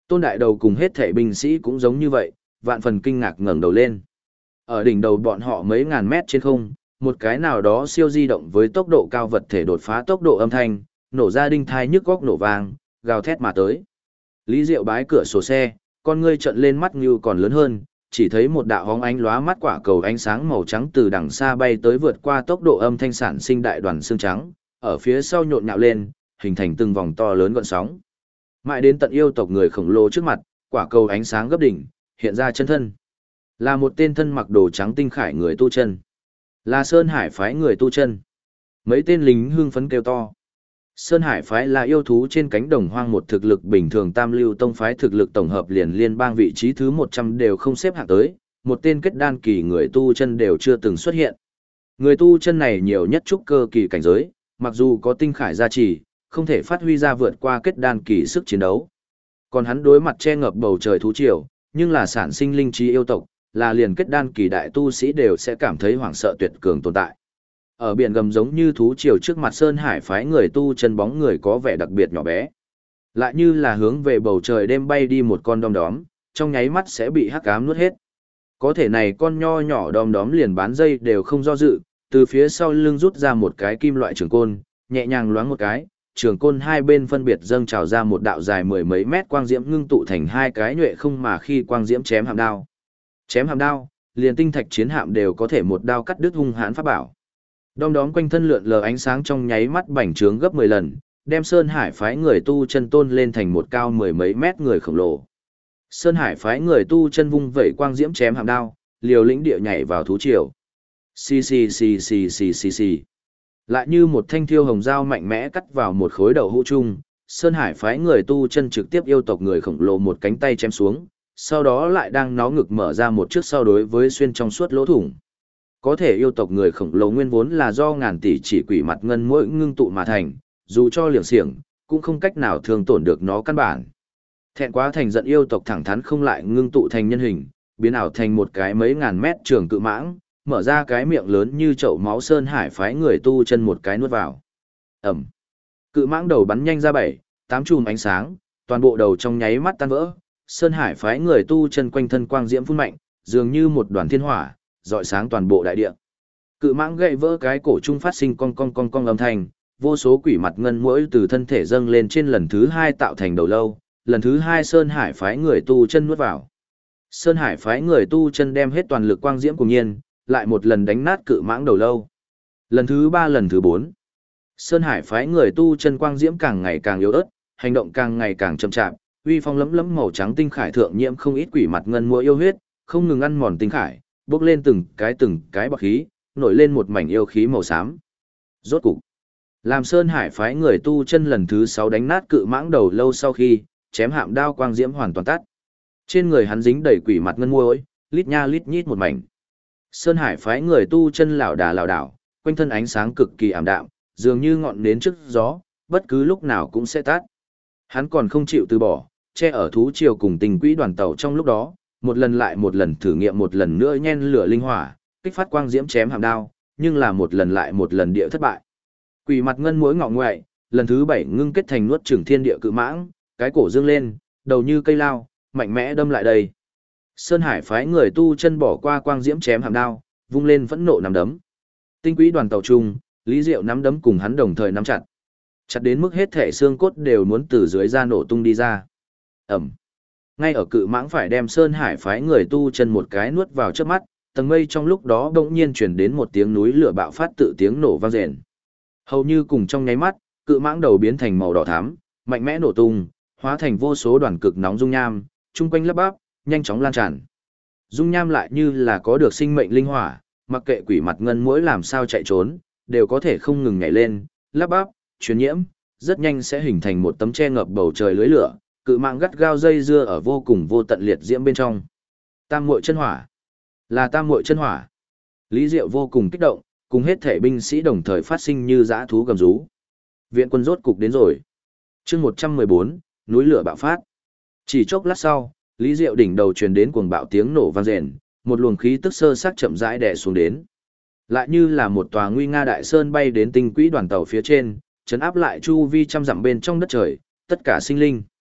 Tôn Đại Đầu cùng hết thảy binh sĩ cũng giống như vậy, vạn phần kinh ngạc ngẩng đầu lên. Ở đỉnh đầu bọn họ mấy ngàn mét trên không, một cái nào đó siêu di động với tốc độ cao vật thể đột phá tốc độ âm thanh, nổ ra đinh thai nhức góc nổ vang, gào thét mà tới. Lý Diệu bái cửa sổ xe, con ngươi trợn lên mắt như còn lớn hơn, chỉ thấy một đạo hóng ánh lóa mắt quả cầu ánh sáng màu trắng từ đằng xa bay tới vượt qua tốc độ âm thanh sản sinh đại đoàn xương trắng, ở phía sau nhộn nhạo lên, hình thành từng vòng to lớn gợn sóng. Mãi đến tận yêu tộc người khổng lồ trước mặt, quả cầu ánh sáng gấp đỉnh, hiện ra chân thân. Là một tên thân mặc đồ trắng tinh khải người tu chân. Là Sơn Hải phái người tu chân. Mấy tên lính hưng phấn kêu to. Sơn Hải phái là yêu thú trên cánh đồng hoang, một thực lực bình thường tam lưu tông phái, thực lực tổng hợp liền liên bang vị trí thứ 100 đều không xếp hạng tới, một tên kết đan kỳ người tu chân đều chưa từng xuất hiện. Người tu chân này nhiều nhất trúc cơ kỳ cảnh giới, mặc dù có tinh khải gia trì, không thể phát huy ra vượt qua kết đan kỳ sức chiến đấu. Còn hắn đối mặt che ngập bầu trời thú triều, nhưng là sản sinh linh trí yêu tộc, là liền kết đan kỳ đại tu sĩ đều sẽ cảm thấy hoảng sợ tuyệt cường tồn tại. Ở biển gầm giống như thú triều trước mặt Sơn Hải phái người tu chân bóng người có vẻ đặc biệt nhỏ bé. Lại như là hướng về bầu trời đêm bay đi một con đom đóm, trong nháy mắt sẽ bị hắc ám nuốt hết. Có thể này con nho nhỏ đom đóm liền bán dây đều không do dự, từ phía sau lưng rút ra một cái kim loại trường côn, nhẹ nhàng loáng một cái, trường côn hai bên phân biệt dâng trào ra một đạo dài mười mấy mét quang diễm ngưng tụ thành hai cái nhuệ không mà khi quang diễm chém hàm đao. Chém hàm đao, liền tinh thạch chiến hạm đều có thể một đao cắt đứt hung hãn pháp bảo. Đom đóm quanh thân lượn lờ ánh sáng trong nháy mắt bành trướng gấp 10 lần, đem Sơn Hải phái người tu chân tôn lên thành một cao mười mấy mét người khổng lồ. Sơn Hải phái người tu chân vung vẩy quang diễm chém hàm đao, liều lĩnh địa nhảy vào thú triều. Xì xì xì xì xì xì xì. Lại như một thanh thiêu hồng dao mạnh mẽ cắt vào một khối đầu hũ chung, Sơn Hải phái người tu chân trực tiếp yêu tộc người khổng lồ một cánh tay chém xuống, sau đó lại đang nó ngực mở ra một chiếc sau đối với xuyên trong suốt lỗ thủng. Có thể yêu tộc người khổng lồ nguyên vốn là do ngàn tỷ chỉ quỷ mặt ngân mỗi ngưng tụ mà thành, dù cho liều xiềng, cũng không cách nào thương tổn được nó căn bản. Thẹn quá thành giận yêu tộc thẳng thắn không lại ngưng tụ thành nhân hình, biến ảo thành một cái mấy ngàn mét trường cự mãng, mở ra cái miệng lớn như chậu máu. Sơn Hải phái người tu chân một cái nuốt vào. Ẩm. Cự mãng đầu bắn nhanh ra 7, 8 chùm ánh sáng, toàn bộ đầu trong nháy mắt tan vỡ. Sơn Hải phái người tu chân quanh thân quang diễm phun mạnh, dường như một đoàn thiên hỏa, rọi sáng toàn bộ đại địa. Cự mãng gãy vỡ cái cổ trung phát sinh cong cong cong cong âm thanh, vô số quỷ mặt ngân muỗi từ thân thể dâng lên trên lần thứ 2 tạo thành đầu lâu, lần thứ 2 Sơn Hải phái người tu chân nuốt vào. Sơn Hải phái người tu chân đem hết toàn lực quang diễm cùng nhiên, lại một lần đánh nát cự mãng đầu lâu. Lần thứ 3 lần thứ 4. Sơn Hải phái người tu chân quang diễm càng ngày càng yếu ớt, hành động càng ngày càng chậm chạp, uy phong lẫm lẫm màu trắng tinh khải thượng nhiễm không ít quỷ mặt ngân muỗi yêu huyết, không ngừng ăn mòn tinh khải, bốc lên từng cái bọc khí, nổi lên một mảnh yêu khí màu xám. Rốt cục, làm Sơn Hải phái người tu chân lần thứ 6 đánh nát cự mãng đầu lâu sau khi, chém hạm đao quang diễm hoàn toàn tắt. Trên người hắn dính đầy quỷ mặt ngân muỗi, lít nha lít nhít một mảnh. Sơn Hải phái người tu chân lảo đảo, quanh thân ánh sáng cực kỳ ảm đạm, dường như ngọn nến trước gió, bất cứ lúc nào cũng sẽ tắt. Hắn còn không chịu từ bỏ, che ở thú triều cùng tình quỹ đoàn tàu trong lúc đó, một lần lại một lần thử nghiệm một lần nữa nhen lửa linh hỏa, kích phát quang diễm chém hàm đao, nhưng là một lần lại một lần địa thất bại. Quỷ mặt ngân muỗi ngọ ngoại, lần thứ 7 ngưng kết thành nuốt chửng thiên địa cự mãng, cái cổ dương lên, đầu như cây lao, mạnh mẽ đâm lại đây. Sơn Hải phái người tu chân bỏ qua quang diễm chém hàm đao, vung lên phẫn nộ nắm đấm. Tinh quỹ đoàn tàu chung, Lý Diệu nắm đấm cùng hắn đồng thời nắm chặt. Chặt đến mức hết thể xương cốt đều muốn từ dưới da nổ tung đi ra. Ẩm. Ngay ở cự mãng phải đem Sơn Hải phái người tu chân một cái nuốt vào trước mắt, tầng mây trong lúc đó bỗng nhiên chuyển đến một tiếng núi lửa bạo phát tự tiếng nổ vang rền. Hầu như cùng trong nháy mắt, cự mãng đầu biến thành màu đỏ thắm, mạnh mẽ nổ tung, hóa thành vô số đoàn cực nóng dung nham, chung quanh lấp bắp, nhanh chóng lan tràn. Dung nham lại như là có được sinh mệnh linh hỏa, mặc kệ quỷ mặt ngân muỗi làm sao chạy trốn, đều có thể không ngừng nhảy lên, lấp bắp, truyền nhiễm, rất nhanh sẽ hình thành một tấm che ngập bầu trời lưới lửa, cự mạng gắt gao dây dưa ở vô cùng vô tận liệt diễm bên trong. Tam muội chân hỏa, là tam muội chân hỏa. Lý Diệu vô cùng kích động, cùng hết thể binh sĩ đồng thời phát sinh như dã thú gầm rú. Viện quân rốt cục đến rồi. Chương 114, núi lửa bạo phát. Chỉ chốc lát sau, Lý Diệu đỉnh đầu truyền đến cuồng bạo tiếng nổ vang rền, một luồng khí tức sơ xác chậm rãi đè xuống đến. Lại như là một tòa nguy nga đại sơn bay đến tinh quỹ đoàn tàu phía trên, chấn áp lại chu vi trăm dặm bên trong đất trời, tất cả sinh linh.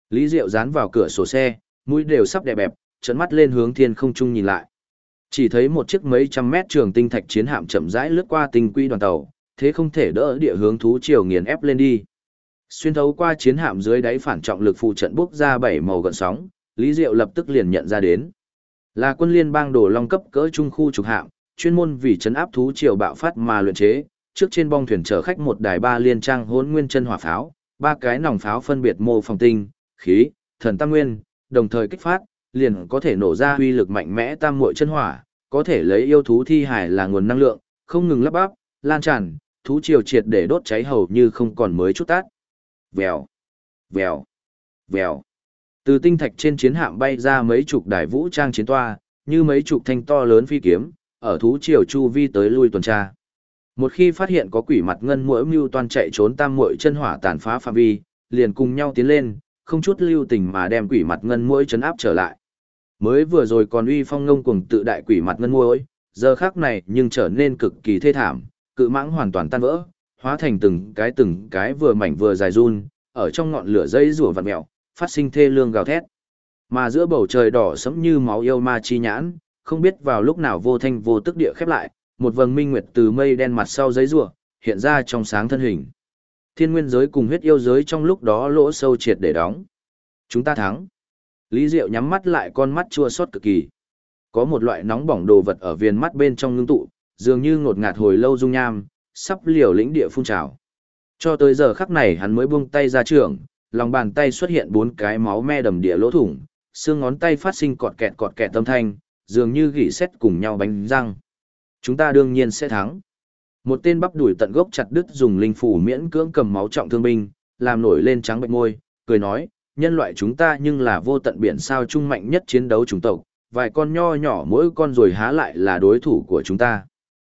Lý Diệu dán vào cửa sổ xe, mũi đều sắp đè bẹp, trợn mắt lên hướng thiên không trung nhìn lại. Chỉ thấy một chiếc mấy trăm mét trường tinh thạch chiến hạm chậm rãi lướt qua tinh quỹ đoàn tàu, thế không thể đỡ địa hướng thú triều nghiền ép lên đi. Xuyên thấu qua chiến hạm dưới đáy phản trọng lực phụ trận bốc ra bảy màu gợn sóng, Lý Diệu lập tức liền nhận ra đến. Là quân liên bang Đồ Long cấp cỡ trung khu trục hạm, chuyên môn vì trấn áp thú triều bạo phát mà luyện chế, trước trên bong thuyền chở khách một đài 3 liên trang hỗn nguyên chân hỏa pháo, 3 cái nòng pháo phân biệt mô phỏng tinh, khí, thần tam nguyên, đồng thời kích phát, liền có thể nổ ra uy lực mạnh mẽ tam muội chân hỏa, có thể lấy yêu thú thi hải là nguồn năng lượng, không ngừng lắp bắp, lan tràn, thú triều triệt để đốt cháy hầu như không còn mới chút tát. Vèo, vèo, vèo. Từ tinh thạch trên chiến hạm bay ra mấy chục đài vũ trang chiến toa, như mấy chục thanh to lớn phi kiếm, ở thú triều chu vi tới lui tuần tra. Một khi phát hiện có quỷ mặt ngân muỗi mưu toan chạy trốn tam muội chân hỏa tàn phá phạm vi, liền cùng nhau tiến lên, không chút lưu tình mà đem quỷ mặt ngân muỗi trấn áp trở lại. Mới vừa rồi còn uy phong ngông cuồng tự đại quỷ mặt ngân muỗi, giờ khắc này nhưng trở nên cực kỳ thê thảm, cự mãng hoàn toàn tan vỡ, hóa thành từng cái vừa mảnh vừa dài run, ở trong ngọn lửa dây rủa vặn mèo, phát sinh thê lương gào thét. Mà giữa bầu trời đỏ sẫm như máu yêu ma chi nhãn, không biết vào lúc nào vô thanh vô tức địa khép lại, một vầng minh nguyệt từ mây đen mặt sau giấy rủa, hiện ra trong sáng thân hình. Thiên nguyên giới cùng huyết yêu giới trong lúc đó lỗ sâu triệt để đóng. Chúng ta thắng. Lý Diệu nhắm mắt lại, con mắt chua xót cực kỳ. Có một loại nóng bỏng đồ vật ở viền mắt bên trong ngưng tụ, dường như ngột ngạt hồi lâu dung nham, sắp liều lĩnh địa phun trào. Cho tới giờ khắc này hắn mới buông tay ra trường, lòng bàn tay xuất hiện 4 cái máu me đầm địa lỗ thủng, xương ngón tay phát sinh cọt kẹt âm thanh, dường như gỉ sét cùng nhau bánh răng. Chúng ta đương nhiên sẽ thắng. Một tên bắp đuổi tận gốc chặt đứt dùng linh phủ miễn cưỡng cầm máu trọng thương binh, làm nổi lên trắng bệnh môi, cười nói, nhân loại chúng ta nhưng là vô tận biển sao trung mạnh nhất chiến đấu chủng tộc, vài con nho nhỏ mỗi con rồi há lại là đối thủ của chúng ta.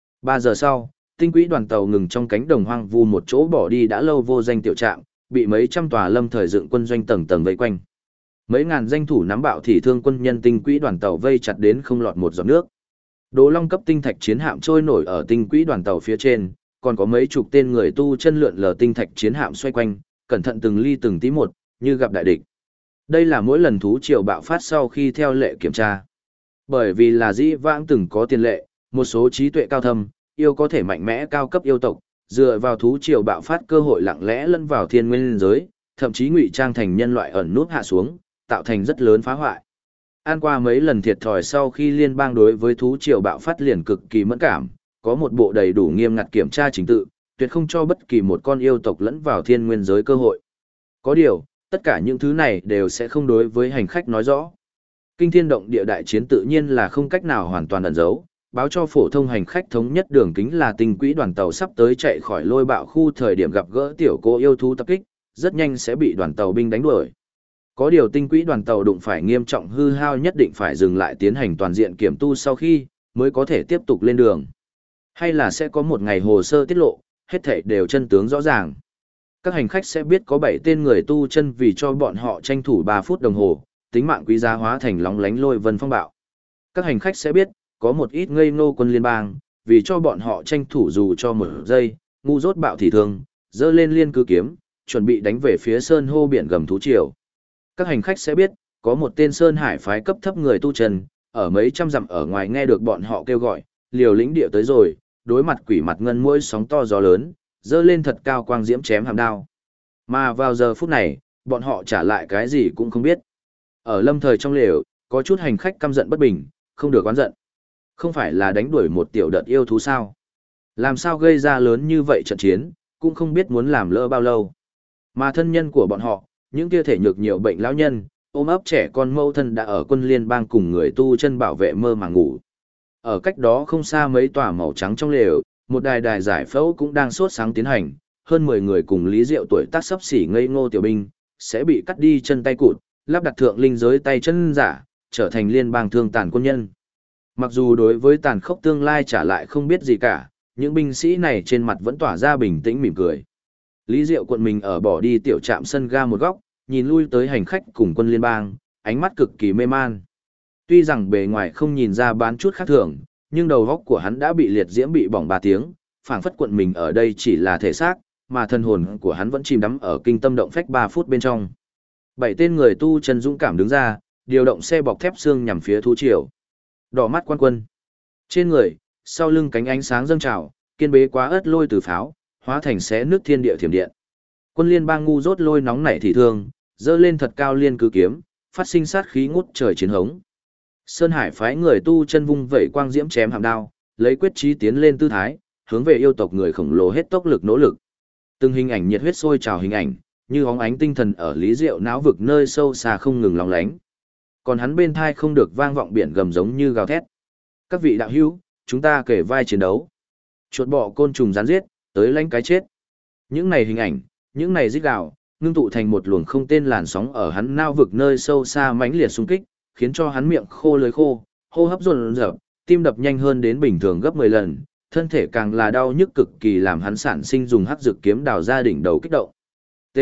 3 giờ sau, tinh quỹ đoàn tàu ngừng trong cánh đồng hoang vu một chỗ bỏ đi đã lâu vô danh tiểu trạm, bị mấy trăm tòa lâm thời dựng quân doanh tầng tầng vây quanh. Mấy ngàn danh thủ nắm bạo thị thương quân nhân tinh quỹ đoàn tàu vây chặt đến không lọt một giọt nước. Đồ Long cấp tinh thạch chiến hạm trôi nổi ở tinh quỹ đoàn tàu phía trên, còn có mấy chục tên người tu chân lượn lờ tinh thạch chiến hạm xoay quanh, cẩn thận từng ly từng tí một, như gặp đại địch. Đây là mỗi lần thú triều bạo phát sau khi theo lệ kiểm tra. Bởi vì là dĩ vãng từng có tiền lệ, một số trí tuệ cao thâm, yêu có thể mạnh mẽ cao cấp yêu tộc, dựa vào thú triều bạo phát cơ hội lặng lẽ lẫn vào thiên nguyên giới, thậm chí ngụy trang thành nhân loại ẩn nút hạ xuống, tạo thành rất lớn phá hoại. An qua mấy lần thiệt thòi sau khi liên bang đối với thú triều bạo phát liền cực kỳ mẫn cảm, có một bộ đầy đủ nghiêm ngặt kiểm tra trình tự, tuyệt không cho bất kỳ một con yêu tộc lẫn vào thiên nguyên giới cơ hội. Có điều, tất cả những thứ này đều sẽ không đối với hành khách nói rõ. Kinh thiên động địa đại chiến tự nhiên là không cách nào hoàn toàn ẩn giấu, báo cho phổ thông hành khách thống nhất đường kính là tinh quỹ đoàn tàu sắp tới chạy khỏi lôi bạo khu thời điểm gặp gỡ tiểu cô yêu thú tập kích, rất nhanh sẽ bị đoàn tàu binh đánh đuổi. Có điều tinh quỹ đoàn tàu đụng phải nghiêm trọng hư hao nhất định phải dừng lại tiến hành toàn diện kiểm tu sau khi mới có thể tiếp tục lên đường. Hay là sẽ có một ngày hồ sơ tiết lộ, hết thảy đều chân tướng rõ ràng. Các hành khách sẽ biết có 7 tên người tu chân vì cho bọn họ tranh thủ 3 phút đồng hồ, tính mạng quý giá hóa thành lóng lánh lôi vân phong bạo. Các hành khách sẽ biết, có một ít ngây ngô quân liên bang, vì cho bọn họ tranh thủ dù cho 1 giây, ngu dốt bạo thì thương, dơ lên liên cư kiếm, chuẩn bị đánh về phía sơn hô biển gầm thú triều. Các hành khách sẽ biết, có một tên sơn hải phái cấp thấp người tu chân, ở mấy trăm dặm ở ngoài nghe được bọn họ kêu gọi, liều lĩnh địa tới rồi, đối mặt quỷ mặt ngân muỗi sóng to gió lớn, dơ lên thật cao quang diễm chém hàm đao. Mà vào giờ phút này, bọn họ trả lại cái gì cũng không biết. Ở lâm thời trong lều, có chút hành khách căm giận bất bình, không được oán giận. Không phải là đánh đuổi một tiểu đợt yêu thú sao? Làm sao gây ra lớn như vậy trận chiến, cũng không biết muốn làm lỡ bao lâu. Mà thân nhân của bọn họ, những kia thể nhược nhiều bệnh lão nhân, ôm ấp trẻ con mâu thân đã ở quân liên bang cùng người tu chân bảo vệ mơ mà ngủ. Ở cách đó không xa mấy tòa màu trắng trong lều, một đài giải phẫu cũng đang sốt sáng tiến hành, hơn 10 người cùng Lý Diệu tuổi tác sắp xỉ ngây ngô tiểu binh, sẽ bị cắt đi chân tay cụt, lắp đặt thượng linh giới tay chân giả, trở thành liên bang thương tàn quân nhân. Mặc dù đối với tàn khốc tương lai trả lại không biết gì cả, những binh sĩ này trên mặt vẫn tỏa ra bình tĩnh mỉm cười. Lý Diệu cuộn mình ở bỏ đi tiểu trạm sân ga một góc, nhìn lui tới hành khách cùng quân liên bang, ánh mắt cực kỳ mê man. Tuy rằng bề ngoài không nhìn ra bán chút khác thường, nhưng đầu óc của hắn đã bị liệt diễm bị bỏng 3 tiếng, phảng phất cuộn mình ở đây chỉ là thể xác, mà thân hồn của hắn vẫn chìm đắm ở kinh tâm động phách 3 phút bên trong. 7 tên người tu chân dũng cảm đứng ra, điều động xe bọc thép xương nhằm phía thú triều. Đỏ mắt quan quân. Trên người, sau lưng cánh ánh sáng dâng trào, kiên bế quá ớt lôi từ pháo, hóa thành xé nước thiên địa thiểm điện. Quân liên bang ngu dốt lôi nóng nảy thị thương, dơ lên thật cao liên cứ kiếm, phát sinh sát khí ngút trời chiến hống. Sơn Hải phái người tu chân vung vẩy quang diễm chém hàm đao, lấy quyết chí tiến lên tư thái, hướng về yêu tộc người khổng lồ hết tốc lực nỗ lực. Từng hình ảnh nhiệt huyết sôi trào hình ảnh, như óng ánh tinh thần ở Lý Diệu não vực nơi sâu xa không ngừng lóng lánh. Còn hắn bên thai không được vang vọng biển gầm giống như gào thét. Các vị đạo hữu, chúng ta kể vai chiến đấu. Chuột bọ côn trùng rắn giết, tới lãnh cái chết. Những này hình ảnh, những này rít gào, ngưng tụ thành một luồng không tên làn sóng ở hắn nao vực nơi sâu xa mãnh liệt xung kích, khiến cho hắn miệng khô lưỡi khô, hô hấp dồn dập, tim đập nhanh hơn đến bình thường gấp 10 lần, thân thể càng là đau nhức cực kỳ làm hắn sản sinh dùng hắc dược kiếm đào ra đỉnh đầu kích động. T.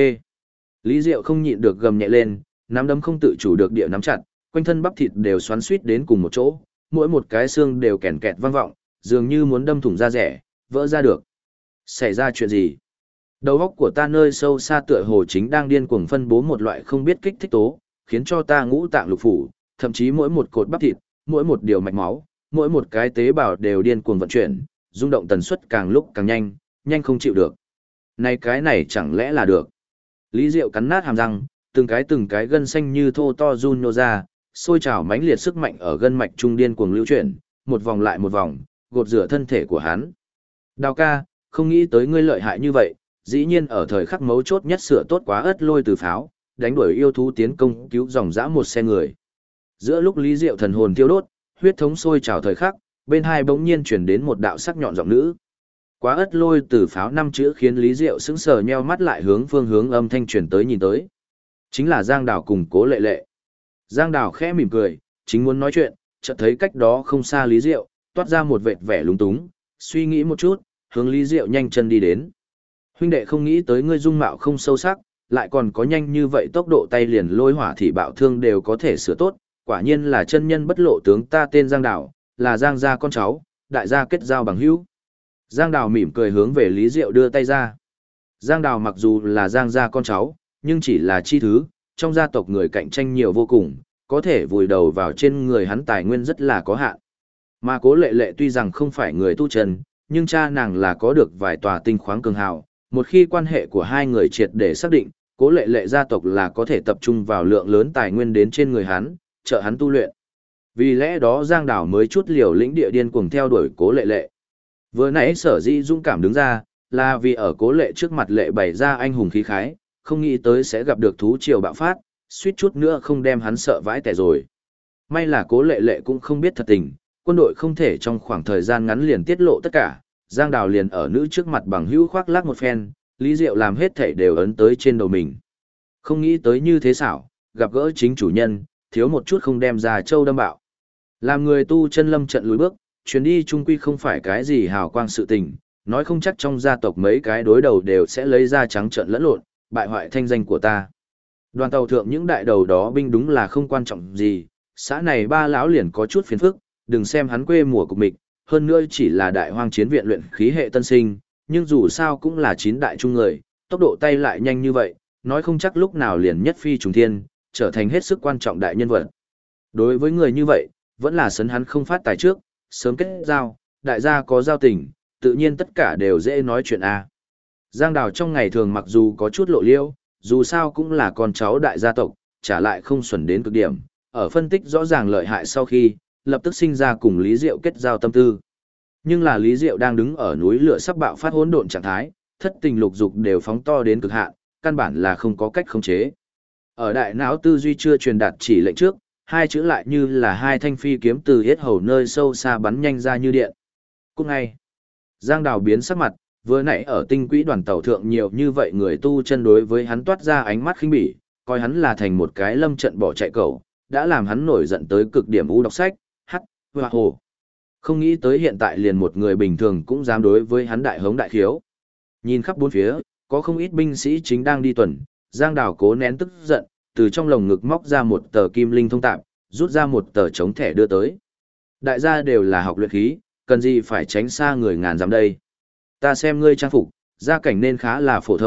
Lý Diệu không nhịn được gầm nhẹ lên, nắm đấm không tự chủ được địa nắm chặt, quanh thân bắp thịt đều xoắn xuýt đến cùng một chỗ, mỗi một cái xương đều kèn kẹt vang vọng, dường như muốn đâm thủng da rẻ, vỡ ra được. Xảy ra chuyện gì? Đầu óc của ta nơi sâu xa tựa hồ chính đang điên cuồng phân bố một loại không biết kích thích tố, khiến cho ta ngũ tạng lục phủ, thậm chí mỗi một cột bắp thịt, mỗi một điều mạch máu, mỗi một cái tế bào đều điên cuồng vận chuyển, rung động tần suất càng lúc càng nhanh, nhanh không chịu được. Này cái này chẳng lẽ là được? Lý Diệu cắn nát hàm răng, từng cái gân xanh như thô to run nhô ra, sôi trào mãnh liệt sức mạnh ở gân mạch trung điên cuồng lưu chuyển, một vòng lại một vòng, gột rửa thân thể của hắn. Đào ca, không nghĩ tới ngươi lợi hại như vậy, dĩ nhiên ở thời khắc mấu chốt nhất sửa tốt quá ớt lôi từ pháo, đánh đuổi yêu thú tiến công cứu dòng dã một xe người. Giữa lúc Lý Diệu thần hồn thiêu đốt, huyết thống sôi trào thời khắc, bên hai bỗng nhiên chuyển đến một đạo sắc nhọn giọng nữ. Quá ớt lôi từ pháo 5 chữ khiến Lý Diệu sững sờ nheo mắt lại hướng phương hướng âm thanh truyền tới nhìn tới. Chính là Giang Đào cùng Cố Lệ Lệ. Giang Đào khẽ mỉm cười, chính muốn nói chuyện, chợt thấy cách đó không xa Lý Diệu, toát ra một vệt vẻ lúng túng, suy nghĩ một chút, hướng Lý Diệu nhanh chân đi đến. Huynh đệ không nghĩ tới ngươi dung mạo không sâu sắc, lại còn có nhanh như vậy tốc độ tay liền lôi hỏa thì bạo thương đều có thể sửa tốt, quả nhiên là chân nhân bất lộ tướng, ta tên Giang Đào, là Giang gia con cháu, đại gia kết giao bằng hữu. Giang Đào mỉm cười hướng về Lý Diệu đưa tay ra. Giang Đào mặc dù là Giang gia con cháu, nhưng chỉ là chi thứ, trong gia tộc người cạnh tranh nhiều vô cùng, có thể vùi đầu vào trên người hắn tài nguyên rất là có hạn. Mà Cố Lệ Lệ tuy rằng không phải người tu chân, nhưng cha nàng là có được vài tòa tinh khoáng cường hào, một khi quan hệ của hai người triệt để xác định, Cố Lệ Lệ gia tộc là có thể tập trung vào lượng lớn tài nguyên đến trên người hắn, trợ hắn tu luyện. Vì lẽ đó Giang Đào mới chút liều lĩnh địa điên cuồng theo đuổi Cố Lệ Lệ. Vừa nãy sở dĩ dũng cảm đứng ra, là vì ở Cố Lệ trước mặt Lệ bày ra anh hùng khí khái, không nghĩ tới sẽ gặp được thú triều bạo phát, suýt chút nữa không đem hắn sợ vãi tẻ rồi. May là Cố Lệ Lệ cũng không biết thật tình, quân đội không thể trong khoảng thời gian ngắn liền tiết lộ tất cả, Giang Đào liền ở nữ trước mặt bằng hữu khoác lác một phen, Lý Diệu làm hết thảy đều ấn tới trên đầu mình. Không nghĩ tới như thế xảo, gặp gỡ chính chủ nhân, thiếu một chút không đem ra châu đâm bạo. Làm người tu chân lâm trận lùi bước, chuyến đi trung quy không phải cái gì hào quang sự tình, nói không chắc trong gia tộc mấy cái đối đầu đều sẽ lấy ra trắng trợn lẫn lộn, bại hoại thanh danh của ta. Đoàn tàu thượng những đại đầu đó binh đúng là không quan trọng gì, xã này ba lão liền có chút phiền phức, đừng xem hắn quê mùa cục mịch, hơn nữa chỉ là đại hoang chiến viện luyện khí hệ tân sinh, nhưng dù sao cũng là 9 đại trung người, tốc độ tay lại nhanh như vậy, nói không chắc lúc nào liền nhất phi trùng thiên, trở thành hết sức quan trọng đại nhân vật. Đối với người như vậy, vẫn là sấn hắn không phát tài trước, sớm kết giao, đại gia có giao tình, tự nhiên tất cả đều dễ nói chuyện a. Giang Đào trong ngày thường mặc dù có chút lộ liễu, dù sao cũng là con cháu đại gia tộc, trả lại không xuẩn đến cực điểm, ở phân tích rõ ràng lợi hại sau khi, lập tức sinh ra cùng Lý Diệu kết giao tâm tư. Nhưng là Lý Diệu đang đứng ở núi lửa sắp bạo phát hỗn độn trạng thái, thất tình lục dục đều phóng to đến cực hạn, căn bản là không có cách khống chế. Ở đại não tư duy chưa truyền đạt chỉ lệnh trước, hai chữ lại như là hai thanh phi kiếm từ yết hầu nơi sâu xa bắn nhanh ra như điện. Cũng ngay, Giang Đào biến sắc mặt, vừa nãy ở tinh quỹ đoàn tàu thượng nhiều như vậy người tu chân đối với hắn toát ra ánh mắt khinh bỉ, coi hắn là thành một cái lâm trận bỏ chạy cẩu, đã làm hắn nổi giận tới cực điểm u đọc sách, hắc, hoa hồ. Không nghĩ tới hiện tại liền một người bình thường cũng dám đối với hắn đại hống đại khiếu. Nhìn khắp bốn phía, có không ít binh sĩ chính đang đi tuần, Giang Đào cố nén tức giận, từ trong lồng ngực móc ra một tờ kim linh thông tạm, rút ra một tờ chống thẻ đưa tới. Đại gia đều là học luyện khí, cần gì phải tránh xa người ngàn dặm đây. Ta xem ngươi trang phục, gia cảnh nên khá là phổ thông,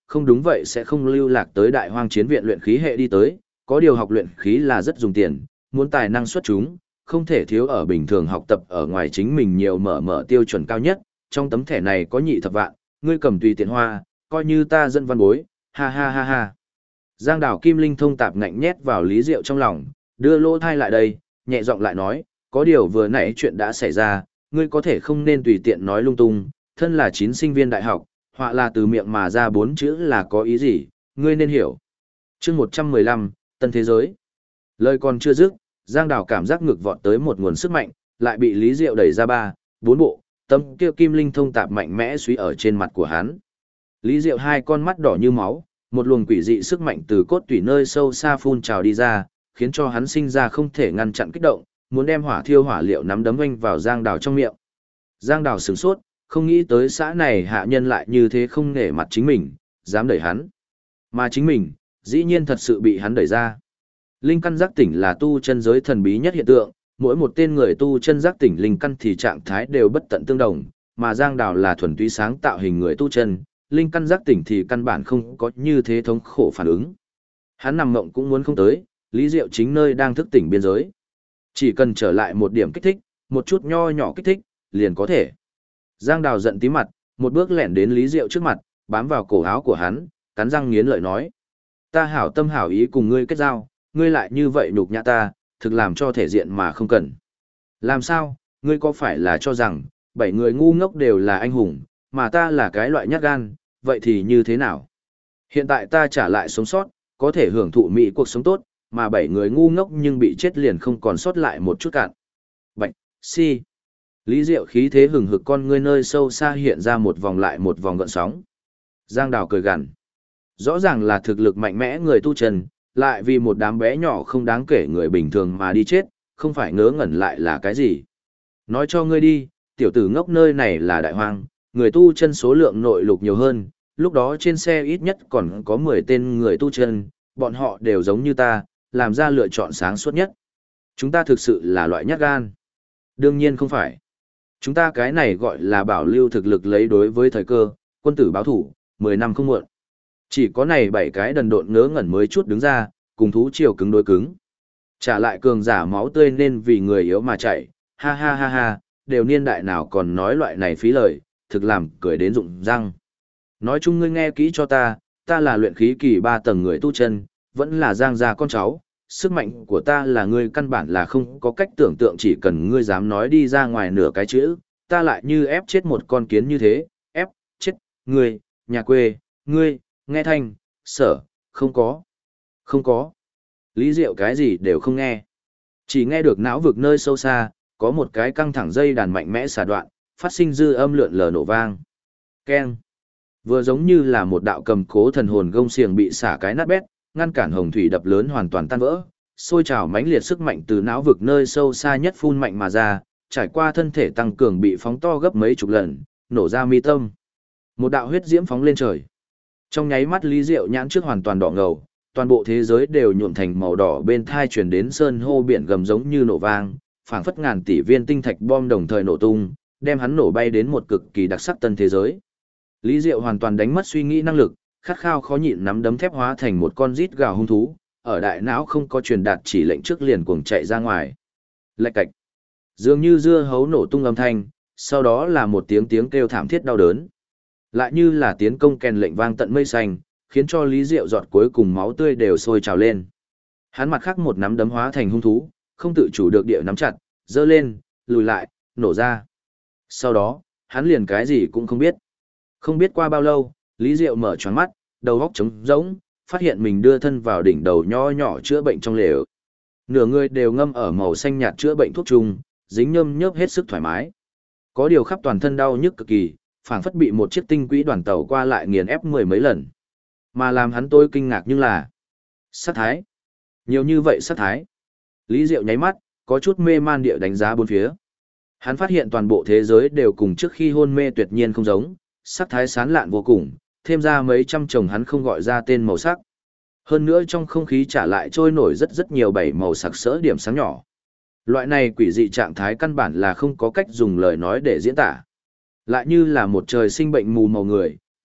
không đúng vậy sẽ không lưu lạc tới Đại Hoang Chiến viện luyện khí hệ đi tới, có điều học luyện khí là rất dùng tiền, muốn tài năng xuất chúng, không thể thiếu ở bình thường học tập ở ngoài chính mình nhiều mở tiêu chuẩn cao nhất, trong tấm thẻ này có nhị thập vạn, ngươi cầm tùy tiện hoa, coi như ta dẫn văn bối, ha ha ha ha. Giang Đào Kim Linh thông tạp ngạnh nhét vào Lý Diệu trong lòng, đưa lỗ thai lại đây, nhẹ giọng lại nói, có điều vừa nãy chuyện đã xảy ra, ngươi có thể không nên tùy tiện nói lung tung, thân là 9 sinh viên đại học, hoặc là từ miệng mà ra 4 chữ là có ý gì, ngươi nên hiểu. Chương 115, Tân Thế Giới. Lời còn chưa dứt, Giang Đào cảm giác ngực vọt tới một nguồn sức mạnh, lại bị Lý Diệu đẩy ra 4 bộ, tấm kia Kim Linh thông tạp mạnh mẽ suy ở trên mặt của hắn. Lý Diệu hai con mắt đỏ như máu, một luồng quỷ dị sức mạnh từ cốt tủy nơi sâu xa phun trào đi ra, khiến cho hắn sinh ra không thể ngăn chặn kích động, muốn đem hỏa thiêu hỏa liệu nắm đấm vênh vào Giang Đào trong miệng. Giang Đào sửng sốt, không nghĩ tới xã này hạ nhân lại như thế không nể mặt chính mình, dám đẩy hắn. Mà chính mình, dĩ nhiên thật sự bị hắn đẩy ra. Linh căn giác tỉnh là tu chân giới thần bí nhất hiện tượng, mỗi một tên người tu chân giác tỉnh linh căn thì trạng thái đều bất tận tương đồng, mà Giang Đào là thuần túy sáng tạo hình người tu chân, linh căn giác tỉnh thì căn bản không có như thế thống khổ phản ứng. Hắn nằm mộng cũng muốn không tới, Lý Diệu chính nơi đang thức tỉnh biên giới. Chỉ cần trở lại một điểm kích thích, một chút nho nhỏ kích thích, liền có thể. Giang Đào giận tí mặt, một bước lẻn đến Lý Diệu trước mặt, bám vào cổ áo của hắn, cắn răng nghiến lợi nói. Ta hảo tâm hảo ý cùng ngươi kết giao, ngươi lại như vậy nhục nhã ta, thực làm cho thể diện mà không cần. Làm sao, ngươi có phải là cho rằng, 7 người ngu ngốc đều là anh hùng, mà ta là cái loại nhát gan, vậy thì như thế nào? Hiện tại ta trả lại sống sót, có thể hưởng thụ mỹ cuộc sống tốt, mà 7 người ngu ngốc nhưng bị chết liền không còn sót lại một chút cạn. Bạch, si. Lý Diệu khí thế hừng hực con ngươi nơi sâu xa hiện ra một vòng lại một vòng gợn sóng. Giang Đào cười gằn. Rõ ràng là thực lực mạnh mẽ người tu chân, lại vì một đám bé nhỏ không đáng kể người bình thường mà đi chết, không phải ngớ ngẩn lại là cái gì. Nói cho ngươi đi, tiểu tử ngốc nơi này là đại hoang, người tu chân số lượng nội lục nhiều hơn, lúc đó trên xe ít nhất còn có 10 tên người tu chân, bọn họ đều giống như ta, làm ra lựa chọn sáng suốt nhất. Chúng ta thực sự là loại nhát gan. Đương nhiên không phải. Chúng ta cái này gọi là bảo lưu thực lực lấy đối với thời cơ, quân tử báo thủ, 10 năm không muộn. Chỉ có này 7 cái đần độn ngớ ngẩn mới chút đứng ra, cùng thú chiều cứng đối cứng. Trả lại cường giả máu tươi nên vì người yếu mà chạy, ha ha ha ha, đều niên đại nào còn nói loại này phí lời, thực làm cười đến rụng răng. Nói chung ngươi nghe kỹ cho ta là luyện khí kỳ 3 tầng người tu chân, vẫn là Giang gia con cháu, sức mạnh của ta là ngươi căn bản là không có cách tưởng tượng, chỉ cần ngươi dám nói đi ra ngoài nửa cái chữ, ta lại như ép chết một con kiến như thế, ép chết ngươi, nhà quê, ngươi, nghe thanh, sở, không có. Không có. Lý Diệu cái gì đều không nghe. Chỉ nghe được não vực nơi sâu xa, có một cái căng thẳng dây đàn mạnh mẽ xả đoạn, phát sinh dư âm lượn lờ nổ vang. Keng. Vừa giống như là một đạo cầm cố thần hồn gông xiềng bị xả cái nát bét, ngăn cản hồng thủy đập lớn hoàn toàn tan vỡ. Sôi trào mãnh liệt sức mạnh từ não vực nơi sâu xa nhất phun mạnh mà ra, trải qua thân thể tăng cường bị phóng to gấp mấy chục lần, nổ ra mi tâm. Một đạo huyết diễm phóng lên trời. Trong nháy mắt Lý Diệu nhãn trước hoàn toàn đỏ ngầu, toàn bộ thế giới đều nhuộm thành màu đỏ, bên thai truyền đến sơn hô biển gầm giống như nổ vang, phảng phất ngàn tỷ viên tinh thạch bom đồng thời nổ tung, đem hắn nổ bay đến một cực kỳ đặc sắc tân thế giới. Lý Diệu hoàn toàn đánh mất suy nghĩ năng lực, khát khao khó nhịn nắm đấm thép hóa thành một con rít gào hung thú, ở đại não không có truyền đạt chỉ lệnh trước liền cuồng chạy ra ngoài. Lạch cạch. Dường như dưa hấu nổ tung âm thanh, sau đó là một tiếng tiếng kêu thảm thiết đau đớn. Lại như là tiến công kèn lệnh vang tận mây xanh, khiến cho Lý Diệu giọt cuối cùng máu tươi đều sôi trào lên. Hắn mặt khác một nắm đấm hóa thành hung thú, không tự chủ được địa nắm chặt, giơ lên, lùi lại, nổ ra. Sau đó, hắn liền cái gì cũng không biết. Không biết qua bao lâu, Lý Diệu mở choáng mắt, đầu óc trống rỗng, phát hiện mình đưa thân vào đỉnh đầu nho nhỏ chữa bệnh trong lều. Nửa người đều ngâm ở màu xanh nhạt chữa bệnh thuốc trùng, dính nhơm nhớp hết sức thoải mái. Có điều khắp toàn thân đau nhức cực kỳ, phảng phất bị một chiếc tinh quỹ đoàn tàu qua lại nghiền ép 10 mấy lần. Mà làm hắn tôi kinh ngạc nhưng là sát thái. Nhiều như vậy sát thái. Lý Diệu nháy mắt, có chút mê man địa đánh giá bốn phía. Hắn phát hiện toàn bộ thế giới đều cùng trước khi hôn mê tuyệt nhiên không giống, sát thái sán lạn vô cùng, thêm ra mấy trăm chồng hắn không gọi ra tên màu sắc. Hơn nữa trong không khí trả lại trôi nổi rất nhiều bảy màu sặc sỡ điểm sáng nhỏ. Loại này quỷ dị trạng thái căn bản là không có cách dùng lời nói để diễn tả. Lại như là một trời sinh bệnh mù màu người,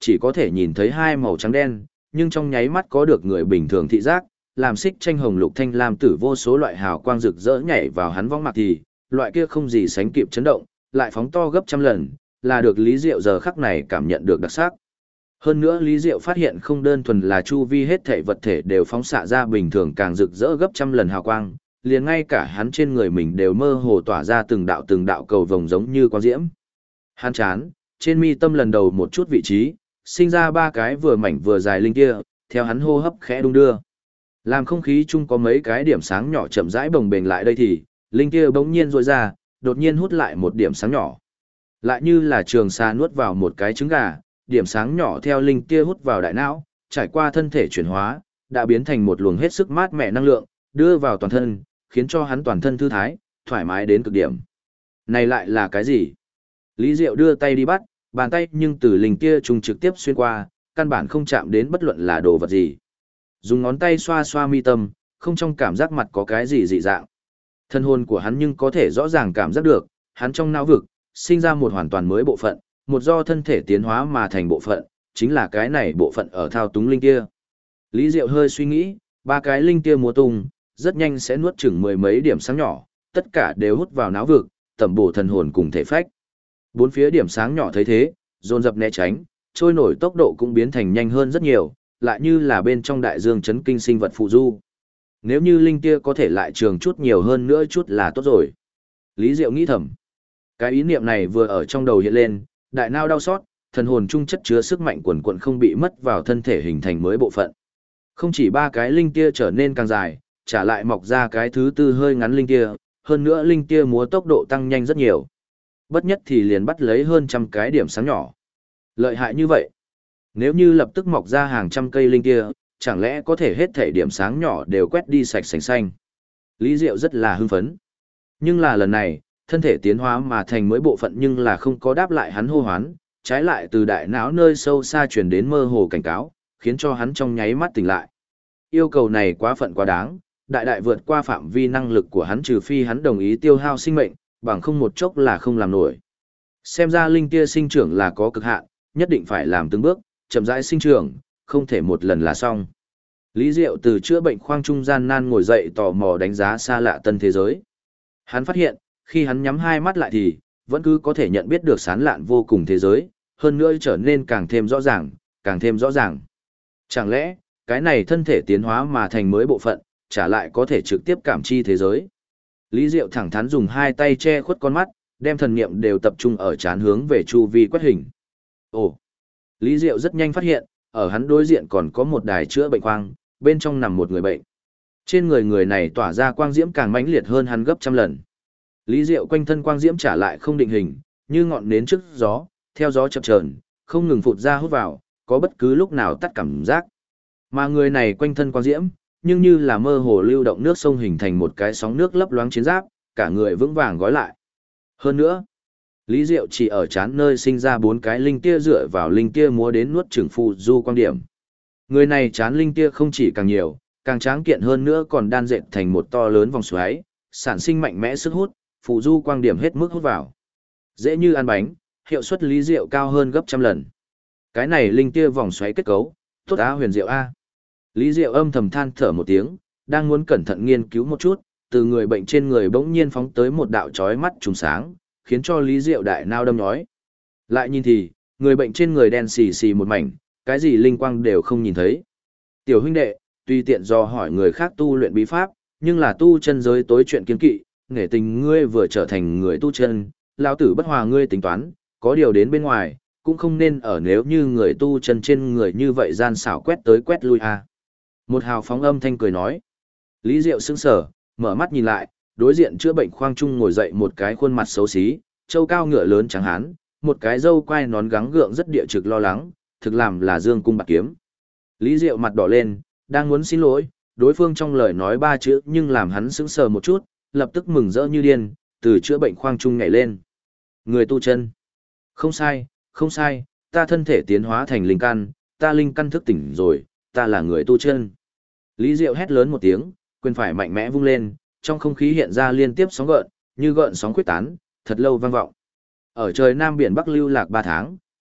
chỉ có thể nhìn thấy hai màu trắng đen, nhưng trong nháy mắt có được người bình thường thị giác, làm xích tranh hồng lục thanh lam tử vô số loại hào quang rực rỡ nhảy vào hắn võng mạc thì, loại kia không gì sánh kịp chấn động, lại phóng to gấp trăm lần, là được Lý Diệu giờ khắc này cảm nhận được đặc sắc. Hơn nữa Lý Diệu phát hiện không đơn thuần là chu vi hết thảy vật thể đều phóng xạ ra bình thường càng rực rỡ gấp trăm lần hào quang, liền ngay cả hắn trên người mình đều mơ hồ tỏa ra từng đạo cầu vồng giống như quang diễm. Hắn chán, trên mi tâm lần đầu một chút vị trí, sinh ra ba cái vừa mảnh vừa dài linh kia, theo hắn hô hấp khẽ đung đưa. Làm không khí chung có mấy cái điểm sáng nhỏ chậm rãi bồng bềnh lại đây thì, linh kia bỗng nhiên rỗi ra, đột nhiên hút lại một điểm sáng nhỏ. Lại như là trường xà nuốt vào một cái trứng gà, điểm sáng nhỏ theo linh kia hút vào đại não, trải qua thân thể chuyển hóa, đã biến thành một luồng hết sức mát mẻ năng lượng, đưa vào toàn thân, khiến cho hắn toàn thân thư thái, thoải mái đến cực điểm. Này lại là cái gì? Lý Diệu đưa tay đi bắt, bàn tay nhưng từ linh kia trùng trực tiếp xuyên qua, căn bản không chạm đến bất luận là đồ vật gì. Dùng ngón tay xoa xoa mi tâm, không trong cảm giác mặt có cái gì dị dạng. Thân hồn của hắn nhưng có thể rõ ràng cảm giác được, hắn trong não vực, sinh ra một hoàn toàn mới bộ phận, một do thân thể tiến hóa mà thành bộ phận, chính là cái này bộ phận ở thao túng linh kia. Lý Diệu hơi suy nghĩ, ba cái linh kia múa tung, rất nhanh sẽ nuốt chửng mười mấy điểm sáng nhỏ, tất cả đều hút vào não vực, tẩm bổ thần hồn cùng thể phách. Bốn phía điểm sáng nhỏ thấy thế, dồn dập né tránh, trôi nổi tốc độ cũng biến thành nhanh hơn rất nhiều, lại như là bên trong đại dương chấn kinh sinh vật phụ du. Nếu như linh kia có thể lại trường chút nhiều hơn nữa chút là tốt rồi. Lý Diệu nghĩ thầm. Cái ý niệm này vừa ở trong đầu hiện lên, đại não đau xót, thần hồn trung chất chứa sức mạnh quần quần không bị mất vào thân thể hình thành mới bộ phận. Không chỉ ba cái linh kia trở nên càng dài, trả lại mọc ra cái thứ tư hơi ngắn linh kia, hơn nữa linh kia múa tốc độ tăng nhanh rất nhiều. Bất nhất thì liền bắt lấy hơn trăm cái điểm sáng nhỏ. Lợi hại như vậy. Nếu như lập tức mọc ra hàng trăm cây linh kia, chẳng lẽ có thể hết thể điểm sáng nhỏ đều quét đi sạch sành xanh. Lý Diệu rất là hưng phấn. Nhưng là lần này, thân thể tiến hóa mà thành mới bộ phận nhưng là không có đáp lại hắn hô hoán, trái lại từ đại não nơi sâu xa truyền đến mơ hồ cảnh cáo, khiến cho hắn trong nháy mắt tỉnh lại. Yêu cầu này quá phận quá đáng, đại đại vượt qua phạm vi năng lực của hắn trừ phi hắn đồng ý tiêu hao sinh mệnh, bằng không một chốc là không làm nổi. Xem ra linh kia sinh trưởng là có cực hạn, nhất định phải làm từng bước, chậm rãi sinh trưởng, không thể một lần là xong. Lý Diệu từ chữa bệnh khoang trung gian nan ngồi dậy tò mò đánh giá xa lạ tân thế giới. Hắn phát hiện, khi hắn nhắm hai mắt lại thì, vẫn cứ có thể nhận biết được sán lạn vô cùng thế giới, hơn nữa trở nên càng thêm rõ ràng, càng thêm rõ ràng. Chẳng lẽ, cái này thân thể tiến hóa mà thành mới bộ phận, trả lại có thể trực tiếp cảm chi thế giới. Lý Diệu thẳng thắn dùng hai tay che khuất con mắt, đem thần niệm đều tập trung ở chán hướng về chu vi quét hình. Ồ! Lý Diệu rất nhanh phát hiện, ở hắn đối diện còn có một đài chữa bệnh khoang, bên trong nằm một người bệnh. Trên người người này tỏa ra quang diễm càng mãnh liệt hơn hắn gấp trăm lần. Lý Diệu quanh thân quang diễm trả lại không định hình, như ngọn nến trước gió, theo gió chập chờn, không ngừng phụt ra hút vào, có bất cứ lúc nào tắt cảm giác. Mà người này quanh thân quang diễm, nhưng như là mơ hồ lưu động nước sông hình thành một cái sóng nước lấp loáng chiến giáp, cả người vững vàng gói lại. Hơn nữa, Lý Diệu chỉ ở chán nơi sinh ra bốn cái linh tia dựa vào linh tia múa đến nuốt chửng phù du quang điểm. Người này chán linh tia không chỉ càng nhiều, càng tráng kiện hơn nữa còn đan dệt thành một to lớn vòng xoáy, sản sinh mạnh mẽ sức hút, phù du quang điểm hết mức hút vào. Dễ như ăn bánh, hiệu suất Lý Diệu cao hơn gấp trăm lần. Cái này linh tia vòng xoáy kết cấu, tốt á huyền diệu a. Lý Diệu âm thầm than thở một tiếng, đang muốn cẩn thận nghiên cứu một chút, từ người bệnh trên người bỗng nhiên phóng tới một đạo chói mắt trùng sáng, khiến cho Lý Diệu đại nao đâm nhói. Lại nhìn thì, người bệnh trên người đen xì xì một mảnh, cái gì linh quang đều không nhìn thấy. Tiểu huynh đệ, tùy tiện do hỏi người khác tu luyện bí pháp, nhưng là tu chân giới tối chuyện kiên kỵ, nể tình ngươi vừa trở thành người tu chân, lão tử bất hòa ngươi tính toán, có điều đến bên ngoài, cũng không nên ở nếu như người tu chân trên người như vậy gian xảo quét tới quét lui à. Một hào phóng âm thanh cười nói. Lý Diệu sững sờ, mở mắt nhìn lại, đối diện chữa bệnh khoang trung ngồi dậy một cái khuôn mặt xấu xí, trâu cao ngựa lớn trắng hán, một cái râu quai nón gắng gượng rất địa trực lo lắng, thực làm là Dương Cung Bạt Kiếm. Lý Diệu mặt đỏ lên, đang muốn xin lỗi, đối phương trong lời nói ba chữ nhưng làm hắn sững sờ một chút, lập tức mừng rỡ như điên, từ chữa bệnh khoang trung nhảy lên. Người tu chân. Không sai, không sai, ta thân thể tiến hóa thành linh căn, ta linh căn thức tỉnh rồi, ta là người tu chân. Lý Diệu hét lớn một tiếng, quyền phải mạnh mẽ vung lên, trong không khí hiện ra liên tiếp sóng gợn, như gợn sóng quyết tán, thật lâu vang vọng. Ở trời Nam biển Bắc lưu lạc 3 tháng,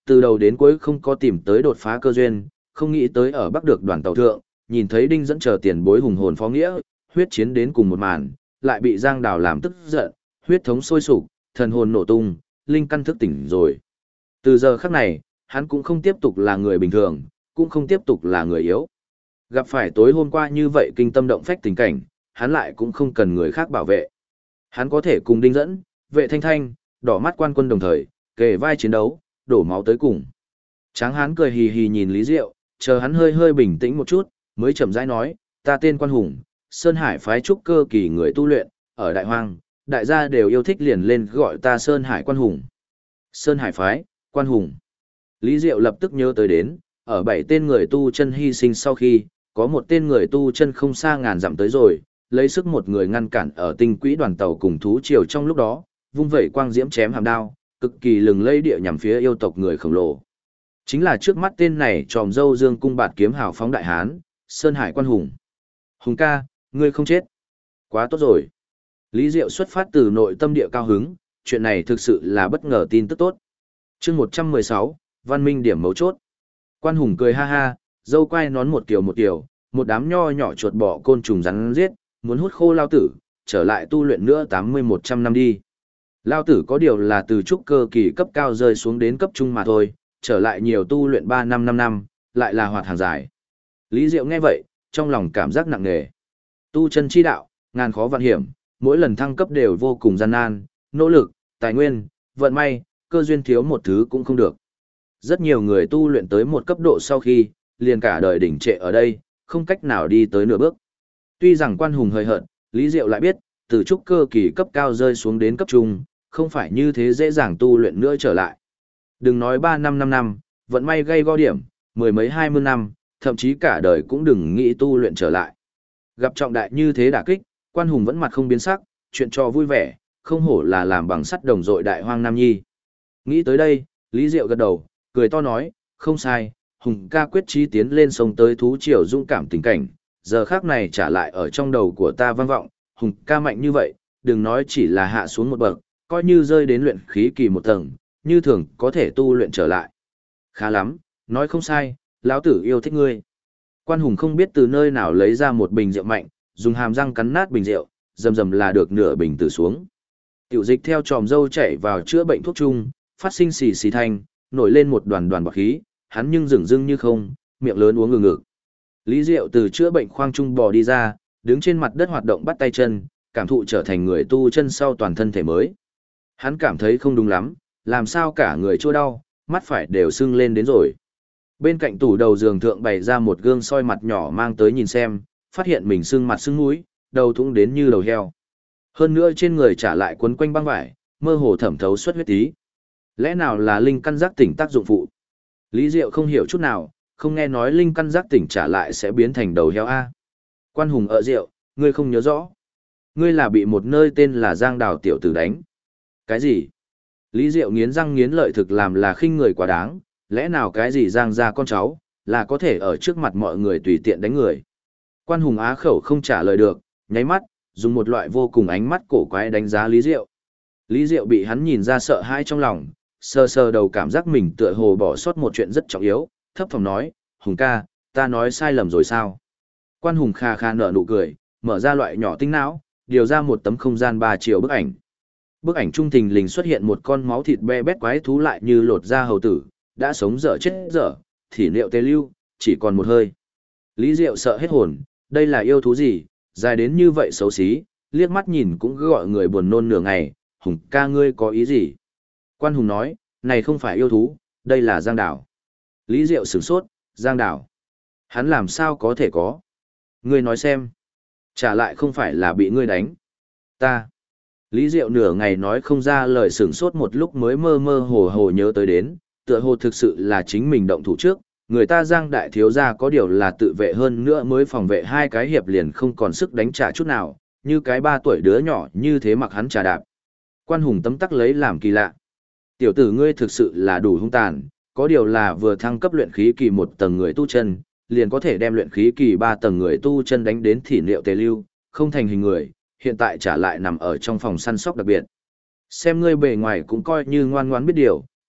từ đầu đến cuối không có tìm tới đột phá cơ duyên, không nghĩ tới ở Bắc được đoàn tàu thượng, nhìn thấy Đinh dẫn chờ tiền bối hùng hồn phó nghĩa, huyết chiến đến cùng một màn, lại bị Giang Đào làm tức giận, huyết thống sôi sục, thần hồn nổ tung, linh căn thức tỉnh rồi. Từ giờ khắc này, hắn cũng không tiếp tục là người bình thường, cũng không tiếp tục là người yếu. Gặp phải tối hôm qua như vậy kinh tâm động phách tình cảnh, hắn lại cũng không cần người khác bảo vệ. Hắn có thể cùng Đinh dẫn, Vệ Thanh Thanh, đỏ mắt quan quân đồng thời, kề vai chiến đấu, đổ máu tới cùng. Tráng hán cười hì hì nhìn Lý Diệu, chờ hắn hơi hơi bình tĩnh một chút, mới chậm rãi nói, ta tên Quan Hùng, Sơn Hải phái trúc cơ kỳ người tu luyện, ở Đại Hoang, đại gia đều yêu thích liền lên gọi ta Sơn Hải Quan Hùng. Sơn Hải phái, Quan Hùng. Lý Diệu lập tức nhớ tới đến, ở 7 tên người tu chân hy sinh sau khi, có một tên người tu chân không xa ngàn dặm tới rồi, lấy sức một người ngăn cản ở tinh quỹ đoàn tàu cùng thú triều trong lúc đó, vung vẩy quang diễm chém hàm đao, cực kỳ lừng lẫy địa nhằm phía yêu tộc người khổng lồ. Chính là trước mắt tên này tròm dâu dương cung bạt kiếm hào phóng đại hán, Sơn Hải Quan Hùng. Hùng ca, ngươi không chết. Quá tốt rồi. Lý Diệu xuất phát từ nội tâm địa cao hứng, chuyện này thực sự là bất ngờ tin tức tốt. Chương 116, Văn Minh điểm mấu chốt. Quan Hùng cười ha ha, dâu quai nón một kiểu, một đám nho nhỏ chuột bọ côn trùng rắn giết, muốn hút khô lao tử, trở lại tu luyện nữa 80-100 năm đi. Lao tử có điều là từ trúc cơ kỳ cấp cao rơi xuống đến cấp trung mà thôi, trở lại nhiều tu luyện 3 năm 5 năm, lại là hoạt hàng dài. Lý Diệu nghe vậy, trong lòng cảm giác nặng nề. Tu chân chi đạo, ngàn khó vạn hiểm, mỗi lần thăng cấp đều vô cùng gian nan, nỗ lực, tài nguyên, vận may, cơ duyên thiếu một thứ cũng không được. Rất nhiều người tu luyện tới một cấp độ sau khi, liền cả đời đỉnh trệ ở đây, không cách nào đi tới nửa bước. Tuy rằng Quan Hùng hơi hợt, Lý Diệu lại biết, từ trúc cơ kỳ cấp cao rơi xuống đến cấp trung, không phải như thế dễ dàng tu luyện nữa trở lại. Đừng nói 3 năm 5 năm, vận may gây go điểm, 10 mấy 20 năm, thậm chí cả đời cũng đừng nghĩ tu luyện trở lại. Gặp trọng đại như thế đả kích, Quan Hùng vẫn mặt không biến sắc, chuyện trò vui vẻ, không hổ là làm bằng sắt đồng dội đại hoang nam nhi. Nghĩ tới đây, Lý Diệu gật đầu, cười to nói, không sai, Hùng ca quyết chí tiến lên sông tới thú triều dũng cảm tình cảnh, giờ khác này trả lại ở trong đầu của ta vang vọng, Hùng ca mạnh như vậy, đừng nói chỉ là hạ xuống một bậc, coi như rơi đến luyện khí kỳ một tầng, như thường có thể tu luyện trở lại. Khá lắm, nói không sai, lão tử yêu thích ngươi. Quan Hùng không biết từ nơi nào lấy ra một bình rượu mạnh, dùng hàm răng cắn nát bình rượu, rầm rầm là được nửa bình từ xuống. Tiểu dịch theo tròm dâu chảy vào chữa bệnh thuốc chung, phát sinh xì xì thanh, nổi lên một đoàn đoàn bọt khí, hắn nhưng dửng dưng như không, miệng lớn uống ngực ngực. Lý Diệu từ chữa bệnh khoang trung bò đi ra, đứng trên mặt đất hoạt động bắt tay chân, cảm thụ trở thành người tu chân sau toàn thân thể mới. Hắn cảm thấy không đúng lắm, làm sao cả người chua đau, mắt phải đều sưng lên đến rồi. Bên cạnh tủ đầu giường thượng bày ra một gương soi mặt nhỏ mang tới nhìn xem, phát hiện mình sưng mặt sưng mũi, đầu thũng đến như đầu heo. Hơn nữa trên người trả lại quấn quanh băng vải, mơ hồ thẩm thấu xuất huyết tí. Lẽ nào là linh căn giác tỉnh tác dụng phụ? Lý Diệu không hiểu chút nào, không nghe nói linh căn giác tỉnh trả lại sẽ biến thành đầu heo A. Quan Hùng ở Diệu, ngươi không nhớ rõ. Ngươi là bị một nơi tên là Giang Đào tiểu tử đánh. Cái gì? Lý Diệu nghiến răng nghiến lợi thực làm là khinh người quá đáng, lẽ nào cái gì Giang gia con cháu, là có thể ở trước mặt mọi người tùy tiện đánh người. Quan Hùng á khẩu không trả lời được, nháy mắt, dùng một loại vô cùng ánh mắt cổ quái đánh giá Lý Diệu. Lý Diệu bị hắn nhìn ra sợ hãi trong lòng, sờ sờ đầu cảm giác mình tựa hồ bỏ sót một chuyện rất trọng yếu, thấp phòng nói, Hùng ca, ta nói sai lầm rồi sao? Quan Hùng kha kha nở nụ cười, mở ra loại nhỏ tinh não, điều ra một tấm không gian 3 chiều bức ảnh. Bức ảnh trung thình lình xuất hiện một con máu thịt be bét quái thú lại như lột da hầu tử, đã sống dở chết dở, thì liệu tê lưu, chỉ còn một hơi. Lý Diệu sợ hết hồn, đây là yêu thú gì, dài đến như vậy xấu xí, liếc mắt nhìn cũng cứ gọi người buồn nôn nửa ngày, Hùng ca ngươi có ý gì? Quan Hùng nói, này không phải yêu thú, đây là Giang Đảo. Lý Diệu sửng sốt, Giang Đảo. Hắn làm sao có thể có? Ngươi nói xem. Trả lại không phải là bị ngươi đánh. Ta. Lý Diệu nửa ngày nói không ra lời sửng sốt một lúc mới mơ mơ hồ hồ nhớ tới đến, tựa hồ thực sự là chính mình động thủ trước, người ta Giang đại thiếu gia có điều là tự vệ hơn nữa mới phòng vệ 2 cái hiệp liền không còn sức đánh trả chút nào, như cái 3 tuổi đứa nhỏ như thế mặc hắn trà đạp. Quan Hùng tấm tắc lấy làm kỳ lạ. Tiểu tử ngươi thực sự là đủ hung tàn, có điều là vừa thăng cấp luyện khí kỳ 1 tầng người tu chân, liền có thể đem luyện khí kỳ 3 tầng người tu chân đánh đến thỉ liệu tề lưu, không thành hình người, hiện tại trả lại nằm ở trong phòng săn sóc đặc biệt. Xem ngươi bề ngoài cũng coi như ngoan ngoãn biết điều,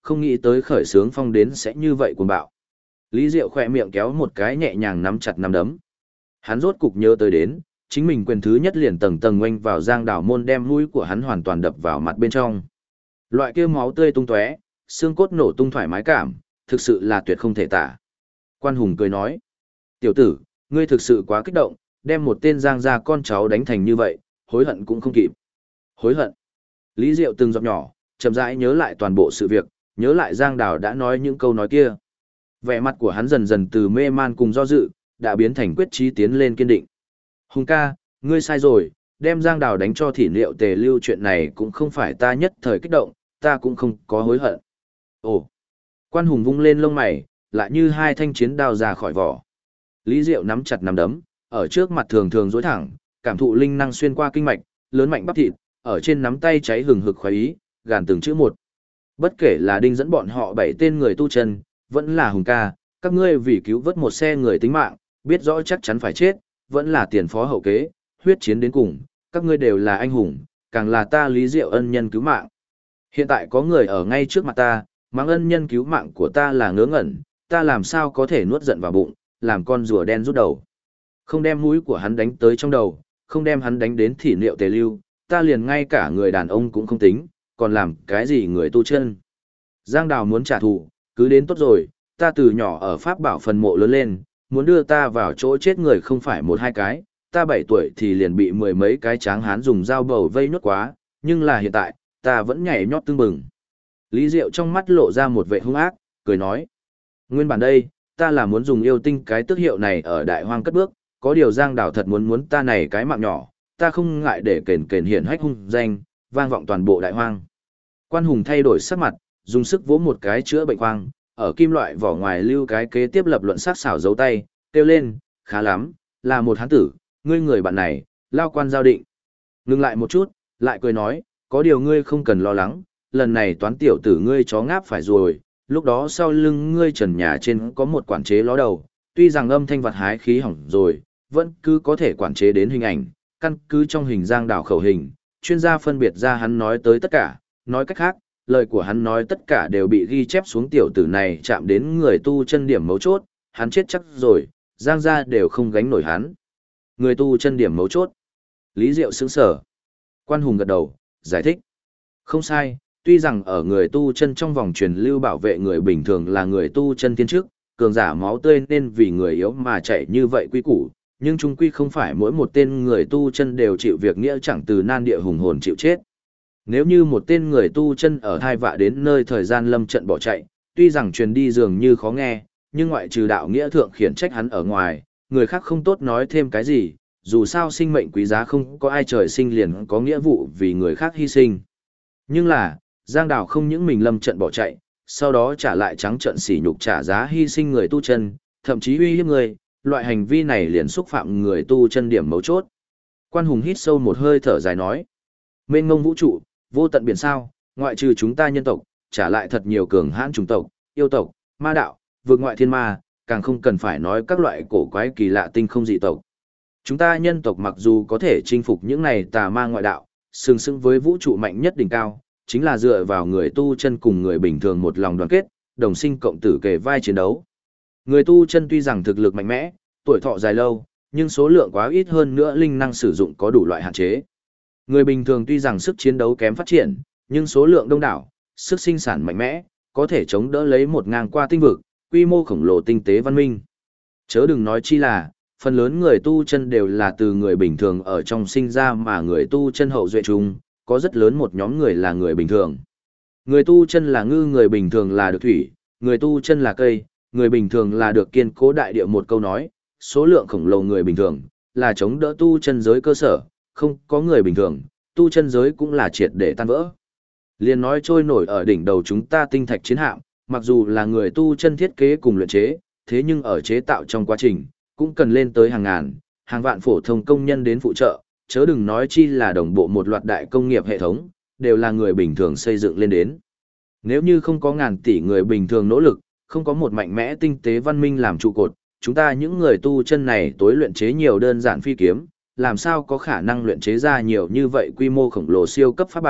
không nghĩ tới khởi sướng phong đến sẽ như vậy cuồng bạo. Lý Diệu khỏe miệng kéo một cái nhẹ nhàng nắm chặt nắm đấm. Hắn rốt cục nhớ tới đến, chính mình quyền thứ nhất liền tầng tầng oanh vào Giang Đào môn đem mũi của hắn hoàn toàn đập vào mặt bên trong. Loại kia máu tươi tung tóe, xương cốt nổ tung thoải mái cảm, thực sự là tuyệt không thể tả. Quan Hùng cười nói, tiểu tử, ngươi thực sự quá kích động, đem một tên Giang gia con cháu đánh thành như vậy, hối hận cũng không kịp. Hối hận. Lý Diệu từng giọt nhỏ, chậm rãi nhớ lại toàn bộ sự việc, nhớ lại Giang Đào đã nói những câu nói kia. Vẻ mặt của hắn dần dần từ mê man cùng do dự, đã biến thành quyết chí tiến lên kiên định. Hùng ca, ngươi sai rồi, đem Giang Đào đánh cho Thỉ Niệu Tề Lưu chuyện này cũng không phải ta nhất thời kích động, ta cũng không có hối hận. Ồ, Quan Hùng vung lên lông mày, lại như hai thanh chiến đao ra khỏi vỏ. Lý Diệu nắm chặt nắm đấm, ở trước mặt thường thường duỗi thẳng, cảm thụ linh năng xuyên qua kinh mạch, lớn mạnh bắp thịt, ở trên nắm tay cháy hừng hực khoái ý, gàn từng chữ một. Bất kể là đinh dẫn bọn họ 7 tên người tu chân, vẫn là Hùng ca, các ngươi vì cứu vớt một xe người tính mạng, biết rõ chắc chắn phải chết, vẫn là tiền phó hậu kế, huyết chiến đến cùng, các ngươi đều là anh hùng, càng là ta Lý Diệu ân nhân cứu mạng. Hiện tại có người ở ngay trước mặt ta, mắng ân nhân cứu mạng của ta là ngớ ngẩn, ta làm sao có thể nuốt giận vào bụng, làm con rùa đen rút đầu. Không đem mũi của hắn đánh tới trong đầu, không đem hắn đánh đến Thỉ Niệu Tề Lưu, ta liền ngay cả người đàn ông cũng không tính, còn làm cái gì người tu chân. Giang Đào muốn trả thù, cứ đến tốt rồi, ta từ nhỏ ở Pháp Bảo phần mộ lớn lên, muốn đưa ta vào chỗ chết người không phải một hai cái, ta 7 tuổi thì liền bị 10 mấy cái tráng hán dùng dao bầu vây nhốt quá, nhưng là hiện tại, ta vẫn nhảy nhót tưng bừng. Lý Diệu trong mắt lộ ra một vẻ hung ác, cười nói. Nguyên bản đây, ta là muốn dùng yêu tinh cái tước hiệu này ở đại hoang cất bước, có điều Giang Đào thật muốn ta này cái mạng nhỏ, ta không ngại để kền kền hiển hách hung danh, vang vọng toàn bộ đại hoang. Quan Hùng thay đổi sắc mặt, dùng sức vỗ một cái chữa bệnh khoang, ở kim loại vỏ ngoài lưu cái kế tiếp lập luận sắc xảo dấu tay, kêu lên, khá lắm, là một hán tử, ngươi người bạn này, lao quan giao định. Ngừng lại một chút, lại cười nói, có điều ngươi không cần lo lắng, lần này toán tiểu tử ngươi chó ngáp phải rồi, lúc đó sau lưng ngươi trần nhà trên có một quản chế ló đầu, tuy rằng âm thanh vật hái khí hỏng rồi, vẫn cứ có thể quản chế đến hình ảnh, căn cứ trong hình Giang Đào khẩu hình, chuyên gia phân biệt ra hắn nói tới tất cả, nói cách khác, lời của hắn nói tất cả đều bị ghi chép xuống tiểu tử này chạm đến người tu chân điểm mấu chốt, hắn chết chắc rồi, Giang gia đều không gánh nổi hắn. Người tu chân điểm mấu chốt. Lý Diệu sững sờ. Quan Hùng gật đầu, giải thích. Không sai, tuy rằng ở người tu chân trong vòng truyền lưu bảo vệ người bình thường là người tu chân tiên trước, cường giả máu tươi nên vì người yếu mà chạy như vậy quy củ, nhưng chung quy không phải mỗi một tên người tu chân đều chịu việc nghĩa chẳng từ nan địa hùng hồn chịu chết. Nếu như một tên người tu chân ở thai vạ đến nơi thời gian lâm trận bỏ chạy, tuy rằng truyền đi dường như khó nghe, nhưng ngoại trừ đạo nghĩa thượng khiển trách hắn ở ngoài, người khác không tốt nói thêm cái gì, dù sao sinh mệnh quý giá không có ai trời sinh liền có nghĩa vụ vì người khác hy sinh. Nhưng là, Giang Đào không những mình lâm trận bỏ chạy, sau đó trả lại trắng trận sỉ nhục trả giá hy sinh người tu chân, thậm chí uy hiếp người, loại hành vi này liền xúc phạm người tu chân điểm mấu chốt. Quan Hùng hít sâu một hơi thở dài nói, mênh mông vũ trụ, vô tận biển sao, ngoại trừ chúng ta nhân tộc, trả lại thật nhiều cường hãn chủng tộc, yêu tộc, ma đạo, vượt ngoại thiên ma, càng không cần phải nói các loại cổ quái kỳ lạ tinh không dị tộc. Chúng ta nhân tộc mặc dù có thể chinh phục những này tà ma ngoại đạo, sừng sững với vũ trụ mạnh nhất đỉnh cao, chính là dựa vào người tu chân cùng người bình thường một lòng đoàn kết, đồng sinh cộng tử kề vai chiến đấu. Người tu chân tuy rằng thực lực mạnh mẽ, tuổi thọ dài lâu, nhưng số lượng quá ít hơn nữa linh năng sử dụng có đủ loại hạn chế. Người bình thường tuy rằng sức chiến đấu kém phát triển, nhưng số lượng đông đảo, sức sinh sản mạnh mẽ, có thể chống đỡ lấy một ngang qua tinh vực, quy mô khổng lồ tinh tế văn minh. Chớ đừng nói chi là, phần lớn người tu chân đều là từ người bình thường ở trong sinh ra mà người tu chân hậu duệ chung, có rất lớn một nhóm người là người bình thường. Người tu chân là ngư, người bình thường là được thủy, người tu chân là cây, người bình thường là được kiên cố đại địa. Một câu nói, số lượng khổng lồ người bình thường, là chống đỡ tu chân giới cơ sở, không có người bình thường, tu chân giới cũng là triệt để tan vỡ. Liên nói trôi nổi ở đỉnh đầu chúng ta tinh thạch chiến hạm, mặc dù là người tu chân thiết kế cùng luyện chế, thế nhưng ở chế tạo trong quá trình, cũng cần lên tới hàng ngàn, hàng vạn phổ thông công nhân đến phụ trợ, chớ đừng nói chi là đồng bộ một loạt đại công nghiệp hệ thống, đều là người bình thường xây dựng lên đến. Nếu như không có ngàn tỷ người bình thường nỗ lực, không có một mạnh mẽ tinh tế văn minh làm trụ cột, chúng ta những người tu chân này tối luyện chế nhiều đơn giản phi kiếm, làm sao có khả năng luyện chế ra nhiều như vậy quy mô khổng lồ siêu cấp pháp bảo,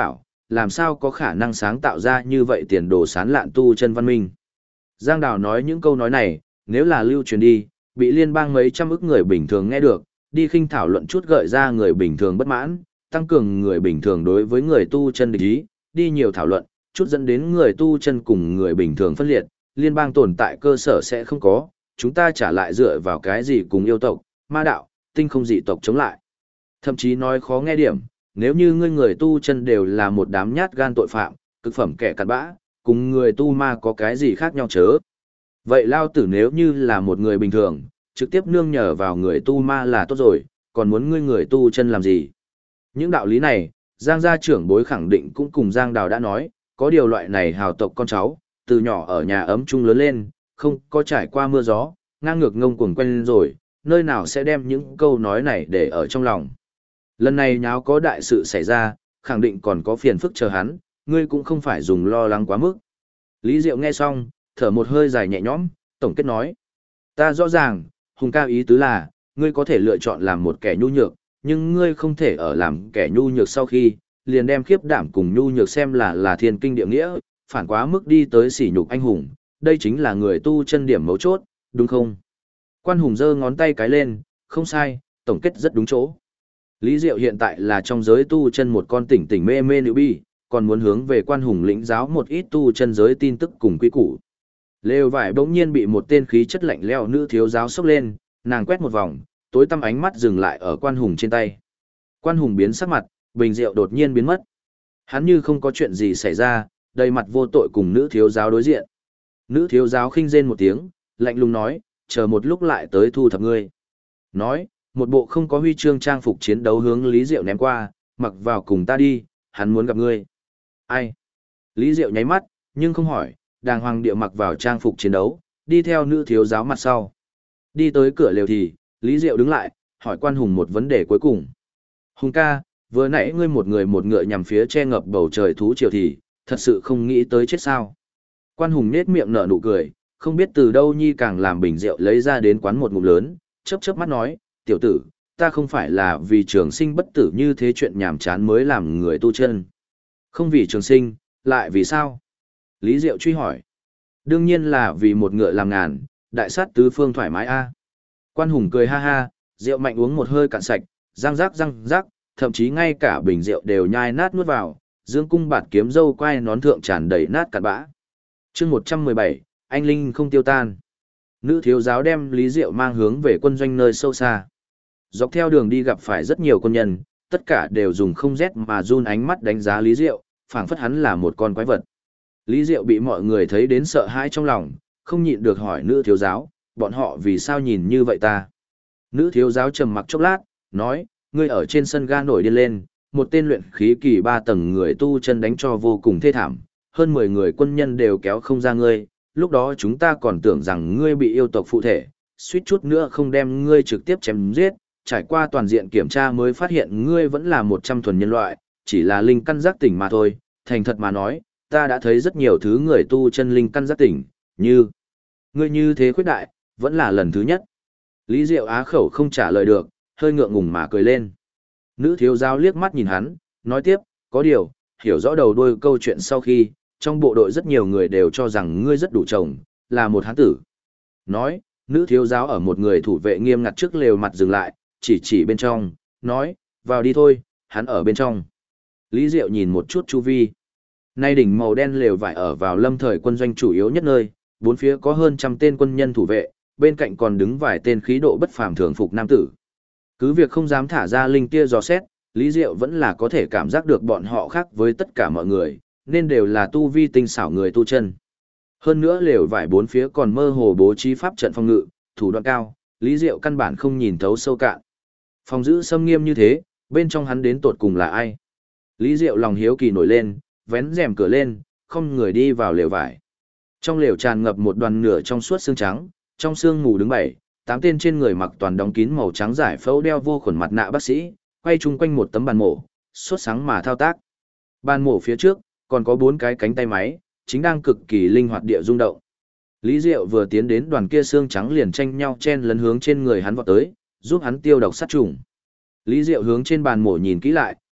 làm sao có khả năng sáng tạo ra như vậy tiền đồ sán lạn tu chân văn minh. Giang Đào nói những câu nói này, nếu là lưu truyền đi, bị liên bang mấy trăm ức người bình thường nghe được, đi khinh thảo luận chút gợi ra người bình thường bất mãn, tăng cường người bình thường đối với người tu chân địch ý, đi nhiều thảo luận, chút dẫn đến người tu chân cùng người bình thường phân liệt, liên bang tồn tại cơ sở sẽ không có, chúng ta trả lại dựa vào cái gì cùng yêu tộc, ma đạo, tinh không dị tộc chống lại. Thậm chí nói khó nghe điểm, nếu như ngươi người tu chân đều là một đám nhát gan tội phạm, cực phẩm kẻ cặn bã, cùng người tu ma có cái gì khác nhau chớ. Vậy Lao Tử nếu như là một người bình thường, trực tiếp nương nhờ vào người tu ma là tốt rồi, còn muốn ngươi người tu chân làm gì? Những đạo lý này, Giang gia trưởng bối khẳng định cũng cùng Giang Đào đã nói, có điều loại này hào tộc con cháu, từ nhỏ ở nhà ấm chung lớn lên, không có trải qua mưa gió, ngang ngược ngông cuồng quen lên rồi, nơi nào sẽ đem những câu nói này để ở trong lòng. Lần này nháo có đại sự xảy ra, khẳng định còn có phiền phức chờ hắn, ngươi cũng không phải dùng lo lắng quá mức. Lý Diệu nghe xong, thở một hơi dài nhẹ nhõm, tổng kết nói. Ta rõ ràng, Hùng ca ý tứ là, ngươi có thể lựa chọn làm một kẻ nhu nhược, nhưng ngươi không thể ở làm kẻ nhu nhược sau khi, liền đem khiếp đảm cùng nhu nhược xem là thiên kinh địa nghĩa, phản quá mức đi tới sỉ nhục anh hùng, đây chính là người tu chân điểm mấu chốt, đúng không? Quan Hùng giơ ngón tay cái lên, không sai, tổng kết rất đúng chỗ. Lý Diệu hiện tại là trong giới tu chân một con tỉnh tỉnh mê mê nữ bi, còn muốn hướng về Quan Hùng lĩnh giáo một ít tu chân giới tin tức cùng quy củ. Lều vải bỗng nhiên bị một tên khí chất lạnh lẽo nữ thiếu giáo xốc lên, nàng quét một vòng, tối tăm ánh mắt dừng lại ở Quan Hùng trên tay. Quan Hùng biến sắc mặt, bình rượu đột nhiên biến mất. Hắn như không có chuyện gì xảy ra, đầy mặt vô tội cùng nữ thiếu giáo đối diện. Nữ thiếu giáo khinh rên một tiếng, lạnh lùng nói, chờ một lúc lại tới thu thập ngươi. Nói, một bộ không có huy chương trang phục chiến đấu hướng Lý Diệu ném qua, mặc vào cùng ta đi, hắn muốn gặp ngươi. Ai? Lý Diệu nháy mắt, nhưng không hỏi, đàng hoàng địa mặc vào trang phục chiến đấu, đi theo nữ thiếu giáo mặt sau. Đi tới cửa lều thì, Lý Diệu đứng lại, hỏi Quan Hùng một vấn đề cuối cùng. Hùng ca, vừa nãy ngươi một người một ngựa nhằm phía che ngập bầu trời thú triều thì, thật sự không nghĩ tới chết sao. Quan Hùng nết miệng nở nụ cười, không biết từ đâu nhi càng làm bình rượu lấy ra đến quán một ngụm lớn, chớp chớp mắt nói, tiểu tử, ta không phải là vì trường sinh bất tử như thế chuyện nhàm chán mới làm người tu chân. Không vì trường sinh, lại vì sao? Lý Diệu truy hỏi. Đương nhiên là vì một ngựa làm ngàn, đại sát tứ phương thoải mái a. Quan Hùng cười ha ha, rượu mạnh uống một hơi cạn sạch, răng rác, thậm chí ngay cả bình rượu đều nhai nát nuốt vào, dương cung bạt kiếm dâu quai nón thượng tràn đầy nát cặn bã. Chương 117, anh linh không tiêu tan. Nữ thiếu giáo đem Lý Diệu mang hướng về quân doanh nơi sâu xa. Dọc theo đường đi gặp phải rất nhiều quân nhân, tất cả đều dùng không rét mà run ánh mắt đánh giá Lý Diệu, phảng phất hắn là một con quái vật. Lý Diệu bị mọi người thấy đến sợ hãi trong lòng, không nhịn được hỏi nữ thiếu giáo, bọn họ vì sao nhìn như vậy ta? Nữ thiếu giáo trầm mặc chốc lát, nói, ngươi ở trên sân ga nổi điên lên, một tên luyện khí kỳ 3 tầng người tu chân đánh cho vô cùng thê thảm, hơn 10 người quân nhân đều kéo không ra ngươi, lúc đó chúng ta còn tưởng rằng ngươi bị yêu tộc phụ thể, suýt chút nữa không đem ngươi trực tiếp chém giết, trải qua toàn diện kiểm tra mới phát hiện ngươi vẫn là 100 thuần nhân loại, chỉ là linh căn giác tỉnh mà thôi, thành thật mà nói, ta đã thấy rất nhiều thứ người tu chân linh căn giác tỉnh, như ngươi như thế khuyết đại, vẫn là lần thứ nhất. Lý Diệu á khẩu không trả lời được, hơi ngượng ngùng mà cười lên. Nữ thiếu giáo liếc mắt nhìn hắn, nói tiếp, có điều, hiểu rõ đầu đuôi câu chuyện sau khi, trong bộ đội rất nhiều người đều cho rằng ngươi rất đủ chồng, là một hán tử. Nói, nữ thiếu giáo ở một người thủ vệ nghiêm ngặt trước lều mặt dừng lại, chỉ bên trong, nói, vào đi thôi, hắn ở bên trong. Lý Diệu nhìn một chút chu vi. Nay đỉnh màu đen lều vải ở vào lâm thời quân doanh chủ yếu nhất nơi, bốn phía có hơn 100 tên quân nhân thủ vệ, bên cạnh còn đứng vài tên khí độ bất phàm thường phục nam tử. Cứ việc không dám thả ra linh tia dò xét, Lý Diệu vẫn là có thể cảm giác được bọn họ khác với tất cả mọi người, nên đều là tu vi tinh xảo người tu chân. Hơn nữa lều vải bốn phía còn mơ hồ bố trí pháp trận phòng ngự, thủ đoạn cao, Lý Diệu căn bản không nhìn thấu sâu cạn. Phòng giữ xâm nghiêm như thế, bên trong hắn đến tột cùng là ai? Lý Diệu lòng hiếu kỳ nổi lên, vén rèm cửa lên, không người đi vào lều vải. Trong lều tràn ngập một đoàn nửa trong suốt xương trắng, trong xương mù đứng 7, 8 tên trên người mặc toàn đóng kín màu trắng giải phẫu đeo vô khuẩn mặt nạ bác sĩ, quay chung quanh một tấm bàn mổ, sốt sáng mà thao tác. Bàn mổ phía trước, còn có 4 cái cánh tay máy, chính đang cực kỳ linh hoạt địa rung động. Lý Diệu vừa tiến đến đoàn kia xương trắng liền tranh nhau chen lấn hướng trên người hắn vọt tới, giúp hắn tiêu độc sát trùng. Lý Diệu hướng trên bàn mổ nhìn kỹ lại,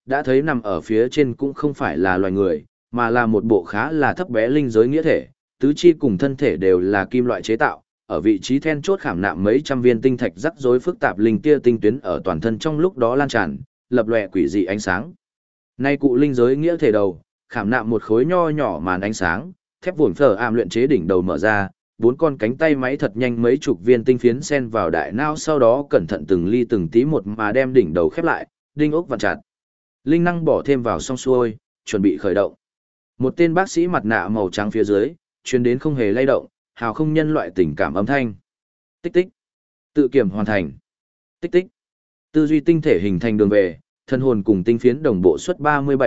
đã thấy nằm ở phía trên cũng không phải là loài người, mà là một bộ khá là thấp bé linh giới nghĩa thể, tứ chi cùng thân thể đều là kim loại chế tạo, ở vị trí then chốt khảm nạm mấy trăm viên tinh thạch rắc rối phức tạp linh tia tinh tuyến ở toàn thân trong lúc đó lan tràn, lập lòe quỷ dị ánh sáng. Nay cụ linh giới nghĩa thể đầu, khảm nạm một khối nho nhỏ màn ánh sáng, thép vồn phở ảm luyện chế đỉnh đầu mở ra, bốn con cánh tay máy thật nhanh mấy chục viên tinh phiến xen vào đại não, sau đó cẩn thận từng ly từng tí một mà đem đỉnh đầu khép lại, đinh ốc vặn chặt. Linh năng bỏ thêm vào xong xuôi, chuẩn bị khởi động. Một tên bác sĩ mặt nạ màu trắng phía dưới, truyền đến không hề lay động, hào không nhân loại tình cảm âm thanh. Tích tích. Tự kiểm hoàn thành. Tích tích. Tư duy tinh thể hình thành đường về, thân hồn cùng tinh phiến đồng bộ suất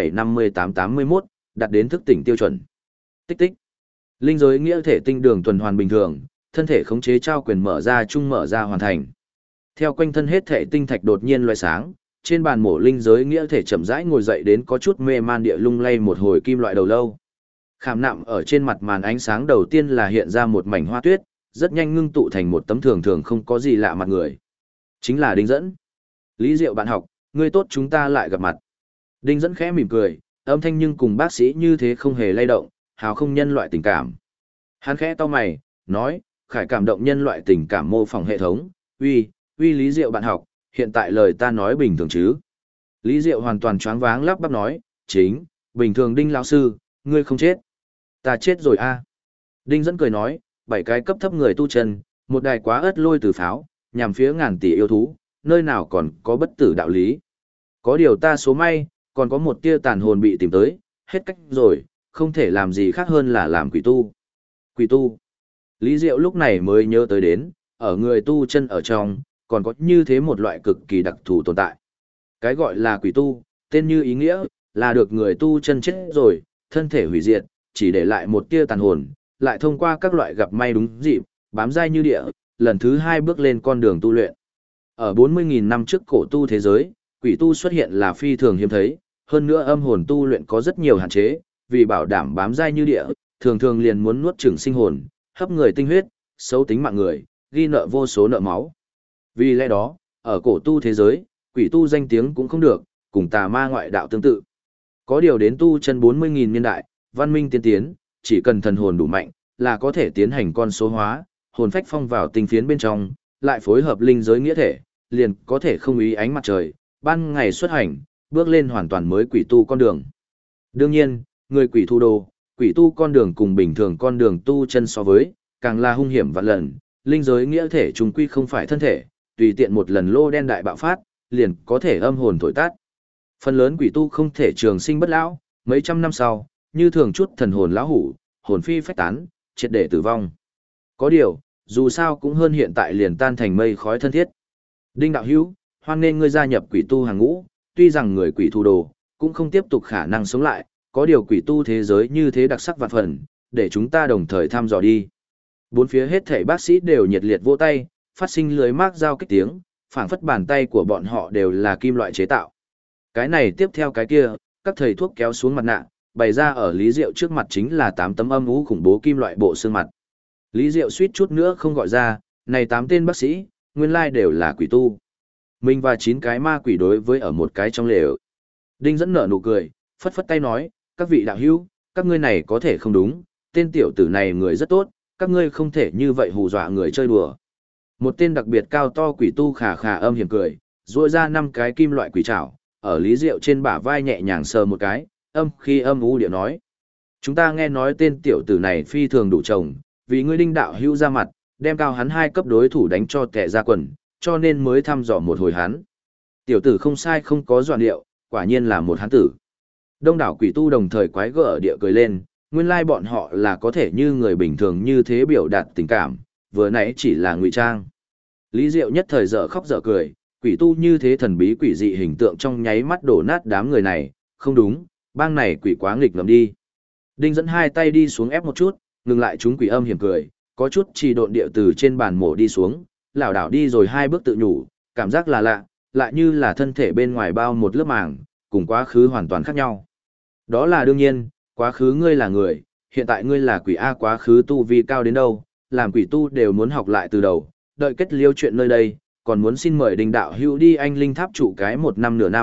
37-58-81, đạt đến thức tỉnh tiêu chuẩn. Tích tích. Linh giới nghĩa thể tinh đường tuần hoàn bình thường, thân thể khống chế trao quyền mở ra chung mở ra hoàn thành. Theo quanh thân hết thể tinh thạch đột nhiên loại sáng, trên bàn mổ linh giới nghĩa thể chậm rãi ngồi dậy đến có chút mê man địa lung lay một hồi kim loại đầu lâu. Khảm nạm ở trên mặt màn ánh sáng đầu tiên là hiện ra một mảnh hoa tuyết, rất nhanh ngưng tụ thành một tấm thường thường không có gì lạ mặt người. Chính là Đinh Dẫn. Lý Diệu bạn học, ngươi tốt, chúng ta lại gặp mặt. Đinh Dẫn khẽ mỉm cười, âm thanh nhưng cùng bác sĩ như thế không hề lay động, hào không nhân loại tình cảm. Hắn khẽ to mày, nói, khải cảm động nhân loại tình cảm mô phỏng hệ thống, uy Lý Diệu bạn học, hiện tại lời ta nói bình thường chứ. Lý Diệu hoàn toàn choáng váng lắp bắp nói, chính, bình thường Đinh lão sư, ngươi không chết. Ta chết rồi a. Đinh Dẫn cười nói, 7 cái cấp thấp người tu chân, một đài quá ớt lôi từ pháo, nhằm phía ngàn tỷ yêu thú, nơi nào còn có bất tử đạo lý. Có điều ta số may, còn có một tia tàn hồn bị tìm tới, hết cách rồi, không thể làm gì khác hơn là làm quỷ tu. Quỷ tu. Lý Diệu lúc này mới nhớ tới đến, ở người tu chân ở trong, còn có như thế một loại cực kỳ đặc thù tồn tại. Cái gọi là quỷ tu, tên như ý nghĩa, là được người tu chân chết rồi, thân thể hủy diệt, chỉ để lại một tia tàn hồn, lại thông qua các loại gặp may đúng dịp, bám dai như địa, lần thứ 2 bước lên con đường tu luyện. Ở 40.000 năm trước cổ tu thế giới, quỷ tu xuất hiện là phi thường hiếm thấy, hơn nữa âm hồn tu luyện có rất nhiều hạn chế, vì bảo đảm bám dai như địa, thường thường liền muốn nuốt chửng sinh hồn, hấp người tinh huyết, xấu tính mạng người, ghi nợ vô số nợ máu. Vì lẽ đó, ở cổ tu thế giới, quỷ tu danh tiếng cũng không được, cùng tà ma ngoại đạo tương tự. Có điều đến tu chân 40.000 niên đại, văn minh tiên tiến, chỉ cần thần hồn đủ mạnh, là có thể tiến hành con số hóa, hồn phách phong vào tinh phiến bên trong, lại phối hợp linh giới nghĩa thể, liền có thể không ý ánh mặt trời, ban ngày xuất hành, bước lên hoàn toàn mới quỷ tu con đường. Đương nhiên, người quỷ tu đồ, quỷ tu con đường cùng bình thường con đường tu chân so với, càng là hung hiểm vạn lần, linh giới nghĩa thể trùng quy không phải thân thể, tùy tiện một lần lô đen đại bạo phát, liền có thể âm hồn thổi tát. Phần lớn quỷ tu không thể trường sinh bất lão, mấy trăm năm sau, như thường chút thần hồn lão hủ, hồn phi phách tán, triệt để tử vong. Có điều, dù sao cũng hơn hiện tại liền tan thành mây khói thân thiết. Đinh đạo hữu, hoan nên ngươi gia nhập quỷ tu hàng ngũ, tuy rằng người quỷ tu đồ, cũng không tiếp tục khả năng sống lại, có điều quỷ tu thế giới như thế đặc sắc vạn phần, để chúng ta đồng thời thăm dò đi. Bốn phía hết thảy bác sĩ đều nhiệt liệt vỗ tay, phát sinh lưới mác giao kích tiếng, phảng phất bàn tay của bọn họ đều là kim loại chế tạo. Cái này tiếp theo cái kia, các thầy thuốc kéo xuống mặt nạ, bày ra ở Lý Diệu trước mặt chính là 8 tấm âm u khủng bố kim loại bộ xương mặt. Lý Diệu suýt chút nữa không gọi ra, này 8 tên bác sĩ, nguyên lai đều là quỷ tu. Mình và 9 cái ma quỷ đối với ở một cái trong lều. Đinh Dẫn nở nụ cười, phất phất tay nói, các vị đạo hữu, các ngươi này có thể không đúng, tên tiểu tử này người rất tốt, các ngươi không thể như vậy hù dọa người chơi đùa. Một tên đặc biệt cao to quỷ tu khà khà âm hiểm cười, duỗi ra 5 cái kim loại quỷ trảo, ở Lý Diệu trên bả vai nhẹ nhàng sờ một cái, khi âm u điệu nói. Chúng ta nghe nói tên tiểu tử này phi thường đủ chồng, vì ngươi Đinh đạo hữu ra mặt, đem cao hắn 2 cấp đối thủ đánh cho tệ ra quần, cho nên mới thăm dò một hồi hắn. Tiểu tử không sai không có dọa điệu, quả nhiên là một hắn tử. Đông đảo quỷ tu đồng thời quái gở địa cười lên, nguyên lai bọn họ là có thể như người bình thường như thế biểu đạt tình cảm, vừa nãy chỉ là ngụy trang. Lý Diệu nhất thời dở khóc dở cười, quỷ tu như thế thần bí quỷ dị hình tượng trong nháy mắt đổ nát đám người này, không đúng, bang này quỷ quá nghịch ngợm đi. Đinh Dẫn 2 tay đi xuống ép một chút, ngừng lại chúng quỷ âm hiểm cười, có chút trì độn địa từ trên bàn mổ đi xuống, lảo đảo đi rồi 2 bước tự nhủ, cảm giác là lạ, lại như là thân thể bên ngoài bao một lớp màng, cùng quá khứ hoàn toàn khác nhau. Đó là đương nhiên, quá khứ ngươi là người, hiện tại ngươi là quỷ A, quá khứ tu vi cao đến đâu, làm quỷ tu đều muốn học lại từ đầu, đợi kết liêu chuyện nơi đây, còn muốn xin mời Đinh đạo hữu đi anh linh tháp trụ cái 1 năm nửa năm,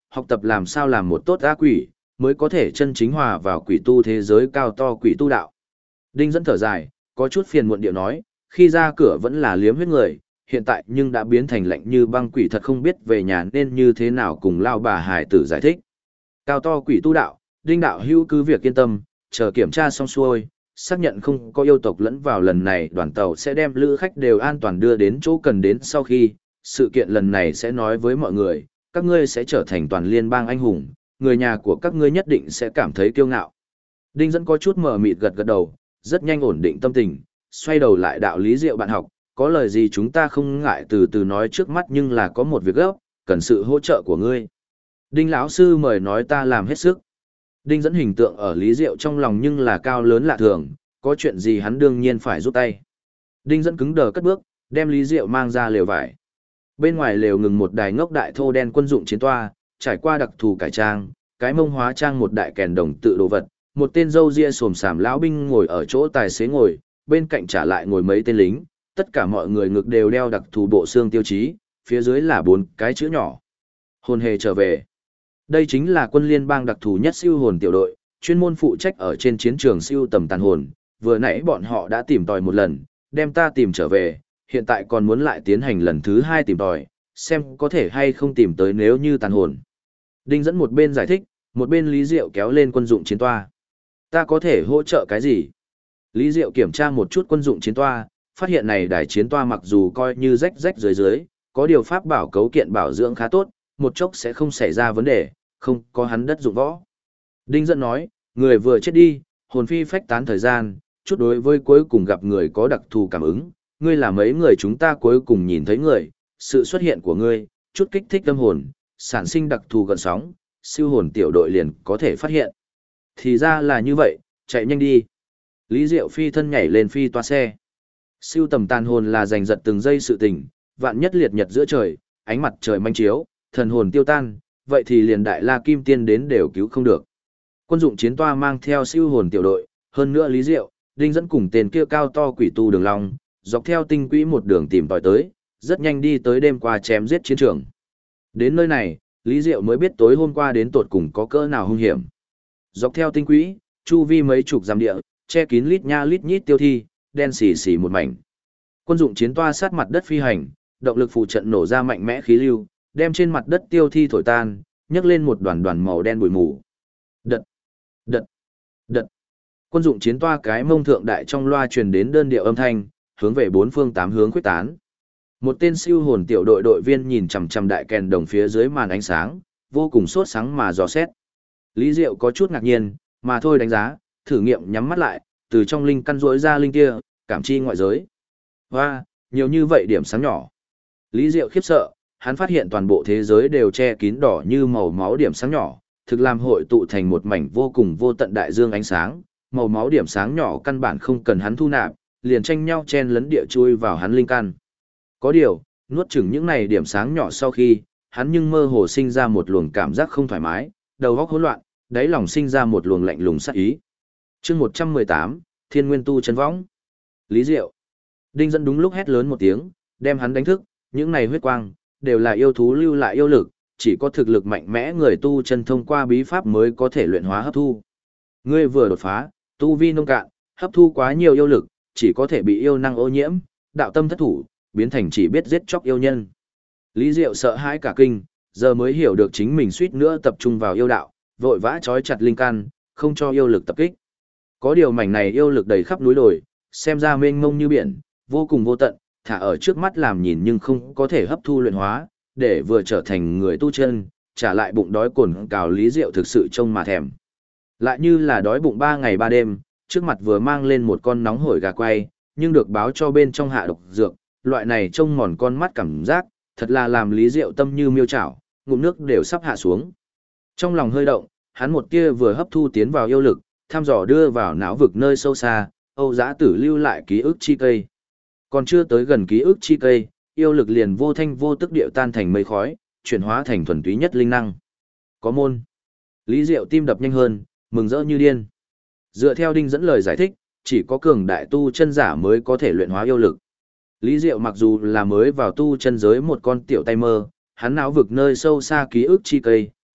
học tập làm sao làm một tốt ác quỷ, mới có thể chân chính hòa vào quỷ tu thế giới cao to quỷ tu đạo. Đinh dẫn thở dài, có chút phiền muộn điệu nói, khi ra cửa vẫn là liếm huyết người, hiện tại nhưng đã biến thành lạnh như băng quỷ, thật không biết về nhà nên như thế nào cùng lao bà hải tử giải thích. Cao to quỷ tu đạo, Đinh đạo hữu cứ việc yên tâm, chờ kiểm tra xong xuôi, xác nhận không có yêu tộc lẫn vào lần này, đoàn tàu sẽ đem lữ khách đều an toàn đưa đến chỗ cần đến. Sau khi sự kiện lần này sẽ nói với mọi người, các ngươi sẽ trở thành toàn liên bang anh hùng, người nhà của các ngươi nhất định sẽ cảm thấy kiêu ngạo. Đinh dẫn có chút mờ mịt gật gật đầu, rất nhanh ổn định tâm tình, xoay đầu lại đạo Lý Diệu bạn học, có lời gì chúng ta không ngại từ từ nói, trước mắt nhưng là có một việc gấp, cần sự hỗ trợ của ngươi. Đinh lão sư mời nói, ta làm hết sức. Đinh dẫn hình tượng ở Lý Diệu trong lòng nhưng là cao lớn lạ thường, có chuyện gì hắn đương nhiên phải giúp tay. Đinh dẫn cứng đờ cất bước, đem Lý Diệu mang ra lều vải. Bên ngoài lều ngừng một đài ngốc đại thô đen quân dụng chiến toa, trải qua đặc thù cải trang, cái mông hóa trang một đại kèn đồng tự đồ vật, một tên râu ria xồm xàm lão binh ngồi ở chỗ tài xế ngồi, bên cạnh trả lại ngồi mấy tên lính, tất cả mọi người ngực đều đeo đặc thù bộ xương tiêu chí, phía dưới là 4 cái chữ nhỏ. Hồn hề trở về. Đây chính là quân liên bang đặc thù nhất siêu hồn tiểu đội, chuyên môn phụ trách ở trên chiến trường siêu tầm tàn hồn, vừa nãy bọn họ đã tìm tòi một lần, đem ta tìm trở về, hiện tại còn muốn lại tiến hành lần thứ 2 tìm tòi, xem có thể hay không tìm tới nếu như tàn hồn. Đinh dẫn một bên giải thích, một bên Lý Diệu kéo lên quân dụng chiến toa. Ta có thể hỗ trợ cái gì? Lý Diệu kiểm tra một chút quân dụng chiến toa, phát hiện này đài chiến toa mặc dù coi như rách rách dưới dưới, có điều pháp bảo cấu kiện bảo dưỡng khá tốt, một chốc sẽ không xảy ra vấn đề, không có hắn đất dụng võ. Đinh dẫn nói, người vừa chết đi, hồn phi phách tán thời gian, chút đối với cuối cùng gặp người có đặc thù cảm ứng, ngươi là mấy người chúng ta cuối cùng nhìn thấy người, sự xuất hiện của ngươi, chút kích thích tâm hồn, sản sinh đặc thù gần sóng, siêu hồn tiểu đội liền có thể phát hiện. Thì ra là như vậy, chạy nhanh đi. Lý Diệu phi thân nhảy lên phi toa xe. Siêu tầm tàn hồn là giành giật từng giây sự tình, vạn nhất liệt nhật giữa trời, ánh mặt trời manh chiếu, thần hồn tiêu tan, vậy thì liền đại la kim tiên đến đều cứu không được. Quân dụng chiến toa mang theo siêu hồn tiểu đội, hơn nữa Lý Diệu, Đinh dẫn cùng tên kia cao to quỷ tu Đường Long, dọc theo tinh quỹ một đường tìm tòi tới, rất nhanh đi tới đêm qua chém giết chiến trường. Đến nơi này, Lý Diệu mới biết tối hôm qua đến tột cùng có cỡ nào hung hiểm. Dọc theo tinh quỹ, chu vi mấy chục dặm địa, che kín lít nha lít nhít tiêu thi, đen xì xì một mảnh. Quân dụng chiến toa sát mặt đất phi hành, động lực phụ trận nổ ra mạnh mẽ khí lưu, đem trên mặt đất tiêu thi thổi tan, nhấc lên một đoàn đoàn màu đen bụi mù. Đật, đật, đật. Quân dụng chiến toa cái mông thượng đại trong loa truyền đến đơn điệu âm thanh, hướng về 4 phương 8 hướng khuếch tán. Một tên siêu hồn tiểu đội đội viên nhìn chằm chằm đại kèn đồng phía dưới màn ánh sáng, vô cùng sốt sáng mà dò xét. Lý Diệu có chút ngạc nhiên, mà thôi đánh giá, thử nghiệm nhắm mắt lại, từ trong linh căn rỗi ra linh kia, cảm chi ngoại giới. Hoa, nhiều như vậy điểm sáng nhỏ. Lý Diệu khiếp sợ, hắn phát hiện toàn bộ thế giới đều che kín đỏ như màu máu điểm sáng nhỏ, thực làm hội tụ thành một mảnh vô cùng vô tận đại dương ánh sáng, màu máu điểm sáng nhỏ căn bản không cần hắn thu nạp, liền tranh nhau chen lấn địa chui vào hắn linh căn. Có điều, nuốt chửng những này điểm sáng nhỏ sau khi, hắn nhưng mơ hồ sinh ra một luồng cảm giác không thoải mái, đầu óc hỗn loạn, đáy lòng sinh ra một luồng lạnh lùng sát ý. Chương 118, Thiên Nguyên Tu chân võng. Lý Diệu. Đinh dẫn đúng lúc hét lớn một tiếng, đem hắn đánh thức, những này huyết quang đều là yêu thú lưu lại yêu lực, chỉ có thực lực mạnh mẽ người tu chân thông qua bí pháp mới có thể luyện hóa hấp thu. Ngươi vừa đột phá, tu vi nông cạn, hấp thu quá nhiều yêu lực, chỉ có thể bị yêu năng ô nhiễm, đạo tâm thất thủ, biến thành chỉ biết giết chóc yêu nhân. Lý Diệu sợ hãi cả kinh, giờ mới hiểu được chính mình suýt nữa tập trung vào yêu đạo, vội vã trói chặt linh căn, không cho yêu lực tập kích. Có điều mảnh này yêu lực đầy khắp núi đồi, xem ra mênh mông như biển, vô cùng vô tận, thả ở trước mắt làm nhìn nhưng không có thể hấp thu luyện hóa, để vừa trở thành người tu chân, trả lại bụng đói cồn cào Lý Diệu thực sự trông mà thèm. Lại như là đói bụng 3 ngày 3 đêm, trước mặt vừa mang lên một con nóng hổi gà quay, nhưng được báo cho bên trong hạ độc dược, loại này trông mòn con mắt cảm giác, thật là làm Lý Diệu tâm như miêu chảo, ngụm nước đều sắp hạ xuống. Trong lòng hơi động, hắn một tia vừa hấp thu tiến vào yêu lực, thăm dò đưa vào não vực nơi sâu xa, Âu Dã Tử lưu lại ký ức chi cây. Còn chưa tới gần ký ức chi cây, yêu lực liền vô thanh vô tức điệu tan thành mây khói, chuyển hóa thành thuần túy nhất linh năng. Có môn. Lý Diệu tim đập nhanh hơn, mừng rỡ như điên. Dựa theo Đinh dẫn lời giải thích, chỉ có cường đại tu chân giả mới có thể luyện hóa yêu lực. Lý Diệu mặc dù là mới vào tu chân giới một con tiểu tay mơ, hắn não vực nơi sâu xa ký ức chi cây,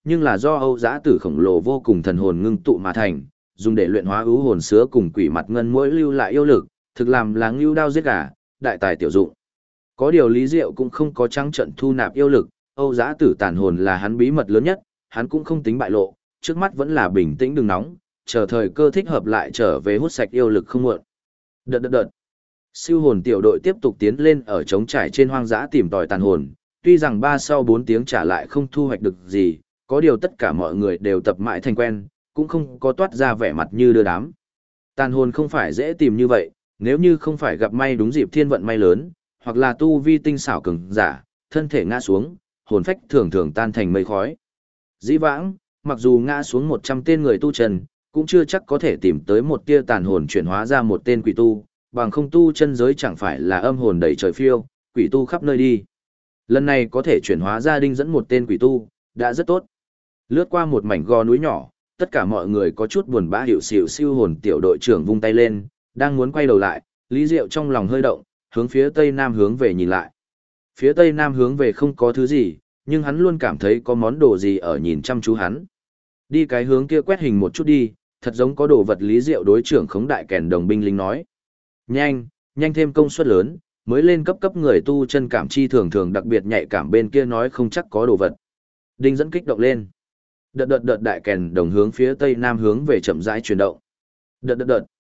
nhưng là do Âu Dã Tử khổng lồ vô cùng thần hồn ngưng tụ mà thành, dùng để luyện hóa ưu hồn sứa cùng quỷ mặt ngân mỗi lưu lại yêu lực, thực làm là ngưu đao giết gà, đại tài tiểu dụng. Có điều Lý Diệu cũng không có trắng trận thu nạp yêu lực, Âu Dã Tử tàn hồn là hắn bí mật lớn nhất, hắn cũng không tính bại lộ, trước mắt vẫn là bình tĩnh đừng nóng, chờ thời cơ thích hợp lại trở về hút sạch yêu lực không muộn. Đợt. Siêu hồn tiểu đội tiếp tục tiến lên ở trống trải trên hoang dã tìm tòi tàn hồn, tuy rằng 3 sau 4 tiếng trả lại không thu hoạch được gì, có điều tất cả mọi người đều tập mãi thành quen, cũng không có toát ra vẻ mặt như đưa đám. Tàn hồn không phải dễ tìm như vậy, nếu như không phải gặp may đúng dịp thiên vận may lớn, hoặc là tu vi tinh xảo cường giả, thân thể ngã xuống, hồn phách thường thường tan thành mây khói. Dĩ vãng, mặc dù ngã xuống 100 tên người tu chân, cũng chưa chắc có thể tìm tới một tia tàn hồn chuyển hóa ra một tên quỷ tu, bằng không tu chân giới chẳng phải là âm hồn đầy trời phiêu, quỷ tu khắp nơi đi. Lần này có thể chuyển hóa ra đinh dẫn một tên quỷ tu, đã rất tốt. Lướt qua một mảnh gò núi nhỏ, tất cả mọi người có chút buồn bã hiểu xỉu siêu hồn tiểu đội trưởng vung tay lên, đang muốn quay đầu lại, Lý Diệu trong lòng hơi động, hướng phía tây nam hướng về nhìn lại. Phía tây nam hướng về không có thứ gì, nhưng hắn luôn cảm thấy có món đồ gì ở nhìn chăm chú hắn. Đi cái hướng kia quét hình một chút đi, thật giống có đồ vật. Lý Diệu đối trưởng khống đại kèn đồng binh lính nói. Nhanh thêm công suất lớn, mới lên cấp người tu chân cảm chi thường thường đặc biệt nhạy cảm bên kia nói không chắc có đồ vật. Đinh dẫn kích động lên. Đợt đại kèn đồng hướng phía tây nam hướng về chậm rãi chuyển động. Đợt.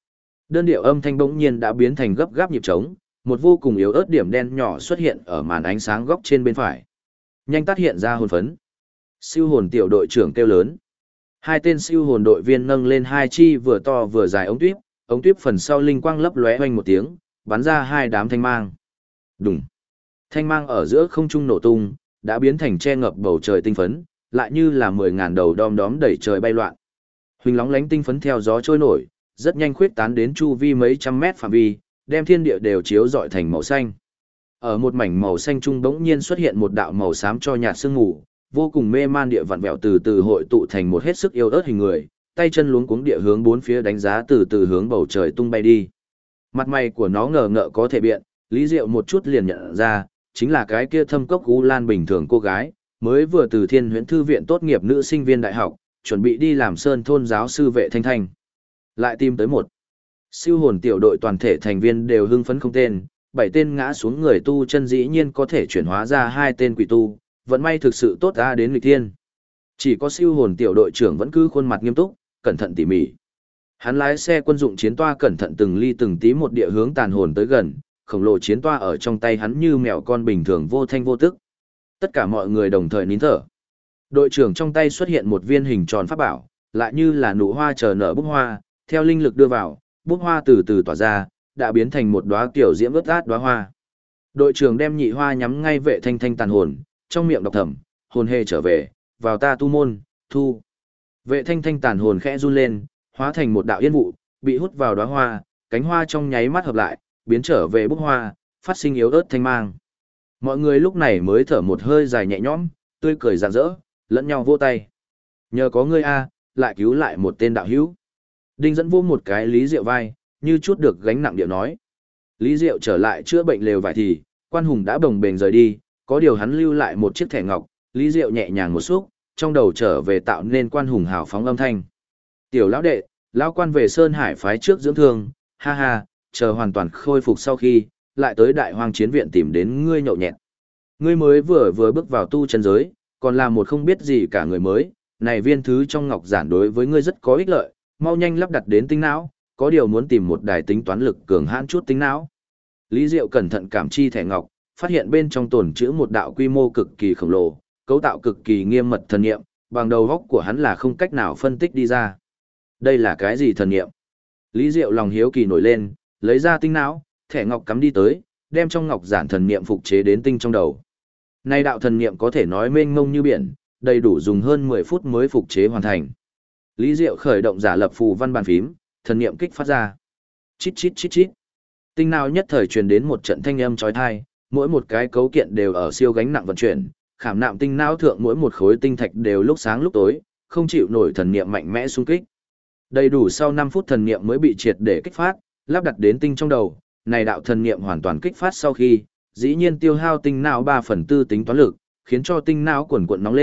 Đơn điệu âm thanh bỗng nhiên đã biến thành gấp gáp nhịp trống, một vô cùng yếu ớt điểm đen nhỏ xuất hiện ở màn ánh sáng góc trên bên phải. Nhanh tắt hiện ra hồn phấn. Siêu hồn tiểu đội trưởng kêu lớn. Hai tên siêu hồn đội viên nâng lên hai chi vừa to vừa dài ống tuyếp phần sau linh quang lấp lóe oanh một tiếng, bắn ra hai đám thanh mang. Đùng. Thanh mang ở giữa không trung nổ tung, đã biến thành che ngập bầu trời tinh phấn, lại như là 10.000 đầu đom đóm đẩy trời bay loạn. Huỳnh lóng lánh tinh phấn theo gió trôi nổi, rất nhanh khuyết tán đến chu vi mấy trăm mét phạm vi, đem thiên địa đều chiếu rọi thành màu xanh. Ở một mảnh màu xanh trung bỗng nhiên xuất hiện một đạo màu xám cho nhạt sương mù, vô cùng mê man địa vặn vẹo từ từ hội tụ thành một hết sức yêu ớt hình người, tay chân luống cuống địa hướng bốn phía đánh giá từ từ hướng bầu trời tung bay đi. Mặt mày của nó ngờ ngợ có thể biện, Lý Diệu một chút liền nhận ra, chính là cái kia thâm cốc U Lan bình thường cô gái, mới vừa từ Thiên Huyễn Thư viện tốt nghiệp nữ sinh viên đại học, chuẩn bị đi làm sơn thôn giáo sư Vệ Thanh Thanh. Lại tìm tới một siêu hồn tiểu đội toàn thể thành viên đều hưng phấn không tên, 7 tên ngã xuống người tu chân dĩ nhiên có thể chuyển hóa ra 2 tên quỷ tu, vận may thực sự tốt ra đến nghịch thiên. Chỉ có siêu hồn tiểu đội trưởng vẫn cứ khuôn mặt nghiêm túc, cẩn thận tỉ mỉ. Hắn lái xe quân dụng chiến toa cẩn thận từng ly từng tí một địa hướng tàn hồn tới gần, khổng lồ chiến toa ở trong tay hắn như mèo con bình thường vô thanh vô tức. Tất cả mọi người đồng thời nín thở. Đội trưởng trong tay xuất hiện một viên hình tròn pháp bảo, lại như là nụ hoa chờ nở búp hoa, theo linh lực đưa vào, búp hoa từ từ tỏa ra, đã biến thành một đóa kiểu diễm ướt át đóa hoa. Đội trưởng đem nhị hoa nhắm ngay Vệ Thanh Thanh tàn hồn, trong miệng đọc thầm, hồn hề trở về, vào ta tu môn, thu. Vệ Thanh Thanh tàn hồn khẽ run lên, hóa thành một đạo yên vụ, bị hút vào đóa hoa, cánh hoa trong nháy mắt hợp lại, biến trở về búp hoa, phát sinh yếu ớt thanh mang. Mọi người lúc này mới thở một hơi dài nhẹ nhõm, tươi cười rạng rỡ, lẫn nhau vỗ tay. Nhờ có ngươi a, lại cứu lại một tên đạo hữu. Đinh dẫn vô một cái Lý Diệu vai, như chút được gánh nặng điệu nói. Lý Diệu trở lại chữa bệnh lều vải thì, Quan Hùng đã bồng bềnh rời đi, có điều hắn lưu lại một chiếc thẻ ngọc, Lý Diệu nhẹ nhàng một xúc, trong đầu trở về tạo nên Quan Hùng hào phóng âm thanh. Tiểu lão đệ, lão quan về Sơn Hải phái trước dưỡng thương, ha ha, chờ hoàn toàn khôi phục sau khi, lại tới Đại Hoang Chiến viện tìm đến ngươi nhậu nhẹt. Ngươi mới vừa bước vào tu chân giới, còn là một không biết gì cả người mới, này viên thứ trong ngọc giản đối với ngươi rất có ích lợi, mau nhanh lắp đặt đến tinh não, có điều muốn tìm một đài tính toán lực cường hãn chút tính não. Lý Diệu cẩn thận cảm chi thẻ ngọc, phát hiện bên trong tồn chứa một đạo quy mô cực kỳ khổng lồ, cấu tạo cực kỳ nghiêm mật thần niệm, bằng đầu óc của hắn là không cách nào phân tích đi ra. Đây là cái gì thần niệm? Lý Diệu lòng hiếu kỳ nổi lên, lấy ra tinh não, thẻ ngọc cắm đi tới, đem trong ngọc giản thần niệm phục chế đến tinh trong đầu. Nay đạo thần niệm có thể nói mênh mông như biển, đầy đủ dùng hơn 10 phút mới phục chế hoàn thành. Lý Diệu khởi động giả lập phù văn bàn phím, thần niệm kích phát ra. Chít chít chít chít. Tinh não nhất thời truyền đến một trận thanh âm chói tai, mỗi một cái cấu kiện đều ở siêu gánh nặng vận chuyển, khảm nạm tinh não thượng mỗi một khối tinh thạch đều lúc sáng lúc tối, không chịu nổi thần niệm mạnh mẽ xung kích. Đầy đủ sau 5 phút thần niệm mới bị triệt để kích phát, lắp đặt đến tinh trong đầu, này đạo thần niệm hoàn toàn kích phát sau khi, dĩ nhiên tiêu hao tinh não 3/4 tính toán lực, khiến cho tinh não quần quật nóng lên,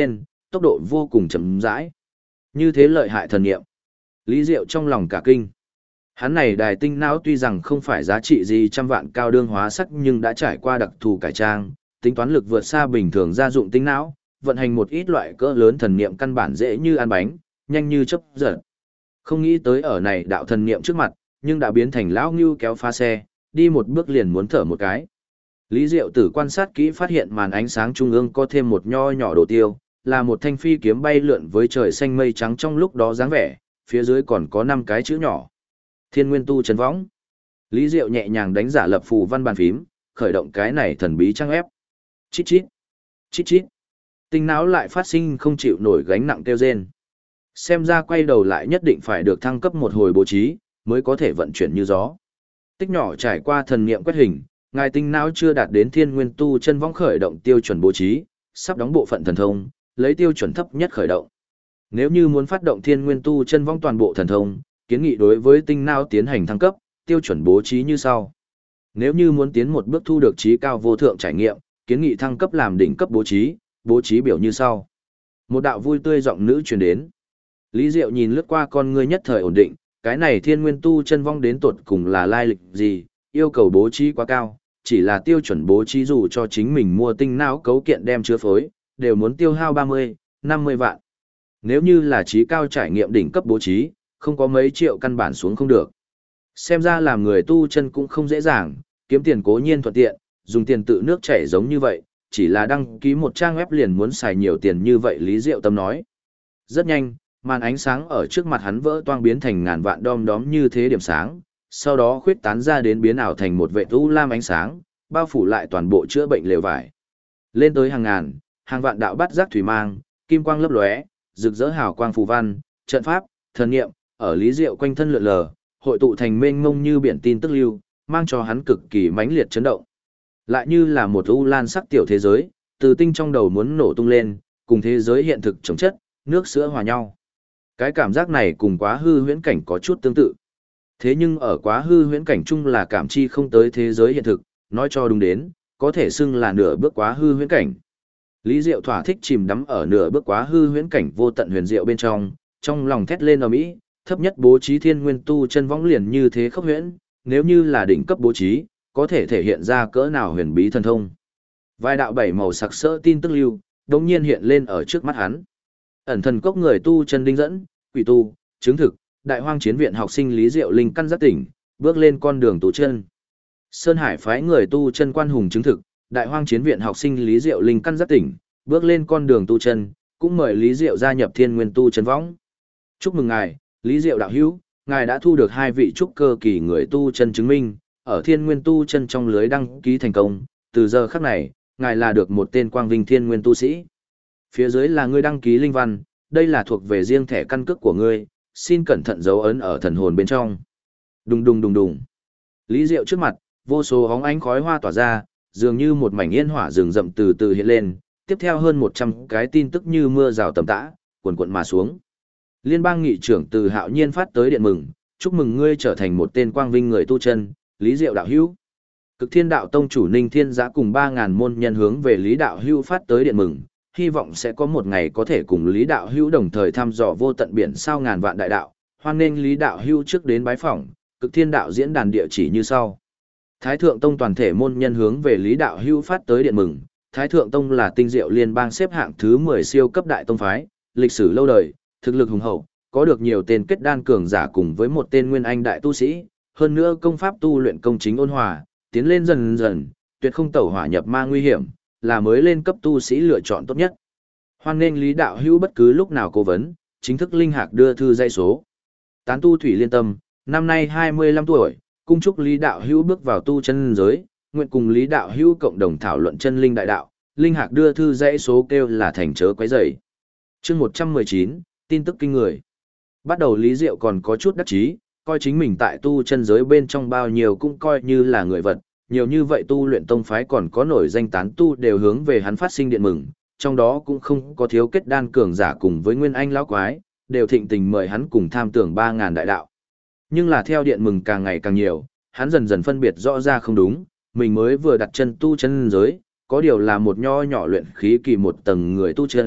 tốc độ vô cùng chậm rãi. Như thế lợi hại thần niệm. Lý Diệu trong lòng cả kinh. Hắn này đài tinh não tuy rằng không phải giá trị gì trăm vạn cao đương hóa sắc nhưng đã trải qua đặc thù cải trang, tính toán lực vượt xa bình thường gia dụng tinh não, vận hành một ít loại cỡ lớn thần niệm căn bản dễ như ăn bánh, nhanh như chớp giật. Không nghĩ tới ở này đạo thần niệm trước mặt, nhưng đã biến thành lão ngưu kéo phá xe, đi một bước liền muốn thở một cái. Lý Diệu Tử quan sát kỹ phát hiện màn ánh sáng trung ương có thêm một nho nhỏ đồ tiêu, là một thanh phi kiếm bay lượn với trời xanh mây trắng trong lúc đó dáng vẻ, phía dưới còn có 5 cái chữ nhỏ. Thiên Nguyên Tu Chân Võng. Lý Diệu nhẹ nhàng đánh giả lập phù văn bàn phím, khởi động cái này thần bí trang ép. Chít chít, chít chít. Tinh não lại phát sinh không chịu nổi gánh nặng kêu rên. Xem ra quay đầu lại nhất định phải được thăng cấp một hồi bố trí, mới có thể vận chuyển như gió. Tích nhỏ trải qua thần niệm quét hình, ngài tinh não chưa đạt đến Thiên Nguyên Tu Chân Võng khởi động tiêu chuẩn bố trí, sắp đóng bộ phận thần thông, lấy tiêu chuẩn thấp nhất khởi động. Nếu như muốn phát động Thiên Nguyên Tu Chân Võng toàn bộ thần thông, kiến nghị đối với tinh não tiến hành thăng cấp, tiêu chuẩn bố trí như sau. Nếu như muốn tiến một bước thu được trí cao vô thượng trải nghiệm, kiến nghị thăng cấp làm đỉnh cấp bố trí biểu như sau. Một đạo vui tươi giọng nữ truyền đến. Lý Diệu nhìn lướt qua con ngươi nhất thời ổn định, cái này Thiên Nguyên Tu Chân Võng đến tột cùng là lai lịch gì, yêu cầu bố trí quá cao, chỉ là tiêu chuẩn bố trí dù cho chính mình mua tinh não cấu kiện đem chứa phối, đều muốn tiêu hao 30, 50 vạn. Nếu như là trí cao trải nghiệm đỉnh cấp bố trí, không có mấy triệu căn bản xuống không được. Xem ra làm người tu chân cũng không dễ dàng, kiếm tiền cố nhiên thuận tiện, dùng tiền tự nước chảy giống như vậy, chỉ là đăng ký một trang web liền muốn xài nhiều tiền như vậy Lý Diệu Tâm nói. Rất nhanh, màn ánh sáng ở trước mặt hắn vỡ toang biến thành ngàn vạn đom đóm như thế điểm sáng, sau đó khuyết tán ra đến biến ảo thành một vệ u lam ánh sáng, bao phủ lại toàn bộ chữa bệnh lều vải. Lên tới hàng ngàn, hàng vạn đạo bát giác thủy mang, kim quang lấp lóe, rực rỡ hào quang phù văn, trận pháp, thần niệm, ở Lý Diệu quanh thân lượn lờ, hội tụ thành mênh mông như biển tin tức lưu, mang cho hắn cực kỳ mãnh liệt chấn động. Lại như là một u lan sắc tiểu thế giới, từ tinh trong đầu muốn nổ tung lên, cùng thế giới hiện thực chống chất, nước sữa hòa nhau. Cái cảm giác này cùng quá hư huyễn cảnh có chút tương tự. Thế nhưng ở quá hư huyễn cảnh chung là cảm chi không tới thế giới hiện thực, nói cho đúng đến, có thể xưng là nửa bước quá hư huyễn cảnh. Lý Diệu thỏa thích chìm đắm ở nửa bước quá hư huyễn cảnh vô tận huyền diệu bên trong lòng thét lên ầm ĩ, thấp nhất bố trí Thiên Nguyên Tu Chân Võng liền như thế khốc huyễn, nếu như là đỉnh cấp bố trí, có thể thể hiện ra cỡ nào huyền bí thần thông. Vài đạo bảy màu sặc sỡ tin tức lưu, đột nhiên hiện lên ở trước mắt hắn. Ẩn thần cốc người tu chân đinh dẫn, quỷ tu, chứng thực, Đại Hoang Chiến viện học sinh Lý Diệu linh căn giác tỉnh, bước lên con đường tu chân. Sơn Hải phái người tu chân quan hùng chứng thực, Đại Hoang Chiến viện học sinh Lý Diệu linh căn giác tỉnh, bước lên con đường tu chân, cũng mời Lý Diệu gia nhập Thiên Nguyên Tu Chân Võng. Chúc mừng ngài, Lý Diệu đạo hữu, ngài đã thu được 2 vị trúc cơ kỳ người tu chân chứng minh, ở Thiên Nguyên Tu Chân trong lưới đăng ký thành công, từ giờ khắc này, ngài là được một tên quang vinh Thiên Nguyên tu sĩ. Phía dưới là ngươi đăng ký linh văn, đây là thuộc về riêng thẻ căn cước của ngươi, xin cẩn thận dấu ấn ở thần hồn bên trong. Đùng đùng đùng đùng. Lý Diệu trước mặt, vô số hóng ánh khói hoa tỏa ra, dường như một mảnh yên hỏa rừng rậm từ từ hiện lên, tiếp theo hơn 100 cái tin tức như mưa rào tầm tã, cuồn cuộn mà xuống. Liên bang nghị trưởng Từ Hạo Nhiên phát tới điện mừng, chúc mừng ngươi trở thành một tên quang vinh người tu chân, Lý Diệu đạo hữu. Cực Thiên Đạo Tông chủ Ninh Thiên Giã cùng 3000 môn nhân hướng về Lý đạo hữu phát tới điện mừng, hy vọng sẽ có một ngày có thể cùng Lý đạo hữu đồng thời thăm dò vô tận biển sao ngàn vạn đại đạo, hoan nghênh Lý đạo hữu trước đến bái phỏng, Cực Thiên Đạo diễn đàn địa chỉ như sau. Thái Thượng Tông toàn thể môn nhân hướng về Lý đạo hữu phát tới điện mừng, Thái Thượng Tông là tinh diệu liên bang xếp hạng thứ 10 siêu cấp đại tông phái, lịch sử lâu đời, thực lực hùng hậu, có được nhiều tên kết đan cường giả cùng với một tên nguyên anh đại tu sĩ, hơn nữa công pháp tu luyện công chính ôn hòa, tiến lên dần dần, tuyệt không tẩu hỏa nhập ma nguy hiểm, là mới lên cấp tu sĩ lựa chọn tốt nhất. Hoan nghênh Lý đạo hữu bất cứ lúc nào cố vấn, chính thức linh hạc đưa thư dây số. Tán tu Thủy Liên Tâm, năm nay 25 tuổi, cung chúc Lý đạo hữu bước vào tu chân giới, nguyện cùng Lý đạo hữu cộng đồng thảo luận chân linh đại đạo, linh hạc đưa thư dãy số kêu là thành chớ quấy rầy. Chương 119, tin tức kinh người. Bắt đầu Lý Diệu còn có chút đắc chí, coi chính mình tại tu chân giới bên trong bao nhiêu cũng coi như là người vật, nhiều như vậy tu luyện tông phái còn có nổi danh tán tu đều hướng về hắn phát sinh điện mừng, trong đó cũng không có thiếu kết đan cường giả cùng với nguyên anh lão quái, đều thịnh tình mời hắn cùng tham tưởng 3000 đại đạo. Nhưng là theo điện mừng càng ngày càng nhiều, hắn dần dần phân biệt rõ ra không đúng, mình mới vừa đặt chân tu chân giới, có điều là một nho nhỏ luyện khí kỳ một tầng người tu chân,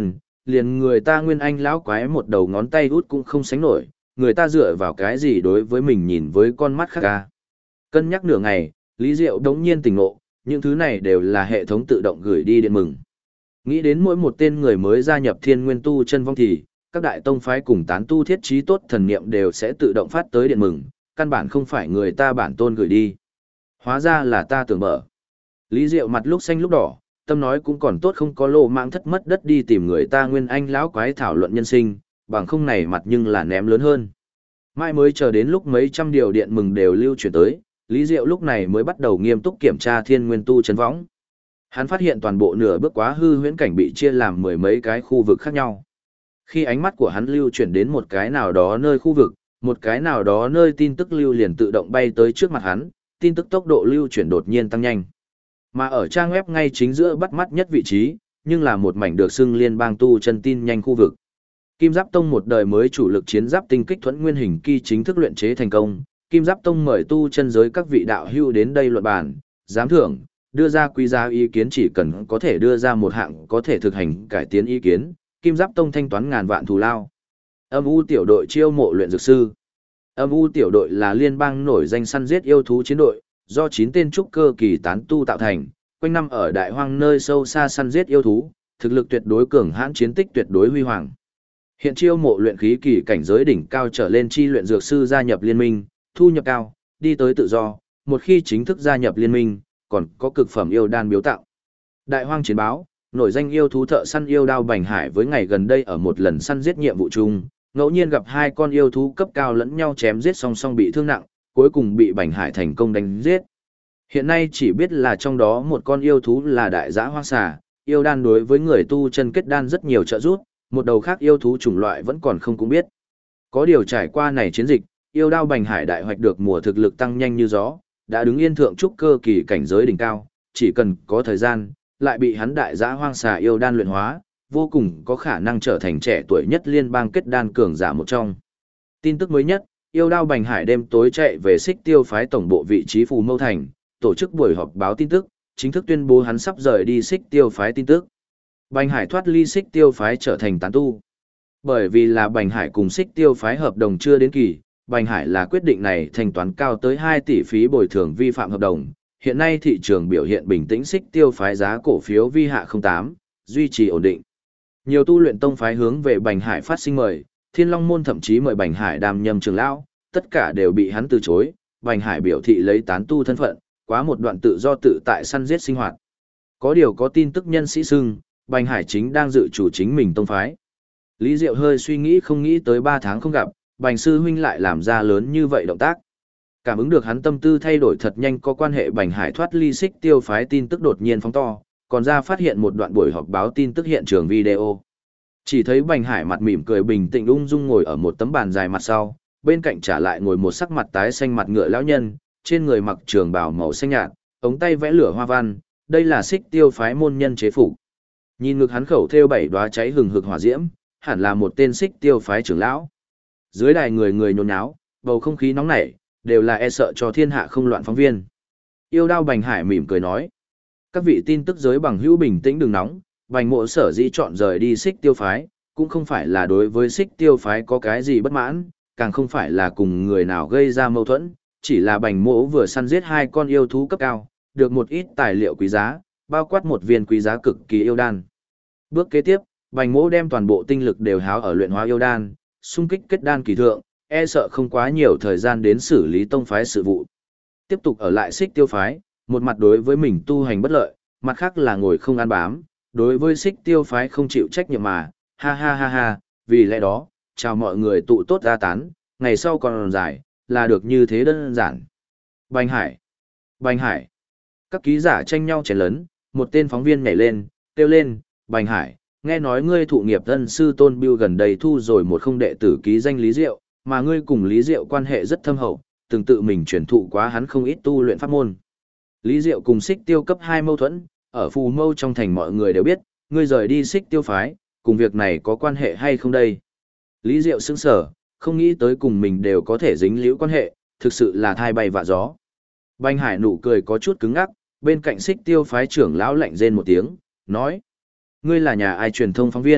liền người ta Nguyên Anh lão quái một đầu ngón tay út cũng không sánh nổi, người ta dựa vào cái gì đối với mình nhìn với con mắt khác ca. Cân nhắc nửa ngày, Lý Diệu đống nhiên tỉnh ngộ, những thứ này đều là hệ thống tự động gửi đi điện mừng. Nghĩ đến mỗi một tên người mới gia nhập Thiên Nguyên Tu chân vong thì, các đại tông phái cùng tán tu thiết trí tốt thần niệm đều sẽ tự động phát tới điện mừng, căn bản không phải người ta bản tôn gửi đi. Hóa ra là ta tưởng mở. Lý Diệu mặt lúc xanh lúc đỏ, tâm nói cũng còn tốt không có lô mạng thất mất đất đi tìm người ta Nguyên Anh lão quái thảo luận nhân sinh, bằng không này mặt nhưng là ném lớn hơn. Mai mới chờ đến lúc mấy trăm điều điện mừng đều lưu chuyển tới, Lý Diệu lúc này mới bắt đầu nghiêm túc kiểm tra Thiên Nguyên Tu chân võng. Hắn phát hiện toàn bộ nửa bước quá hư huyễn cảnh bị chia làm mười mấy cái khu vực khác nhau. Khi ánh mắt của hắn lưu chuyển đến một cái nào đó nơi khu vực, một cái nào đó nơi tin tức lưu liền tự động bay tới trước mặt hắn, tin tức tốc độ lưu chuyển đột nhiên tăng nhanh. Mà ở trang web ngay chính giữa bắt mắt nhất vị trí, nhưng là một mảnh được xưng liên bang tu chân tin nhanh khu vực. Kim Giáp Tông một đời mới chủ lực chiến giáp tinh kích thuẫn nguyên hình kỳ chính thức luyện chế thành công. Kim Giáp Tông mời tu chân giới các vị đạo hữu đến đây luận bàn, giám thưởng, đưa ra quý giá ý kiến, chỉ cần có thể đưa ra một hạng có thể thực hành cải tiến ý kiến, Kim Giáp Tông thanh toán ngàn vạn thù lao. Âm U tiểu đội chiêu mộ luyện dược sư. Âm U tiểu đội là liên bang nổi danh săn giết yêu thú chiến đội, do 9 tên trúc cơ kỳ tán tu tạo thành, quanh năm ở đại hoang nơi sâu xa săn giết yêu thú, thực lực tuyệt đối cường hãn, chiến tích tuyệt đối huy hoàng. Hiện chiêu mộ luyện khí kỳ cảnh giới đỉnh cao trở lên chi luyện dược sư gia nhập liên minh, thu nhập cao, đi tới tự do, một khi chính thức gia nhập liên minh, còn có cực phẩm yêu đan biếu tặng. Đại hoang chiến báo, nổi danh yêu thú thợ săn yêu đao Bành Hải với ngày gần đây ở một lần săn giết nhiệm vụ chung, ngẫu nhiên gặp hai con yêu thú cấp cao lẫn nhau chém giết song song bị thương nặng, cuối cùng bị Bành Hải thành công đánh giết. Hiện nay chỉ biết là trong đó một con yêu thú là đại dã hoang xà, yêu đan đối với người tu chân kết đan rất nhiều trợ giúp, một đầu khác yêu thú chủng loại vẫn còn không cũng biết. Có điều trải qua này chiến dịch, yêu đao Bành Hải đại hoạch được mùa thực lực tăng nhanh như gió, đã đứng yên thượng trúc cơ kỳ cảnh giới đỉnh cao, chỉ cần có thời gian, lại bị hắn đại dã hoang xà yêu đan luyện hóa, vô cùng có khả năng trở thành trẻ tuổi nhất liên bang kết đan cường giả một trong. Tin tức mới nhất, yêu đao Bành Hải đêm tối chạy về Xích Tiêu phái tổng bộ vị trí Phù Mâu Thành, tổ chức buổi họp báo tin tức, chính thức tuyên bố hắn sắp rời đi Xích Tiêu phái tin tức. Bành Hải thoát ly Xích Tiêu phái trở thành tán tu. Bởi vì là Bành Hải cùng Xích Tiêu phái hợp đồng chưa đến kỳ, Bành Hải là quyết định này thanh toán cao tới 2 tỷ phí bồi thường vi phạm hợp đồng. Hiện nay thị trường biểu hiện bình tĩnh, Xích Tiêu phái giá cổ phiếu vi hạ 08, duy trì ổn định. Nhiều tu luyện tông phái hướng về Bành Hải phát sinh mời, Thiên Long môn thậm chí mời Bành Hải đảm nhâm trưởng lão, tất cả đều bị hắn từ chối. Bành Hải biểu thị lấy tán tu thân phận, quá một đoạn tự do tự tại săn giết sinh hoạt. Có điều có tin tức nhân sĩ xưng, Bành Hải chính đang dự chủ chính mình tông phái. Lý Diệu hơi suy nghĩ, không nghĩ tới 3 tháng không gặp, Bành sư huynh lại làm ra lớn như vậy động tác. Cảm ứng được hắn tâm tư thay đổi thật nhanh, có quan hệ Bành Hải thoát ly Xích Tiêu phái tin tức đột nhiên phóng to, còn ra phát hiện một đoạn buổi họp báo tin tức hiện trường video. Chỉ thấy Bành Hải mặt mỉm cười bình tĩnh ung dung ngồi ở một tấm bàn dài mặt sau, bên cạnh trả lại ngồi một sắc mặt tái xanh mặt ngựa lão nhân, trên người mặc trường bào màu xanh nhạt, ống tay vẽ lửa hoa văn, đây là Xích Tiêu phái môn nhân chế phục. Nhìn ngực hắn khẩu thêu 7 đóa cháy hừng hực hỏa diễm, hẳn là một tên Xích Tiêu phái trưởng lão. Dưới đài người người nhốn nháo, bầu không khí nóng nảy, đều là e sợ cho thiên hạ không loạn phóng viên. Yêu đao Bành Hải mỉm cười nói: các vị tin tức giới bằng hữu bình tĩnh đừng nóng, Bành mộ sở dĩ chọn rời đi Xích Tiêu phái, cũng không phải là đối với Xích Tiêu phái có cái gì bất mãn, càng không phải là cùng người nào gây ra mâu thuẫn, chỉ là Bành mộ vừa săn giết 2 con yêu thú cấp cao, được một ít tài liệu quý giá, bao quát một viên quý giá cực kỳ yêu đan. Bước kế tiếp, Bành mộ đem toàn bộ tinh lực đều háo ở luyện hóa yêu đan, xung kích kết đan kỳ thượng, e sợ không quá nhiều thời gian đến xử lý tông phái sự vụ. Tiếp tục ở lại Xích Tiêu phái, một mặt đối với mình tu hành bất lợi, mặt khác là ngồi không ăn bám, đối với Xích Tiêu phái không chịu trách nhiệm mà, ha ha ha ha, vì lẽ đó, chào mọi người tụ tốt ra tán, ngày sau còn dài, là được như thế đơn giản. Bành Hải, Bành Hải, các ký giả tranh nhau chén lớn, một tên phóng viên nhảy lên, kêu lên, Bành Hải, nghe nói ngươi thụ nghiệp thân sư Tôn Biêu gần đây thu rồi một không đệ tử ký danh Lý Diệu, mà ngươi cùng Lý Diệu quan hệ rất thâm hậu, từng tự mình truyền thụ quá hắn không ít tu luyện pháp môn. Lý Diệu cùng Xích Tiêu cấp 2 mâu thuẫn, ở Phù Mâu trong thành mọi người đều biết, ngươi rời đi Xích Tiêu phái, cùng việc này có quan hệ hay không đây? Lý Diệu sững sờ, không nghĩ tới cùng mình đều có thể dính liễu quan hệ, thực sự là thai bay vạ gió. Bành Hải nụ cười có chút cứng ngắc, bên cạnh Xích Tiêu phái trưởng lão lạnh rên một tiếng, nói: ngươi là nhà ai truyền thông phóng viên,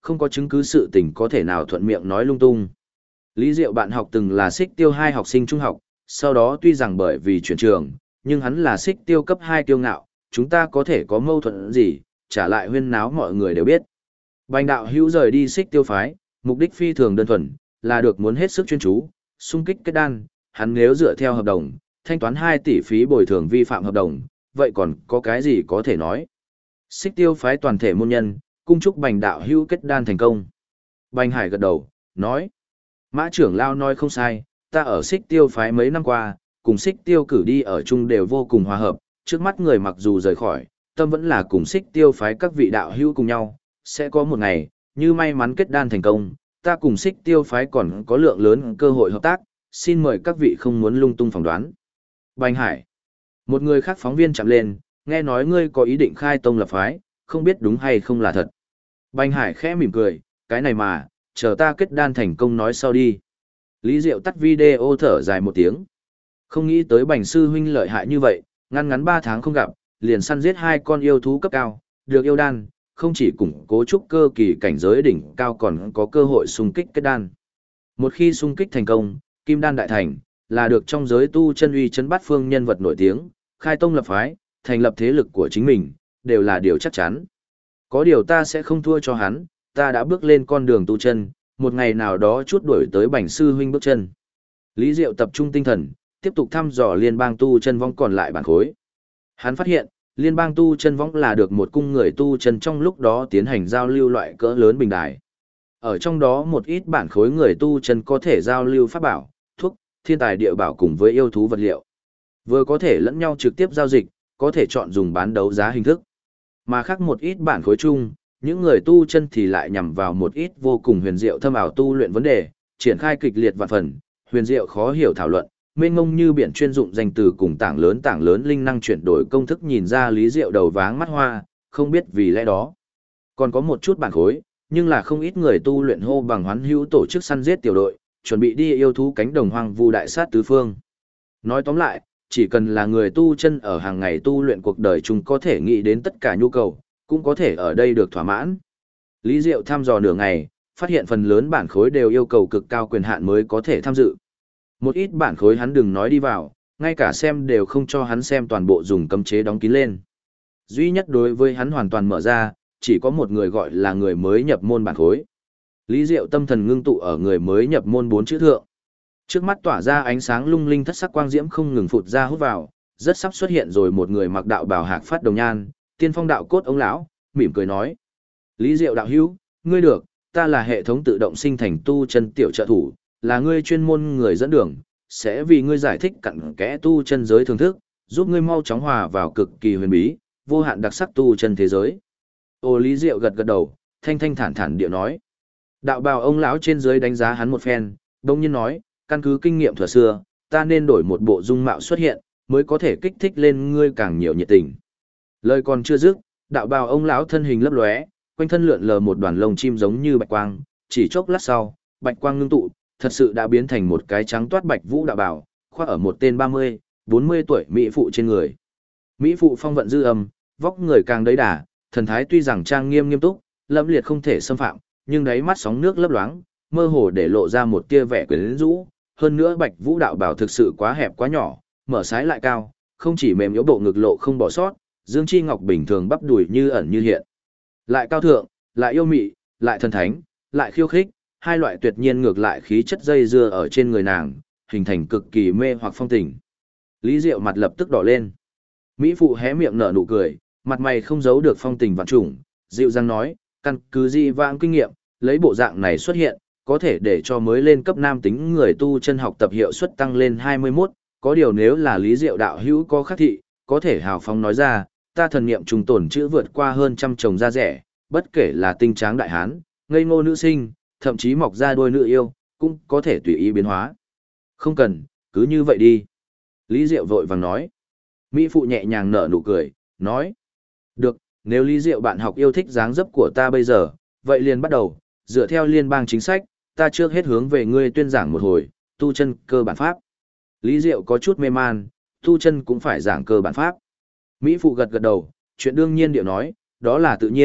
không có chứng cứ sự tình có thể nào thuận miệng nói lung tung. Lý Diệu bạn học từng là Xích Tiêu 2 học sinh trung học, sau đó tuy rằng bởi vì chuyển trường, nhưng hắn là Xích Tiêu cấp 2 kiêu ngạo, chúng ta có thể có mâu thuẫn gì, trả lại huyên náo mọi người đều biết. Bành đạo hữu rời đi Xích Tiêu phái, mục đích phi thường đơn thuần, là được muốn hết sức chuyên chú, xung kích kết đan, hắn nếu dựa theo hợp đồng, thanh toán 2 tỷ phí bồi thường vi phạm hợp đồng, vậy còn có cái gì có thể nói. Xích Tiêu phái toàn thể môn nhân, cung chúc Bành đạo hữu kết đan thành công. Bành Hải gật đầu, nói, Mã trưởng lao nói không sai, ta ở Xích Tiêu phái mấy năm qua, cùng Xích Tiêu cử đi ở chung đều vô cùng hòa hợp, trước mắt người mặc dù rời khỏi, tâm vẫn là cùng Xích Tiêu phái các vị đạo hữu cùng nhau, sẽ có một ngày, như may mắn kết đan thành công, ta cùng Xích Tiêu phái còn có lượng lớn cơ hội hợp tác, xin mời các vị không muốn lung tung phỏng đoán. Bành Hải, một người khác phóng viên chạm lên, nghe nói ngươi có ý định khai tông lập phái, không biết đúng hay không là thật. Bành Hải khẽ mỉm cười, cái này mà, chờ ta kết đan thành công nói sau đi. Lý Diệu tắt video thở dài một tiếng. Không nghĩ tới Bành sư huynh lợi hại như vậy, ngăn ngắn 3 tháng không gặp, liền săn giết 2 con yêu thú cấp cao, được yêu đan, không chỉ củng cố trúc cơ kỳ cảnh giới đỉnh cao còn có cơ hội xung kích kết đan. Một khi xung kích thành công, kim đan đại thành, là được trong giới tu chân uy chấn bát phương nhân vật nổi tiếng, khai tông lập phái, thành lập thế lực của chính mình, đều là điều chắc chắn. Có điều ta sẽ không thua cho hắn, ta đã bước lên con đường tu chân, một ngày nào đó chút đuổi tới Bành sư huynh bước chân. Lý Diệu tập trung tinh thần, tiếp tục thăm dò liên bang tu chân vong còn lại bản khối. Hắn phát hiện, liên bang tu chân vong là được một cung người tu chân trong lúc đó tiến hành giao lưu loại cỡ lớn bình đài. Ở trong đó một ít bản khối người tu chân có thể giao lưu pháp bảo, thuốc, thiên tài địa bảo cùng với yêu thú vật liệu. Vừa có thể lẫn nhau trực tiếp giao dịch, có thể chọn dùng bán đấu giá hình thức. Mà khác một ít bản khối chung, những người tu chân thì lại nhằm vào một ít vô cùng huyền diệu thâm ảo tu luyện vấn đề, triển khai kịch liệt vạn phần, huyền diệu khó hiểu thảo luận, mênh mông như biển chuyên dụng danh từ cùng tảng lớn linh năng chuyển đổi công thức nhìn ra Lý Diệu đầu váng mắt hoa, không biết vì lẽ đó. Còn có một chút bản khối, nhưng là không ít người tu luyện hô bằng hoán hữu tổ chức săn giết tiểu đội, chuẩn bị đi yêu thú cánh đồng hoang vu đại sát tứ phương. Nói tóm lại, chỉ cần là người tu chân ở hàng ngày tu luyện cuộc đời chúng có thể nghĩ đến tất cả nhu cầu, cũng có thể ở đây được thỏa mãn. Lý Diệu thăm dò nửa ngày, phát hiện phần lớn bản khối đều yêu cầu cực cao quyền hạn mới có thể tham dự. Một ít bản khối hắn đừng nói đi vào, ngay cả xem đều không cho hắn xem toàn bộ dùng cấm chế đóng kín lên. Duy nhất đối với hắn hoàn toàn mở ra, chỉ có một người gọi là người mới nhập môn bản khối. Lý Diệu tâm thần ngưng tụ ở người mới nhập môn 4 chữ thượng. Trước mắt tỏa ra ánh sáng lung linh thất sắc quang diễm không ngừng phụt ra hút vào, rất sắp xuất hiện rồi một người mặc đạo bào hạc phát đồng nhan, tiên phong đạo cốt ông lão, mỉm cười nói: "Lý Diệu đạo hữu, ngươi được, ta là hệ thống tự động sinh thành tu chân tiểu trợ thủ, là ngươi chuyên môn người dẫn đường, sẽ vì ngươi giải thích cặn kẽ tu chân giới thưởng thức, giúp ngươi mau chóng hòa vào cực kỳ huyền bí, vô hạn đặc sắc tu chân thế giới." Ô Lý Diệu gật gật đầu, thanh thanh thản thản điệu nói. Đạo bào ông lão trên dưới đánh giá hắn một phen, đồng nhiên nói: "Căn cứ kinh nghiệm thuở xưa, ta nên đổi một bộ dung mạo xuất hiện, mới có thể kích thích lên ngươi càng nhiều nhiệt tình." Lời còn chưa dứt, đạo bào ông lão thân hình lấp lóe, quanh thân lượn lờ một đoàn lông chim giống như bạch quang, chỉ chốc lát sau, bạch quang ngưng tụ, thật sự đã biến thành một cái trắng toát bạch vũ đạo bào, khoác ở một tên 30, 40 tuổi mỹ phụ trên người. Mỹ phụ phong vận dư âm, vóc người càng đầy đà, thần thái tuy rằng trang nghiêm nghiêm túc, lẫm liệt không thể xâm phạm, nhưng đáy mắt sóng nước lấp loáng, mơ hồ để lộ ra một tia vẻ quyến rũ, hơn nữa bạch vũ đạo bào thực sự quá hẹp quá nhỏ, mở sái lại cao, không chỉ mềm yếu bộ ngực lộ không bỏ sót, dương chi ngọc bình thường bắp đùi như ẩn như hiện. Lại cao thượng, lại yêu mị, lại thần thánh, lại khiêu khích, hai loại tuyệt nhiên ngược lại khí chất dây dưa ở trên người nàng, hình thành cực kỳ mê hoặc phong tình. Lý Diệu mặt lập tức đỏ lên. Mỹ phụ hé miệng nở nụ cười, mặt mày không giấu được phong tình vạn trùng, dịu dàng nói: "Căn cứ di vãng kinh nghiệm, lấy bộ dạng này xuất hiện, có thể để cho mới lên cấp nam tính người tu chân học tập hiệu suất tăng lên 21, có điều nếu là Lý Diệu đạo hữu có khắc thị, có thể hào phóng nói ra, ta thần niệm trùng tổn chữ vượt qua hơn trăm chồng da rẻ, bất kể là tinh tráng đại hán, ngây ngô nữ sinh, thậm chí mọc ra đôi nữ yêu, cũng có thể tùy ý biến hóa." "Không cần, cứ như vậy đi." Lý Diệu vội vàng nói. Mỹ phụ nhẹ nhàng nở nụ cười, nói: "Được, nếu Lý Diệu bạn học yêu thích dáng dấp của ta bây giờ, vậy liền bắt đầu, dựa theo liên bang chính sách, ta trước hết hướng về ngươi tuyên giảng một hồi, tu chân cơ bản pháp." Lý Diệu có chút mê man, tu chân cũng phải giảng cơ bản pháp. Mỹ phụ gật gật đầu, chuyện đương nhiên điệu nói: "Đó là tự nhiên,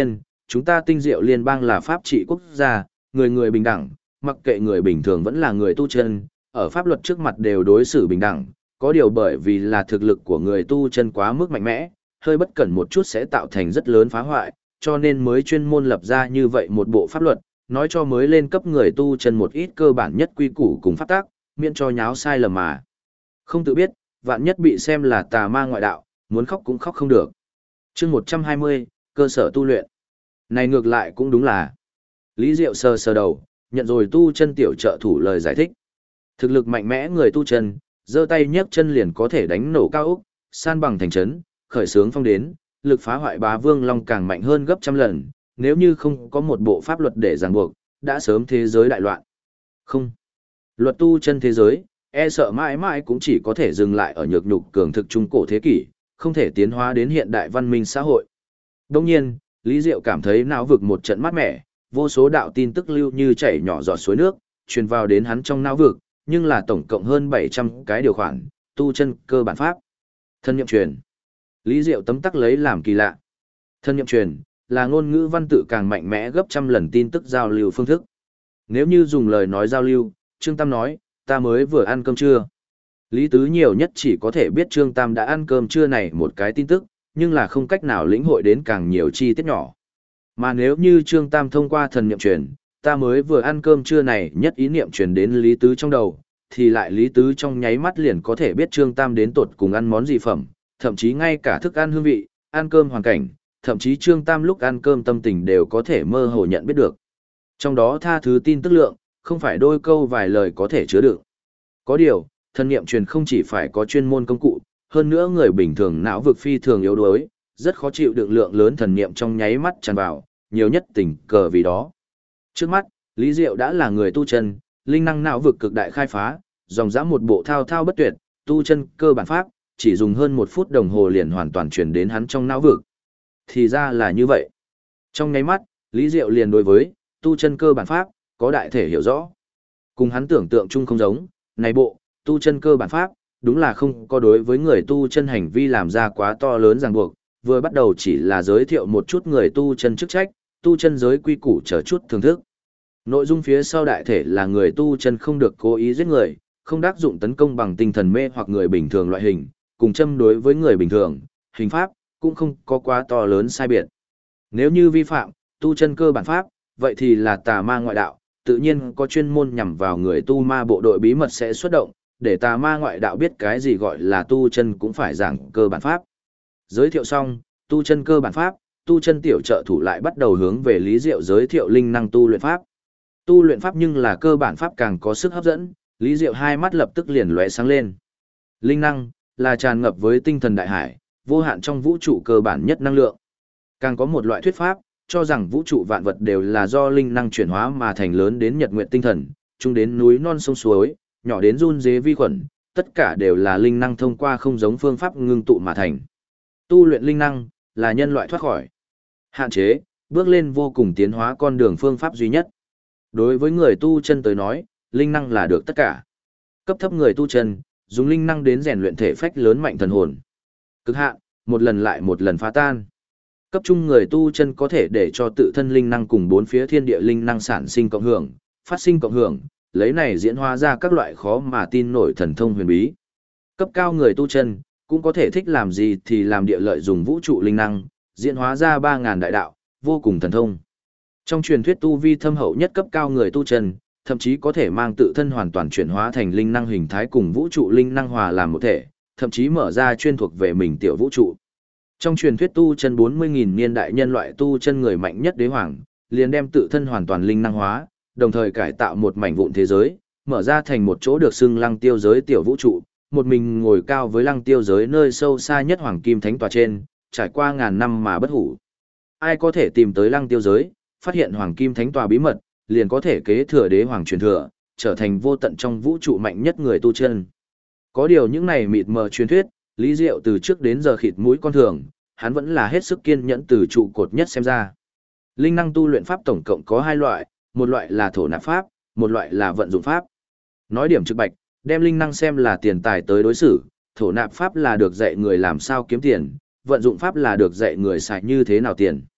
chúng ta Tinh Diệu Liên bang là pháp trị quốc gia, người người bình đẳng, mặc kệ người bình thường vẫn là người tu chân, ở pháp luật trước mặt đều đối xử bình đẳng, có điều bởi vì là thực lực của người tu chân quá mức mạnh mẽ, hơi bất cẩn một chút sẽ tạo thành rất lớn phá hoại, cho nên mới chuyên môn lập ra như vậy một bộ pháp luật, nói cho mới lên cấp người tu chân một ít cơ bản nhất quy củ cùng pháp tắc, miễn cho nháo sai lầm mà. Không tự biết, vạn nhất bị xem là tà ma ngoại đạo, muốn khóc cũng khóc không được. Chương 120, cơ sở tu luyện. Này ngược lại cũng đúng là. Lý Diệu sờ sờ đầu, nhận rồi tu chân tiểu trợ thủ lời giải thích. Thực lực mạnh mẽ người tu chân, giơ tay nhấc chân liền có thể đánh nổ cao ốc, san bằng thành trấn, khởi xướng phong đến, lực phá hoại bá vương long càng mạnh hơn gấp trăm lần, nếu như không có một bộ pháp luật để ràng buộc, đã sớm thế giới đại loạn. Không. Luật tu chân thế giới, e sợ mãi mãi cũng chỉ có thể dừng lại ở nhược nhục cường thực trung cổ thế kỷ, không thể tiến hóa đến hiện đại văn minh xã hội. Đồng nhiên, Lý Diệu cảm thấy não vực một trận mát mẻ, vô số đạo tin tức lưu như chảy nhỏ giọt suối nước, truyền vào đến hắn trong não vực, nhưng là tổng cộng hơn 700 cái điều khoản, tu chân cơ bản pháp. Thân niệm truyền. Lý Diệu tấm tắc lấy làm kỳ lạ. Thân niệm truyền là ngôn ngữ văn tự càng mạnh mẽ gấp trăm lần tin tức giao lưu phương thức. Nếu như dùng lời nói giao lưu, Trương Tam nói, ta mới vừa ăn cơm trưa. Lý Tứ nhiều nhất chỉ có thể biết Trương Tam đã ăn cơm trưa này một cái tin tức, nhưng là không cách nào lĩnh hội đến càng nhiều chi tiết nhỏ. Mà nếu như Trương Tam thông qua thần niệm truyền, ta mới vừa ăn cơm trưa này nhất ý niệm truyền đến Lý Tứ trong đầu, thì lại Lý Tứ trong nháy mắt liền có thể biết Trương Tam đến tột cùng ăn món gì phẩm, thậm chí ngay cả thức ăn hương vị, ăn cơm hoàn cảnh, thậm chí Trương Tam lúc ăn cơm tâm tình đều có thể mơ hồ nhận biết được. Trong đó tha thứ tin tức lượng, không phải đôi câu vài lời có thể chứa đựng. Có điều, thần niệm truyền không chỉ phải có chuyên môn công cụ, hơn nữa người bình thường não vực phi thường yếu đuối, rất khó chịu đựng lượng lớn thần niệm trong nháy mắt tràn vào, nhiều nhất tình cờ vì đó. Trước mắt, Lý Diệu đã là người tu chân, linh năng não vực cực đại khai phá, dòng dã một bộ thao thao bất tuyệt, tu chân cơ bản pháp, chỉ dùng hơn 1 phút đồng hồ liền hoàn toàn truyền đến hắn trong não vực. Thì ra là như vậy. Trong nháy mắt, Lý Diệu liền đối với tu chân cơ bản pháp có đại thể hiểu rõ. Cùng hắn tưởng tượng chung không giống, này bộ tu chân cơ bản pháp đúng là không có đối với người tu chân hành vi làm ra quá to lớn ràng buộc, vừa bắt đầu chỉ là giới thiệu một chút người tu chân chức trách, tu chân giới quy củ chờ chút thưởng thức. Nội dung phía sau đại thể là người tu chân không được cố ý giết người, không đắc dụng tấn công bằng tinh thần mê hoặc người bình thường loại hình, cùng châm đối với người bình thường, hình pháp cũng không có quá to lớn sai biệt. Nếu như vi phạm tu chân cơ bản pháp, vậy thì là tà ma ngoại đạo, tự nhiên có chuyên môn nhằm vào người tu ma bộ đội bí mật sẽ xuất động, để tà ma ngoại đạo biết cái gì gọi là tu chân cũng phải giảng cơ bản pháp. Giới thiệu xong, tu chân cơ bản pháp, tu chân tiểu trợ thủ lại bắt đầu hướng về Lý Diệu giới thiệu linh năng tu luyện pháp. Tu luyện pháp nhưng là cơ bản pháp càng có sức hấp dẫn, Lý Diệu hai mắt lập tức liền lóe sáng lên. Linh năng là tràn ngập với tinh thần đại hải, vô hạn trong vũ trụ cơ bản nhất năng lượng. Càng có một loại thuyết pháp, cho rằng vũ trụ vạn vật đều là do linh năng chuyển hóa mà thành, lớn đến nhật nguyện tinh thần, trung đến núi non sông suối, nhỏ đến run dế vi khuẩn, tất cả đều là linh năng thông qua không giống phương pháp ngưng tụ mà thành. Tu luyện linh năng là nhân loại thoát khỏi hạn chế, bước lên vô cùng tiến hóa con đường phương pháp duy nhất. Đối với người tu chân tới nói, linh năng là được tất cả. Cấp thấp người tu chân, dùng linh năng đến rèn luyện thể phách lớn mạnh thần hồn. Cực hạn, một lần lại một lần phá tan. Cấp trung người tu chân có thể để cho tự thân linh năng cùng bốn phía thiên địa linh năng sản sinh cộng hưởng, phát sinh cộng hưởng, lấy này diễn hóa ra các loại khó mà tin nổi thần thông huyền bí. Cấp cao người tu chân cũng có thể thích làm gì thì làm, địa lợi dùng vũ trụ linh năng, diễn hóa ra 3000 đại đạo, vô cùng thần thông. Trong truyền thuyết tu vi thâm hậu nhất cấp cao người tu chân, thậm chí có thể mang tự thân hoàn toàn chuyển hóa thành linh năng hình thái cùng vũ trụ linh năng hòa làm một thể, thậm chí mở ra chuyên thuộc về mình tiểu vũ trụ. Trong truyền thuyết tu chân 40.000 niên đại nhân loại tu chân người mạnh nhất đế hoàng, liền đem tự thân hoàn toàn linh năng hóa, đồng thời cải tạo một mảnh vụn thế giới, mở ra thành một chỗ được xưng lăng tiêu giới tiểu vũ trụ, một mình ngồi cao với lăng tiêu giới nơi sâu xa nhất hoàng kim thánh tòa trên, trải qua ngàn năm mà bất hủ. Ai có thể tìm tới lăng tiêu giới, phát hiện hoàng kim thánh tòa bí mật, liền có thể kế thừa đế hoàng truyền thừa, trở thành vô tận trong vũ trụ mạnh nhất người tu chân. Có điều những này mịt mờ truyền thuyết, Lý Diệu từ trước đến giờ khịt mũi con thường, hắn vẫn là hết sức kiên nhẫn từ trụ cột nhất xem ra. Linh năng tu luyện pháp tổng cộng có 2 loại, một loại là thổ nạp pháp, một loại là vận dụng pháp. Nói điểm trực bạch, đem linh năng xem là tiền tài tới đối xử, thổ nạp pháp là được dạy người làm sao kiếm tiền, vận dụng pháp là được dạy người xài như thế nào tiền.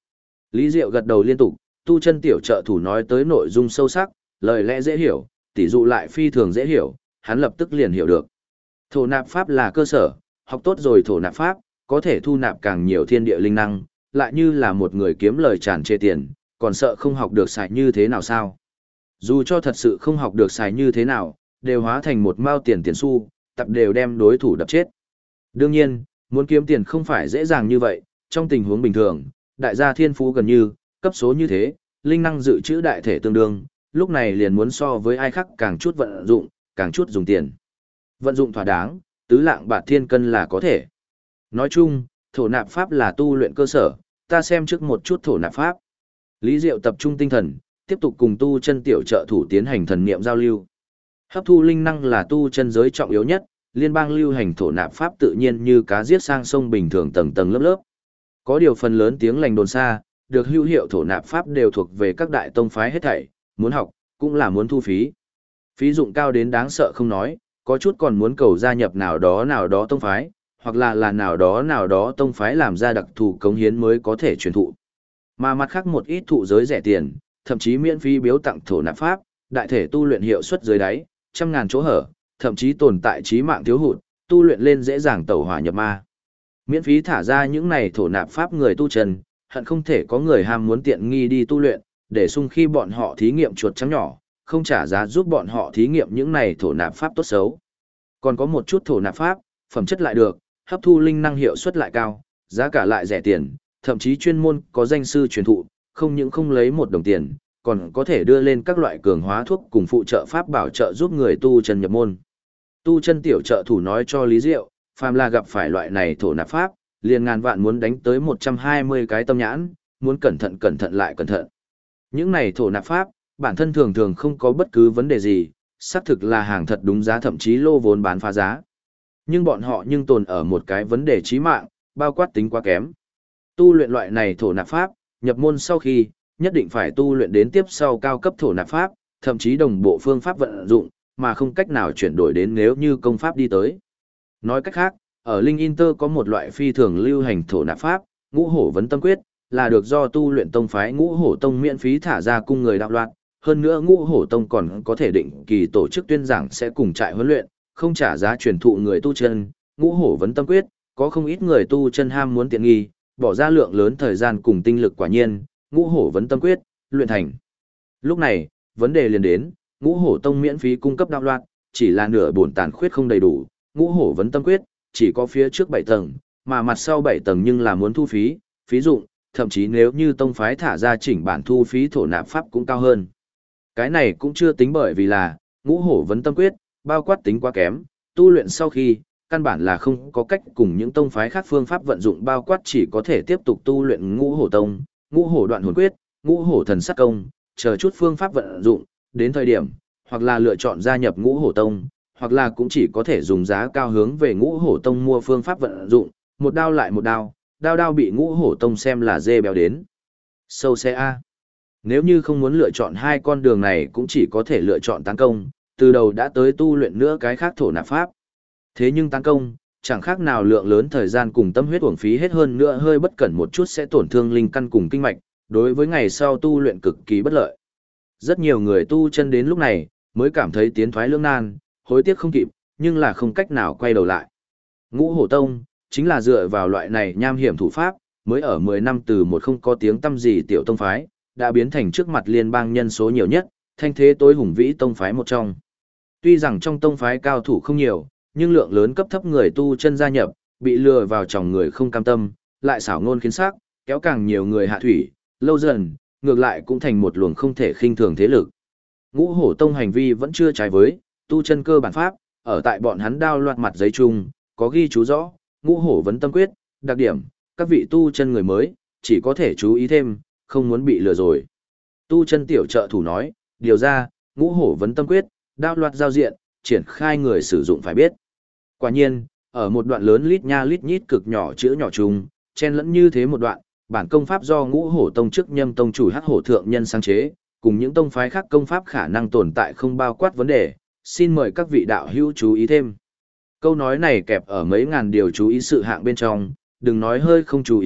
Lý Diệu gật đầu liên tục, tu chân tiểu trợ thủ nói tới nội dung sâu sắc, lời lẽ dễ hiểu, tỉ dụ lại phi thường dễ hiểu, hắn lập tức liền hiểu được. Thổ nạp pháp là cơ sở, học tốt rồi thổ nạp pháp, có thể thu nạp càng nhiều thiên địa linh năng, lại như là một người kiếm lời tràn trề tiền, còn sợ không học được xài như thế nào sao? Dù cho thật sự không học được xài như thế nào, đều hóa thành một mao tiền tiền xu, tập đều đem đối thủ đập chết. Đương nhiên, muốn kiếm tiền không phải dễ dàng như vậy, trong tình huống bình thường, đại gia thiên phú gần như, cấp số như thế, linh năng dự trữ đại thể tương đương, lúc này liền muốn so với ai khác càng chút vận dụng, càng chút dùng tiền. Vận dụng thỏa đáng, tứ lạng bạt thiên cân là có thể. Nói chung, thổ nạp pháp là tu luyện cơ sở, ta xem trước một chút thổ nạp pháp. Lý Diệu tập trung tinh thần, tiếp tục cùng tu chân tiểu trợ thủ tiến hành thần niệm giao lưu. Hấp thu linh năng là tu chân giới trọng yếu nhất, liên bang lưu hành thổ nạp pháp tự nhiên như cá giết sang sông bình thường tầng tầng lớp lớp. Có điều phần lớn tiếng lành đồn xa, được hữu hiệu thổ nạp pháp đều thuộc về các đại tông phái hết thảy, muốn học, cũng là muốn thu phí. Phí dụng cao đến đáng sợ không nói, có chút còn muốn cầu gia nhập nào đó tông phái, hoặc là nào đó tông phái làm ra đặc thù cống hiến mới có thể truyền thụ. Mà mặt khác một ít thụ giới rẻ tiền, thậm chí miễn phí biếu tặng thổ nạp pháp, đại thể tu luyện hiệu suất dưới đáy, trăm ngàn chỗ hở, thậm chí tồn tại chí mạng thiếu hụt, tu luyện lên dễ dàng tẩu hỏa nhập ma. Miễn phí thả ra những này thổ nạp pháp người tu chân, hận không thể có người ham muốn tiện nghi đi tu luyện, để sung khi bọn họ thí nghiệm chuột trắng nhỏ, không trả giá giúp bọn họ thí nghiệm những này thổ nạp pháp tốt xấu. Còn có một chút thổ nạp pháp, phẩm chất lại được, hấp thu linh năng hiệu suất lại cao, giá cả lại rẻ tiền, thậm chí chuyên môn có danh sư truyền thụ, không những không lấy một đồng tiền, còn có thể đưa lên các loại cường hóa thuốc cùng phụ trợ pháp bảo trợ giúp người tu chân nhập môn. Tu chân tiểu trợ thủ nói cho Lý Diệu, phàm là gặp phải loại này thổ nạp pháp, liền ngàn vạn muốn đánh tới 120 cái tâm nhãn, muốn cẩn thận lại cẩn thận. Những này thổ nạp pháp, bản thân thường thường không có bất cứ vấn đề gì, xác thực là hàng thật đúng giá thậm chí lô vốn bán phá giá. Nhưng bọn họ tồn ở một cái vấn đề chí mạng, bao quát tính quá kém. Tu luyện loại này thổ nạp pháp, nhập môn sau khi, nhất định phải tu luyện đến tiếp sau cao cấp thổ nạp pháp, thậm chí đồng bộ phương pháp vận dụng, mà không cách nào chuyển đổi đến nếu như công pháp đi tới. Nói cách khác, ở Linh Inter có một loại phi thường lưu hành thổ nạp pháp, Ngũ Hổ Vấn Tâm Quyết, là được do tu luyện tông phái Ngũ Hổ Tông miễn phí thả ra cung người đạo loạt. Hơn nữa Ngũ Hổ Tông còn có thể định kỳ tổ chức tuyên giảng sẽ cùng trại huấn luyện, không trả giá truyền thụ người tu chân. Ngũ Hổ Vấn Tâm Quyết, có không ít người tu chân ham muốn tiện nghi, bỏ ra lượng lớn thời gian cùng tinh lực quả nhiên, Ngũ Hổ Vấn Tâm Quyết, luyện thành. Lúc này, vấn đề liền đến, Ngũ Hổ Tông miễn phí cung cấp đạo loạt, chỉ là nửa bổn tàn khuyết không đầy đủ, Ngũ Hổ Vấn Tâm Quyết, chỉ có phía trước 7 tầng, mà mặt sau 7 tầng nhưng là muốn thu phí, phí dụng, thậm chí nếu như tông phái thả ra chỉnh bản thu phí thổ nạp pháp cũng cao hơn. Cái này cũng chưa tính bởi vì là, Ngũ Hổ Vấn Tâm Quyết, bao quát tính quá kém, tu luyện sau khi, căn bản là không có cách cùng những tông phái khác phương pháp vận dụng bao quát chỉ có thể tiếp tục tu luyện Ngũ Hổ Tông, Ngũ Hổ Đoạn Hồn Quyết, Ngũ Hổ Thần Sát Công, chờ chút phương pháp vận dụng, đến thời điểm, hoặc là lựa chọn gia nhập Ngũ Hổ Tông, hoặc là cũng chỉ có thể dùng giá cao hướng về Ngũ Hổ Tông mua phương pháp vận dụng, một đao lại một đao, đao bị Ngũ Hổ Tông xem là dê béo đến. Sâu xe A. Nếu như không muốn lựa chọn hai con đường này cũng chỉ có thể lựa chọn tán công, từ đầu đã tới tu luyện nữa cái khác thổ nạp pháp. Thế nhưng tán công, chẳng khác nào lượng lớn thời gian cùng tâm huyết uổng phí hết hơn nữa hơi bất cẩn một chút sẽ tổn thương linh căn cùng kinh mạch, đối với ngày sau tu luyện cực kỳ bất lợi. Rất nhiều người tu chân đến lúc này, mới cảm thấy tiến thoái lưỡng nan, hối tiếc không kịp, nhưng là không cách nào quay đầu lại. Ngũ Hổ Tông, chính là dựa vào loại này nham hiểm thủ pháp, mới ở 10 năm từ một không có tiếng tăm gì tiểu tông phái, đã biến thành trước mặt liên bang nhân số nhiều nhất, thanh thế tối hùng vĩ tông phái một trong. Tuy rằng trong tông phái cao thủ không nhiều, nhưng lượng lớn cấp thấp người tu chân gia nhập, bị lừa vào chồng người không cam tâm, lại xảo ngôn khiến sắc, kéo càng nhiều người hạ thủy, lâu dần, ngược lại cũng thành một luồng không thể khinh thường thế lực. Ngũ Hổ Tông hành vi vẫn chưa trái với tu chân cơ bản pháp, ở tại bọn hắn đao loạt mặt giấy chung, có ghi chú rõ, Ngũ Hổ Vấn Tâm Quyết, đặc điểm, các vị tu chân người mới, chỉ có thể chú ý thêm, không muốn bị lừa rồi. Tu chân tiểu trợ thủ nói, điều ra, Ngũ Hổ Vấn Tâm Quyết, đao loạt giao diện, triển khai người sử dụng phải biết. Quả nhiên, ở một đoạn lớn lít nha lít nhít cực nhỏ chữ nhỏ chung, chen lẫn như thế một đoạn, bản công pháp do Ngũ Hổ Tông trước Nhâm Tông chủ Hắc Hổ thượng nhân sáng chế, cùng những tông phái khác công pháp khả năng tồn tại không bao quát vấn đề, xin mời các vị đạo hữu chú ý thêm. Câu nói này kẹp ở mấy ngàn điều chú ý sự hạng bên trong, đừng nói hơi không chú ý,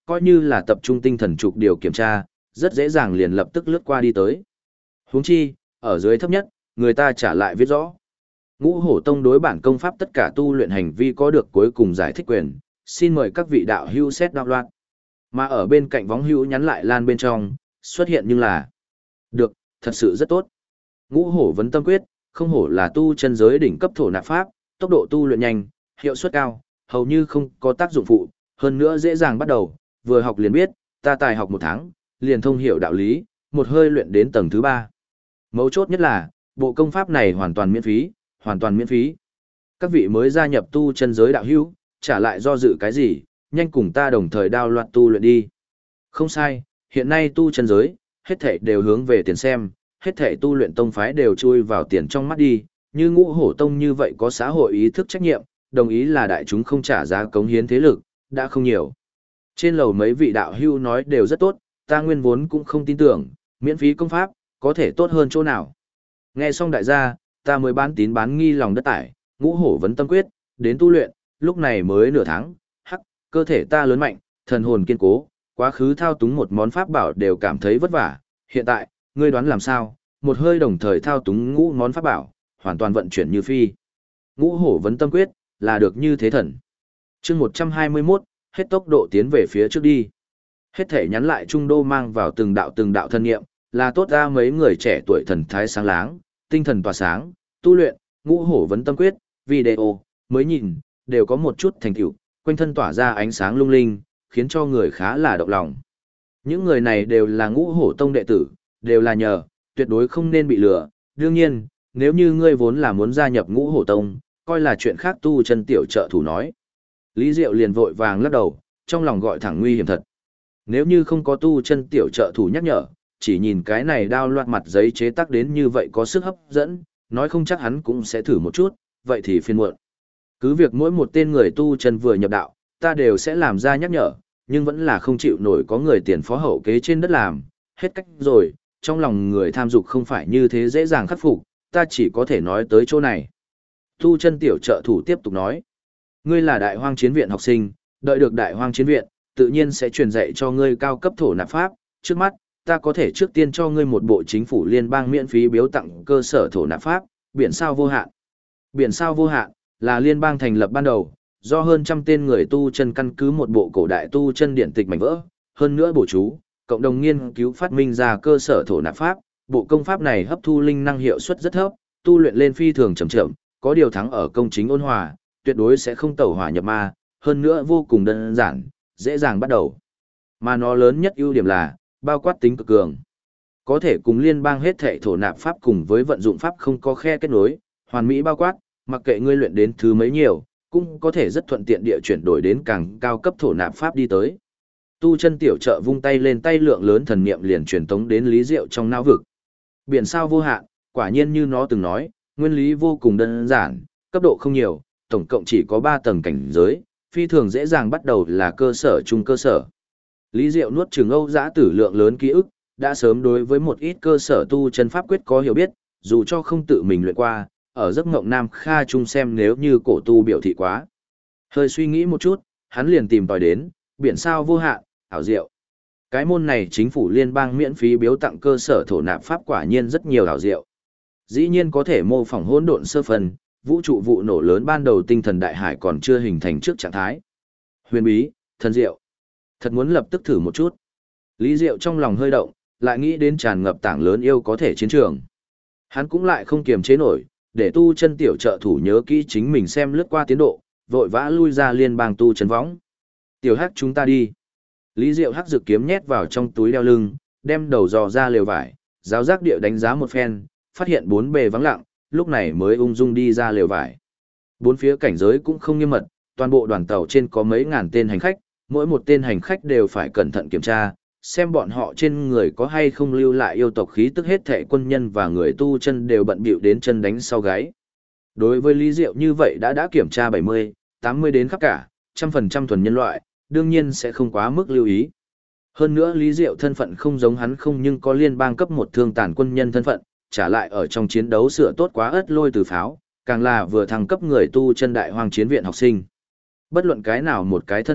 coi như là tập trung tinh thần trục điều kiểm tra, rất dễ dàng liền lập tức lướt qua đi tới. Huống chi, ở dưới thấp nhất, người ta trả lại viết rõ. Ngũ Hổ Tông đối bản công pháp tất cả tu luyện hành vi có được cuối cùng giải thích quyền, xin mời các vị đạo hữu xét đạo loạn. Mà ở bên cạnh võng hữu nhắn lại lan bên trong, xuất hiện nhưng là được, thật sự rất tốt. Ngũ Hổ Vấn Tâm Quyết, không hổ là tu chân giới đỉnh cấp thổ nạp pháp, tốc độ tu luyện nhanh, hiệu suất cao, hầu như không có tác dụng phụ, hơn nữa dễ dàng bắt đầu, vừa học liền biết, ta tài học 1 tháng, liền thông hiểu đạo lý, một hơi luyện đến tầng thứ 3. Mấu chốt nhất là, bộ công pháp này hoàn toàn miễn phí, hoàn toàn miễn phí. Các vị mới gia nhập tu chân giới đạo hữu, trả lại do dự cái gì, nhanh cùng ta đồng thời đao loạt tu luyện đi. Không sai, hiện nay tu chân giới, hết thảy đều hướng về tiền xem, hết thảy tu luyện tông phái đều chui vào tiền trong mắt đi, như Ngũ Hổ Tông như vậy có xã hội ý thức trách nhiệm, đồng ý là đại chúng không trả giá cống hiến thế lực, đã không nhiều. Trên lầu mấy vị đạo hữu nói đều rất tốt, ta nguyên vốn cũng không tin tưởng, miễn phí công pháp, có thể tốt hơn chỗ nào. Nghe xong đại gia, ta mới bán tín bán nghi lòng đất tải, Ngũ Hổ Vấn Tâm Quyết, đến tu luyện, lúc này mới nửa tháng, hắc, cơ thể ta lớn mạnh, thần hồn kiên cố, quá khứ thao túng một món pháp bảo đều cảm thấy vất vả, hiện tại, ngươi đoán làm sao, một hơi đồng thời thao túng ngũ món pháp bảo, hoàn toàn vận chuyển như phi. Ngũ Hổ Vấn Tâm Quyết, là được như thế thần. Chương 121, hết tốc độ tiến về phía trước đi. Hết thể nhắn lại trung đô mang vào từng đạo thân nghiệm, là tốt ra mấy người trẻ tuổi thần thái sáng láng, tinh thần tỏa sáng, tu luyện, Ngũ Hổ Vấn Tâm Quyết, video, mới nhìn, đều có một chút thành tựu, quanh thân tỏa ra ánh sáng lung linh, khiến cho người khá là động lòng. Những người này đều là Ngũ Hổ Tông đệ tử, đều là nhờ, tuyệt đối không nên bị lừa. Đương nhiên, nếu như ngươi vốn là muốn gia nhập Ngũ Hổ Tông, coi là chuyện khác tu chân tiểu trợ thủ nói. Lý Diệu liền vội vàng lắc đầu, trong lòng gọi thẳng nguy hiểm thật. Nếu như không có tu chân tiểu trợ thủ nhắc nhở, chỉ nhìn cái này đao loạt mặt giấy chế tác đến như vậy có sức hấp dẫn, nói không chắc hắn cũng sẽ thử một chút, vậy thì phiền muộn. Cứ việc mỗi một tên người tu chân vừa nhập đạo, ta đều sẽ làm ra nhắc nhở, nhưng vẫn là không chịu nổi có người tiền phó hậu kế trên đất làm, hết cách rồi, trong lòng người tham dục không phải như thế dễ dàng khắc phục, ta chỉ có thể nói tới chỗ này. Tu chân tiểu trợ thủ tiếp tục nói, ngươi là Đại Hoang Chiến viện học sinh, đợi được Đại Hoang Chiến viện, tự nhiên sẽ truyền dạy cho ngươi cao cấp thổ nạp pháp, trước mắt, ta có thể trước tiên cho ngươi một bộ chính phủ liên bang miễn phí biếu tặng cơ sở thổ nạp pháp, biển sao vô hạn. Biển sao vô hạn, là liên bang thành lập ban đầu, do hơn trăm tên người tu chân căn cứ một bộ cổ đại tu chân điển tịch mảnh vỡ, hơn nữa bổ chú, cộng đồng nghiên cứu phát minh ra cơ sở thổ nạp pháp, bộ công pháp này hấp thu linh năng hiệu suất rất thấp, tu luyện lên phi thường chậm chậm, có điều thắng ở công chính ôn hòa, tuyệt đối sẽ không tẩu hỏa nhập ma, hơn nữa vô cùng đơn giản, dễ dàng bắt đầu. Mà nó lớn nhất ưu điểm là, bao quát tính cực cường. Có thể cùng liên bang hết thảy thổ nạp pháp cùng với vận dụng pháp không có khe kết nối, hoàn mỹ bao quát, mặc kệ ngươi luyện đến thứ mấy nhiều, cũng có thể rất thuận tiện địa chuyển đổi đến càng cao cấp thổ nạp pháp đi tới. Tu chân tiểu trợ vung tay lên, tay lượng lớn thần niệm liền truyền tống đến Lý Diệu trong não vực. Biển sao vô hạn, quả nhiên như nó từng nói, nguyên lý vô cùng đơn giản, cấp độ không nhiều, tổng cộng chỉ có 3 tầng cảnh giới, phi thường dễ dàng bắt đầu là cơ sở trung cơ sở. Lý Diệu nuốt chửng Âu Dã Tử lượng lớn ký ức, đã sớm đối với một ít cơ sở tu chân pháp quyết có hiểu biết, dù cho không tự mình luyện qua, ở giấc mộng Nam Kha chung xem nếu như cổ tu biểu thị quá. Hơi suy nghĩ một chút, hắn liền tìm tòi đến, biển sao vô hạn, ảo diệu. Cái môn này chính phủ liên bang miễn phí biếu tặng cơ sở thổ nạp pháp quả nhiên rất nhiều ảo diệu. Dĩ nhiên có thể mô phỏng hỗn độn sơ phần, vũ trụ vụ nổ lớn ban đầu tinh thần đại hải còn chưa hình thành trước trạng thái. Huyền bí, thần diệu. Thật muốn lập tức thử một chút. Lý Diệu trong lòng hơi động, lại nghĩ đến tràn ngập tảng lớn yêu có thể chiến trường. Hắn cũng lại không kiềm chế nổi, để tu chân tiểu trợ thủ nhớ kỹ chính mình xem lướt qua tiến độ, vội vã lui ra liên bang tu chân võng. Tiểu Hắc chúng ta đi. Lý Diệu hắc dược kiếm nhét vào trong túi đeo lưng, đem đầu dò ra lều vải, giáo giác địa đánh giá một phen, phát hiện bốn bề vắng lặng, lúc này mới ung dung đi ra lều vải. Bốn phía cảnh giới cũng không nghiêm mật, toàn bộ đoàn tàu trên có mấy ngàn tên hành khách, mỗi một tên hành khách đều phải cẩn thận kiểm tra, xem bọn họ trên người có hay không lưu lại yêu tộc khí tức, hết thệ quân nhân và người tu chân đều bận bịu đến chân đánh sau gáy. Đối với Lý Diệu như vậy đã kiểm tra 70, 80 đến khắp cả, 100% thuần nhân loại, đương nhiên sẽ không quá mức lưu ý. Hơn nữa Lý Diệu thân phận không giống hắn không nhưng có liên bang cấp một thương tàn quân nhân thân phận, trả lại ở trong chiến đấu sửa tốt quá ớt lôi từ pháo, càng là vừa thăng cấp người tu chân Đại Hoang Chiến viện học sinh. Bất luận cái nào một cái thân phận,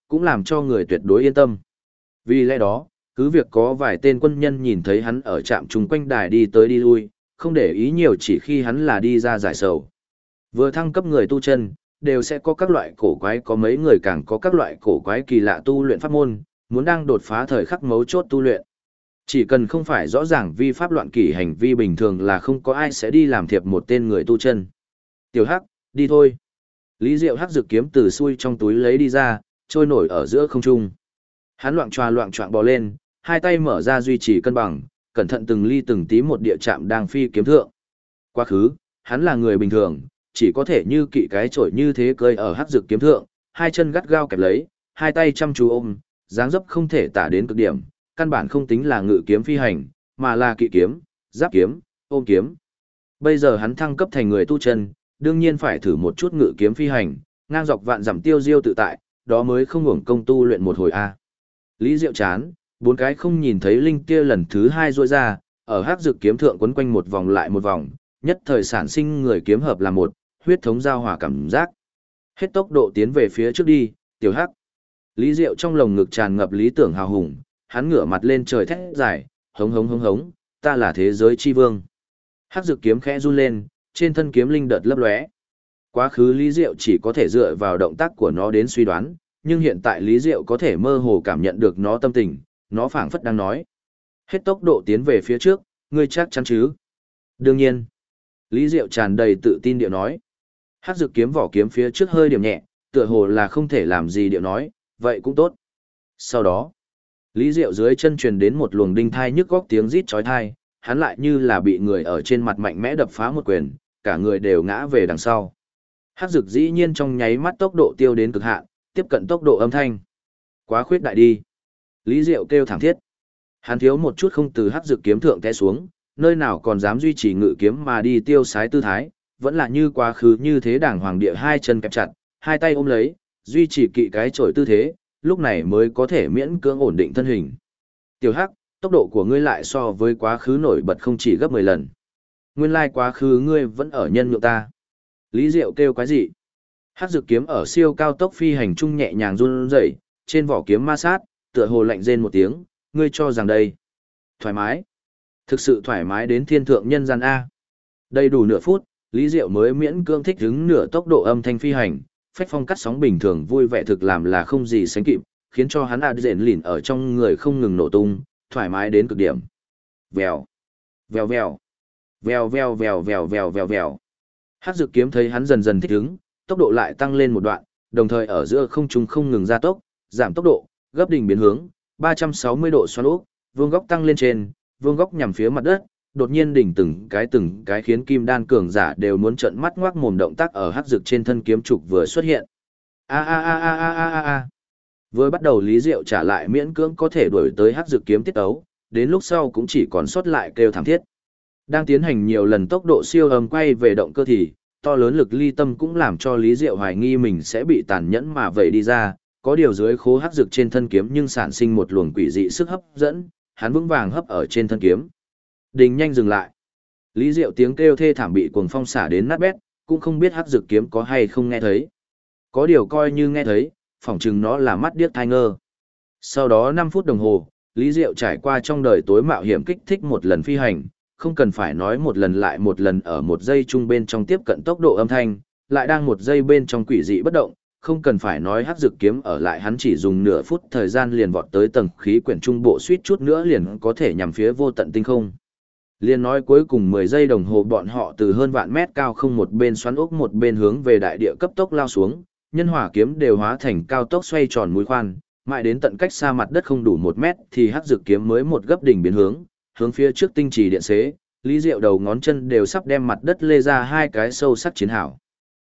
cũng làm cho người tuyệt đối yên tâm. Vì lẽ đó, cứ việc có vài tên quân nhân nhìn thấy hắn ở trạm chung quanh đài đi tới đi lui, không để ý nhiều chỉ khi hắn là đi ra giải sầu. Vừa thăng cấp người tu chân, đều sẽ có các loại cổ quái, có mấy người càng có các loại cổ quái kỳ lạ tu luyện pháp môn, muốn đang đột phá thời khắc mấu chốt tu luyện. Chỉ cần không phải rõ ràng vi pháp loạn kỷ hành vi bình thường là không có ai sẽ đi làm thiệp một tên người tu chân. Tiểu Hắc, đi thôi. Lý Diệu Hắc rực kiếm từ xuôi trong túi lấy đi ra, trôi nổi ở giữa không trung. Hắn loạng choạng bò lên, hai tay mở ra duy trì cân bằng, cẩn thận từng ly từng tí một địa chạm đang phi kiếm thượng. Quá khứ, hắn là người bình thường, chỉ có thể như kỵ cái chổi như thế cơi ở hắc rực kiếm thượng, hai chân gắt gao kẹp lấy, hai tay chăm chú ôm, dáng dấp không thể tả đến cực điểm, căn bản không tính là ngự kiếm phi hành, mà là kỵ kiếm, giáp kiếm, ôm kiếm. Bây giờ hắn thăng cấp thành người tu chân, đương nhiên phải thử một chút ngự kiếm phi hành, ngang dọc vạn dặm tiêu diêu tự tại, đó mới không hưởng công tu luyện một hồi a. Lý Diệu chán, bốn cái không nhìn thấy linh kia lần thứ hai rôi ra, ở hắc dực kiếm thượng quấn quanh một vòng lại một vòng, nhất thời sản sinh người kiếm hợp là một, huyết thống giao hòa cảm giác. Hết tốc độ tiến về phía trước đi, tiểu hắc. Lý Diệu trong lồng ngực tràn ngập lý tưởng hào hùng, hắn ngửa mặt lên trời thét dài, hống hống hống hống, ta là thế giới chi vương. Hắc dực kiếm khẽ run lên, trên thân kiếm linh đợt lấp lóe. Quá khứ Lý Diệu chỉ có thể dựa vào động tác của nó đến suy đoán, nhưng hiện tại Lý Diệu có thể mơ hồ cảm nhận được nó tâm tình, nó phảng phất đang nói. Hết tốc độ tiến về phía trước, ngươi chắc chắn chứ? Đương nhiên. Lý Diệu tràn đầy tự tin điệu nói. Hắc dực kiếm vỏ kiếm phía trước hơi điểm nhẹ, tựa hồ là không thể làm gì điệu nói, vậy cũng tốt. Sau đó, Lý Diệu dưới chân truyền đến một luồng đinh thai nhức góc tiếng rít chói tai, hắn lại như là bị người ở trên mặt mạnh mẽ đập phá một quyền, cả người đều ngã về đằng sau. Hắc dực dĩ nhiên trong nháy mắt tốc độ tiêu đến cực hạn, tiếp cận tốc độ âm thanh. Quá khuyết đại đi. Lý Diệu kêu thảm thiết. Hắn thiếu một chút không từ hắc dực kiếm thượng té xuống, nơi nào còn dám duy trì ngự kiếm mà đi tiêu sái tư thái, vẫn là như quá khứ như thế đàng hoàng địa hai chân kẹp chặt, hai tay ôm lấy, duy trì kỵ cái chổi tư thế, lúc này mới có thể miễn cưỡng ổn định thân hình. Tiểu Hắc, tốc độ của ngươi lại so với quá khứ nổi bật không chỉ gấp 10 lần. Nguyên lai quá khứ ngươi vẫn ở nhân nhượng ta. Lý Diệu kêu quái dị. Hắc dực kiếm ở siêu cao tốc phi hành trung nhẹ nhàng run rẩy, trên vỏ kiếm ma sát, tựa hồ lạnh rên một tiếng, ngươi cho rằng đây thoải mái. Thực sự thoải mái đến thiên thượng nhân gian a. Đầy đủ nửa phút, Lý Diệu mới miễn cưỡng thích ứng nửa tốc độ âm thanh phi hành, phách phong cắt sóng bình thường vui vẻ thực làm là không gì sánh kịp, khiến cho hắn rền lìn ở trong người không ngừng nổ tung, thoải mái đến cực điểm. Vèo, vèo vèo, vèo vèo vèo vèo vèo vèo vèo. Hắc dực kiếm thấy hắn dần dần thích ứng, tốc độ lại tăng lên một đoạn, đồng thời ở giữa không trung không ngừng gia tốc, giảm tốc độ, gấp đỉnh biến hướng, 360 độ xoắn úp, vuông góc tăng lên trên, vuông góc nhằm phía mặt đất, đột nhiên đỉnh từng cái khiến kim đan cường giả đều muốn trợn mắt ngoác mồm động tác ở hắc dực trên thân kiếm trục vừa xuất hiện. A a a a a a a a. Vừa bắt đầu Lý Diệu trả lại miễn cưỡng có thể đuổi tới hắc dực kiếm tiết ấu, đến lúc sau cũng chỉ còn sót lại kêu thảm thiết. Đang tiến hành nhiều lần tốc độ siêu âm quay về động cơ thì, to lớn lực ly tâm cũng làm cho Lý Diệu hoài nghi mình sẽ bị tàn nhẫn mà vậy đi ra, có điều dưới khố hắc dực trên thân kiếm nhưng sản sinh một luồng quỷ dị sức hấp dẫn, hắn vững vàng hấp ở trên thân kiếm. Đình nhanh dừng lại. Lý Diệu tiếng kêu thê thảm bị cuồng phong xả đến nát bét, cũng không biết hắc dực kiếm có hay không nghe thấy. Có điều coi như nghe thấy, phỏng chừng nó là mắt điếc thai ngơ. Sau đó 5 phút đồng hồ, Lý Diệu trải qua trong đời tối mạo hiểm kích thích một lần phi hành, không cần phải nói một lần lại một lần ở một giây trung bên trong tiếp cận tốc độ âm thanh, lại đang một giây bên trong quỷ dị bất động, không cần phải nói hắc dực kiếm ở lại hắn chỉ dùng nửa phút thời gian liền vọt tới tầng khí quyển trung bộ suýt chút nữa liền có thể nhằm phía vô tận tinh không. Liên nói cuối cùng 10 giây đồng hồ bọn họ từ hơn vạn mét cao không một bên xoắn ốc một bên hướng về đại địa cấp tốc lao xuống, nhân hỏa kiếm đều hóa thành cao tốc xoay tròn mũi khoan, mãi đến tận cách xa mặt đất không đủ 1 mét thì hắc dực kiếm mới một gấp đỉnh biến hướng phía trước tinh trì điện xế, Lý Diệu đầu ngón chân đều sắp đem mặt đất lê ra hai cái sâu sắc chiến hảo.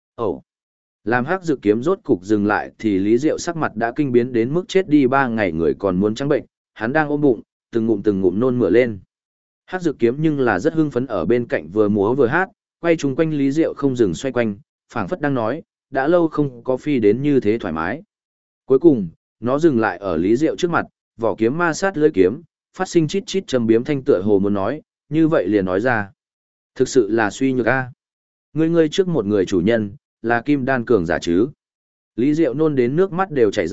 Làm hắc dực kiếm rốt cục dừng lại thì Lý Diệu sắc mặt đã kinh biến đến mức chết đi 3 ngày người còn muốn trắng bệnh, hắn đang ôm bụng, từng ngụm nôn mửa lên. Hắc dực kiếm nhưng là rất hưng phấn ở bên cạnh vừa múa vừa hát, quay chung quanh Lý Diệu không dừng xoay quanh, phảng phất đang nói, đã lâu không có phi đến như thế thoải mái. Cuối cùng, nó dừng lại ở Lý Diệu trước mặt, vỏ kiếm ma sát lưỡi kiếm, phát sinh chít chít trầm biếm thanh tựa hồ muốn nói, như vậy liền nói ra. Thực sự là suy nhược a. Ngươi trước một người chủ nhân, là kim đan cường giả chứ. Lý Diệu nôn đến nước mắt đều chảy ra,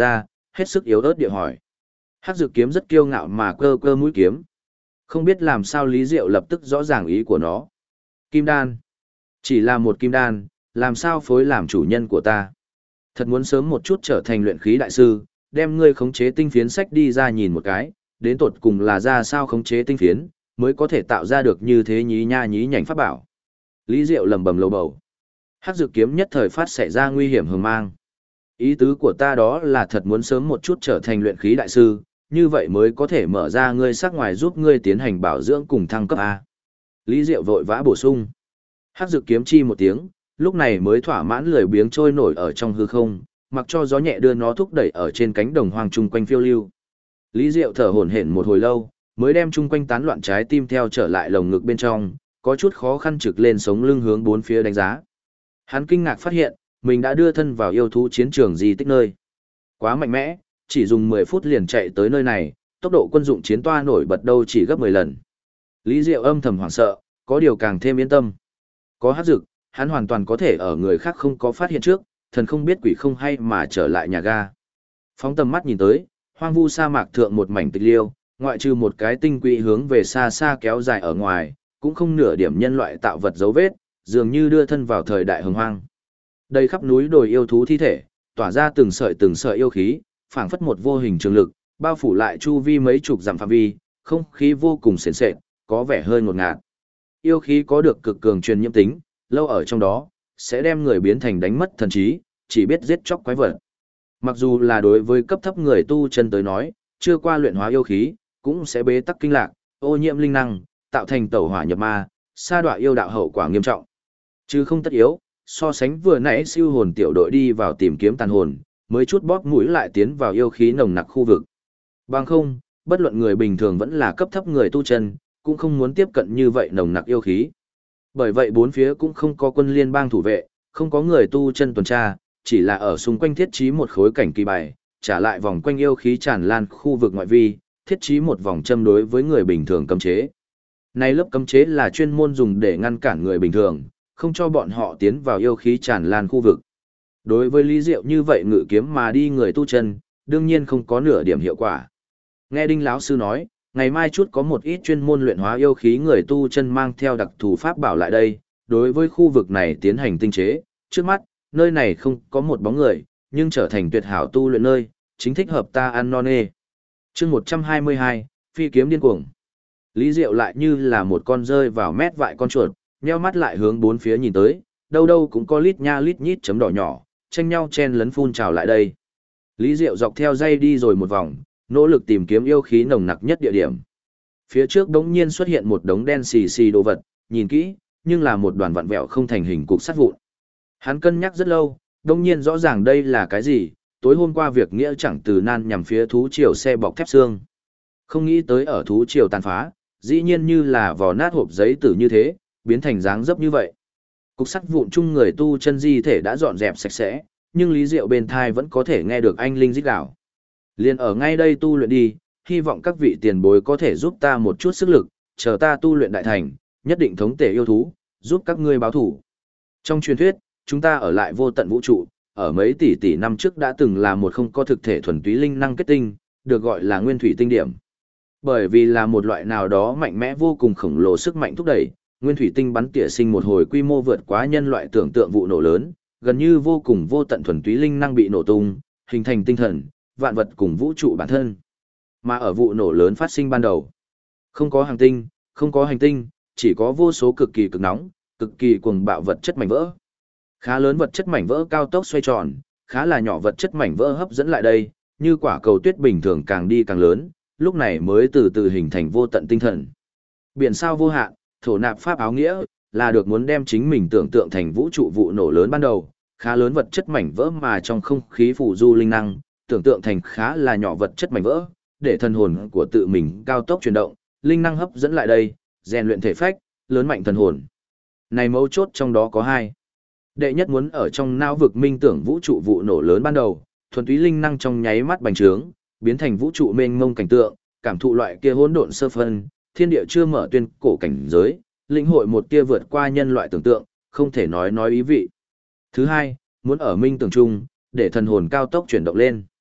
hết sức yếu ớt địa hỏi. Hắc Dược Kiếm rất kiêu ngạo mà cơ cơ mũi kiếm. Không biết làm sao Lý Diệu lập tức rõ ràng ý của nó. Kim đan. Chỉ là một kim đan, làm sao phối làm chủ nhân của ta. Thật muốn sớm một chút trở thành luyện khí đại sư, đem ngươi khống chế tinh phiến sách đi ra nhìn một cái, đến tột cùng là ra sao khống chế tinh phiến, mới có thể tạo ra được như thế nhí nha nhí nhảnh pháp bảo. Lý Diệu lầm bầm lầu bầu. Hắc Dược Kiếm nhất thời phát xảy ra nguy hiểm hừng mang. Ý tứ của ta đó là thật muốn sớm một chút trở thành luyện khí đại sư, như vậy mới có thể mở ra ngươi sắc ngoài giúp ngươi tiến hành bảo dưỡng cùng thăng cấp A. Lý Diệu vội vã bổ sung. Hắc Dược Kiếm chi một tiếng, lúc này mới thỏa mãn lười biếng trôi nổi ở trong hư không, mặc cho gió nhẹ đưa nó thúc đẩy ở trên cánh đồng hoang chung quanh phiêu lưu. Lý Diệu thở hổn hển một hồi lâu, mới đem chung quanh tán loạn trái tim theo trở lại lồng ngực bên trong, có chút khó khăn trực lên sống lưng hướng bốn phía đánh giá. Hắn kinh ngạc phát hiện, mình đã đưa thân vào yêu thú chiến trường di tích nơi. Quá mạnh mẽ, chỉ dùng 10 phút liền chạy tới nơi này, tốc độ quân dụng chiến toa nổi bật đâu chỉ gấp 10 lần. Lý Diệu âm thầm hoảng sợ, có điều càng thêm yên tâm. Có Hắc Dược, hắn hoàn toàn có thể ở người khác không có phát hiện trước, thần không biết quỷ không hay mà trở lại nhà ga. Phóng tầm mắt nhìn tới, hoang vu sa mạc thượng một mảnh tịch liêu, ngoại trừ một cái tinh quỹ hướng về xa xa kéo dài ở ngoài, cũng không nửa điểm nhân loại tạo vật dấu vết, dường như đưa thân vào thời đại hồng hoang. Đây khắp núi đồi yêu thú thi thể, tỏa ra từng sợi yêu khí, phảng phất một vô hình trường lực, bao phủ lại chu vi mấy chục dặm phạm vi, không khí vô cùng sền sệt, có vẻ hơi ngột ngạt. Yêu khí có được cực cường truyền nhiễm tính, lâu ở trong đó, sẽ đem người biến thành đánh mất thần trí, chỉ biết giết chóc quái vật. Mặc dù là đối với cấp thấp người tu chân tới nói, chưa qua luyện hóa yêu khí, cũng sẽ bế tắc kinh lạc, ô nhiễm linh năng, tạo thành tẩu hỏa nhập ma, sa đọa yêu đạo hậu quả nghiêm trọng. Chứ không tất yếu, so sánh vừa nãy siêu hồn tiểu đội đi vào tìm kiếm tàn hồn, mới chút bóp mũi lại tiến vào yêu khí nồng nặc khu vực. Bằng không, bất luận người bình thường vẫn là cấp thấp người tu chân, cũng không muốn tiếp cận như vậy nồng nặc yêu khí. Bởi vậy bốn phía cũng không có quân liên bang thủ vệ, không có người tu chân tuần tra, chỉ là ở xung quanh thiết trí một khối cảnh kỳ bài, trả lại vòng quanh yêu khí tràn lan khu vực ngoại vi, thiết trí một vòng châm đối với người bình thường cấm chế. Này lớp cấm chế là chuyên môn dùng để ngăn cản người bình thường, không cho bọn họ tiến vào yêu khí tràn lan khu vực. Đối với Lý Diệu như vậy ngự kiếm mà đi người tu chân, đương nhiên không có nửa điểm hiệu quả. Nghe Đinh lão sư nói, ngày mai chút có một ít chuyên môn luyện hóa yêu khí người tu chân mang theo đặc thù pháp bảo lại đây, đối với khu vực này tiến hành tinh chế, trước mắt, nơi này không có một bóng người, nhưng trở thành tuyệt hảo tu luyện nơi, chính thích hợp ta ăn non nê. Chương 122, phi kiếm điên cuồng. Lý Diệu lại như là một con rơi vào mét vại con chuột, nheo mắt lại hướng bốn phía nhìn tới, đâu đâu cũng có lít nha lít nhít chấm đỏ nhỏ, tranh nhau chen lấn phun trào lại đây. Lý Diệu dọc theo dây đi rồi một vòng, nỗ lực tìm kiếm yêu khí nồng nặc nhất địa điểm. Phía trước đống nhiên xuất hiện một đống đen xì xì đồ vật, nhìn kỹ, nhưng là một đoàn vặn vẹo không thành hình cục sắt vụn. Hắn cân nhắc rất lâu, đống nhiên rõ ràng đây là cái gì, tối hôm qua việc nghĩa chẳng từ nan nhằm phía thú triều xe bọc thép xương. Không nghĩ tới ở thú triều tàn phá, dĩ nhiên như là vò nát hộp giấy tử như thế, biến thành dáng dấp như vậy. Cục sắt vụn chung người tu chân di thể đã dọn dẹp sạch sẽ, nhưng Lý Diệu bên thai vẫn có thể nghe được anh linh rít gào. Liền ở ngay đây tu luyện đi, hy vọng các vị tiền bối có thể giúp ta một chút sức lực, chờ ta tu luyện đại thành, nhất định thống tể yêu thú, giúp các ngươi báo thủ. Trong truyền thuyết, chúng ta ở lại vô tận vũ trụ, ở mấy tỷ tỷ năm trước đã từng là một không có thực thể thuần túy linh năng kết tinh, được gọi là nguyên thủy tinh điểm. Bởi vì là một loại nào đó mạnh mẽ vô cùng khổng lồ sức mạnh thúc đẩy, nguyên thủy tinh bắn tỉa sinh một hồi quy mô vượt quá nhân loại tưởng tượng vụ nổ lớn, gần như vô cùng vô tận thuần túy linh năng bị nổ tung, hình thành tinh thần, vạn vật cùng vũ trụ bản thân. Mà ở vụ nổ lớn phát sinh ban đầu, không có hành tinh, không có hành tinh, chỉ có vô số cực kỳ cực nóng, cực kỳ cuồng bạo vật chất mảnh vỡ. Khá lớn vật chất mảnh vỡ cao tốc xoay tròn, khá là nhỏ vật chất mảnh vỡ hấp dẫn lại đây, như quả cầu tuyết bình thường càng đi càng lớn, lúc này mới từ từ hình thành vô tận tinh thần. Biển sao vô hạn, thổ nạp pháp áo nghĩa, là được muốn đem chính mình tưởng tượng thành vũ trụ vụ nổ lớn ban đầu, khá lớn vật chất mảnh vỡ mà trong không khí phủ du linh năng, tưởng tượng thành khá là nhỏ vật chất mảnh vỡ, để thần hồn của tự mình cao tốc chuyển động, linh năng hấp dẫn lại đây, rèn luyện thể phách, lớn mạnh thần hồn. Này mấu chốt trong đó có hai. Đệ nhất muốn ở trong não vực minh tưởng vũ trụ vụ nổ lớn ban đầu, thuần túy linh năng trong nháy mắt bành trướng, biến thành vũ trụ mênh mông cảnh tượng, cảm thụ loại kia hỗn độn sơ phân, thiên địa chưa mở tuyên cổ cảnh giới, lĩnh hội một tia vượt qua nhân loại tưởng tượng, không thể nói ý vị. Thứ hai, muốn ở minh tưởng chung, để thần hồn cao tốc chuyển động lên.